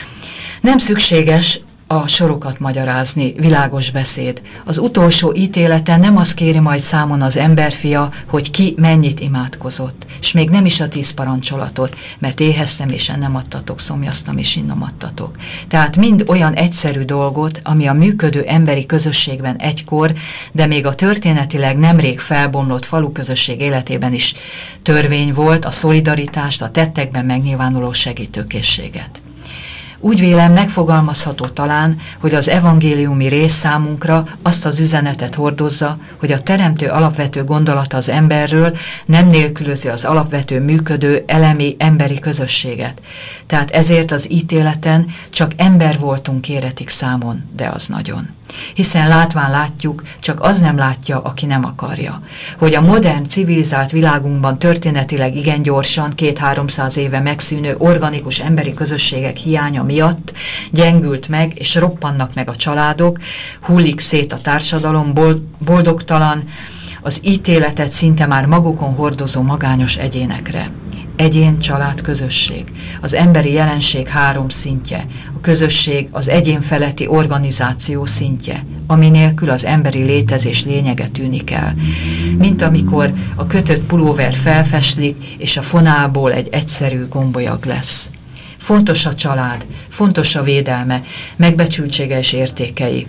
Nem szükséges a sorokat magyarázni, világos beszéd. Az utolsó ítéleten nem azt kéri majd számon az emberfia, hogy ki mennyit imádkozott, és még nem is a tíz parancsolatot, mert éheztem, és ennem adtatok, szomjaztam, és innom adtatok. Tehát mind olyan egyszerű dolgot, ami a működő emberi közösségben egykor, de még a történetileg nemrég felbomlott faluközösség életében is törvény volt, a szolidaritást, a tettekben megnyilvánuló segítőkészséget. Úgy vélem, megfogalmazható talán, hogy az evangéliumi rész számunkra azt az üzenetet hordozza, hogy a teremtő alapvető gondolata az emberről nem nélkülözi az alapvető működő elemi emberi közösséget. Tehát ezért az ítéleten csak ember voltunk kéretik számon, de az nagyon. Hiszen látván látjuk, csak az nem látja, aki nem akarja. Hogy a modern, civilizált világunkban történetileg igen gyorsan, két-háromszáz éve megszűnő organikus emberi közösségek hiánya miatt gyengült meg, és roppannak meg a családok, hullik szét a társadalom, boldogtalan, az ítéletet szinte már magukon hordozó magányos egyénekre. Egyén, család, közösség. Az emberi jelenség három szintje. A közösség az egyén feletti organizáció szintje, ami nélkül az emberi létezés lényege tűnik el. Mint amikor a kötött pulóver felfeslik, és a fonálból egy egyszerű gombolyag lesz. Fontos a család, fontos a védelme, megbecsültsége és értékei.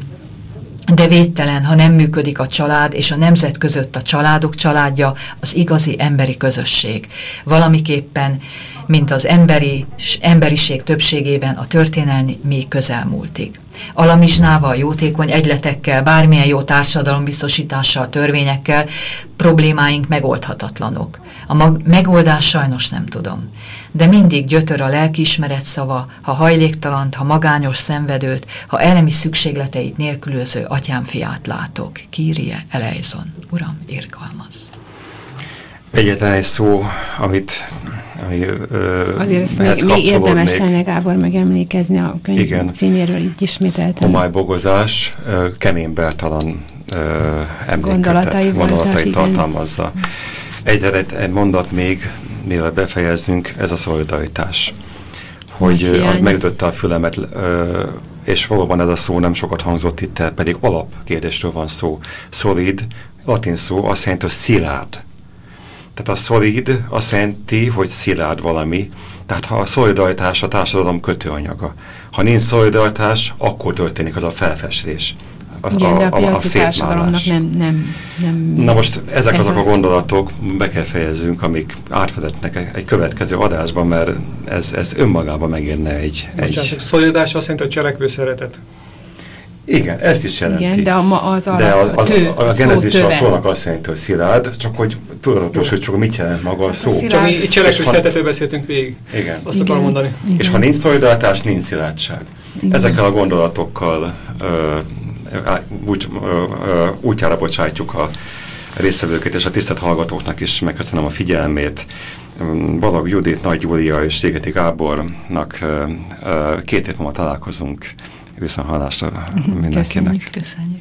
De védtelen, ha nem működik a család, és a nemzet között a családok családja, az igazi emberi közösség. Valamiképpen mint az emberi, emberiség többségében a történelmi közelmúltig. Alamizsnával, jótékony egyletekkel, bármilyen jó társadalombiztosítással, törvényekkel problémáink megoldhatatlanok. A mag- megoldás sajnos nem tudom. De mindig gyötör a lelkiismeret szava, ha hajléktalant, ha magányos szenvedőt, ha elemi szükségleteit nélkülöző atyám fiát látok. Kyrie eleison. Uram, irgalmaz. Egyetlen egy szó, amit ami, ö, azért ezt még, még érdemes lenne, Gábor, megemlékezni a könyv igen. címéről, így ismételtem. Homálybogozás, kemény Bertalan emléketet, gondolatai, gondolatai tartalmazza. Egyre egy mondat még, mielőtt befejezzünk, ez a szolidaritás. Hogy megütötte a fülemet, ö, és valóban ez a szó nem sokat hangzott itt el, pedig alapkérdésről van szó. Szolid, latin szó, azt jelenti, hogy szilárd. Tehát a szolid azt jelenti, hogy szilárd valami. Tehát ha a szolidaritás a társadalom kötőanyaga. Ha nincs szolidaritás, akkor történik az a felfestés. A, igen, de a piaci a, a társadalomnak nem, nem, nem... Na most ezek azok a gondolatok, be kell fejezzünk, amik átfedetnek egy, egy következő adásban, mert ez, ez önmagában megérne egy... Bocsánat, egy... szolidaritás azt jelenti, hogy cselekvő szeretet. Igen, ezt is jelenti. Igen, de a, az de a, az, tő, a, a genezéssel a szónak azt jelenti, hogy szilárd, csak hogy tudatos, hogy csak mit jelent maga a szó. A csak mi itt cselekvő szeretetről beszéltünk végig. Igen. Azt akarom mondani. Igen. És ha nincs szolidaritás, nincs szilárdság. Igen. Ezekkel a gondolatokkal ö, úgy, ö, ö, útjára bocsátjuk a résztvevőket, és a tisztelt hallgatóknak is megköszönöm a figyelmét. Balogh Judit, Nagy Júlia és Szigeti Gábornak ö, ö, két hét múlva találkozunk. Viszonthallásra mindenkinek. Köszönjük. Köszönjük.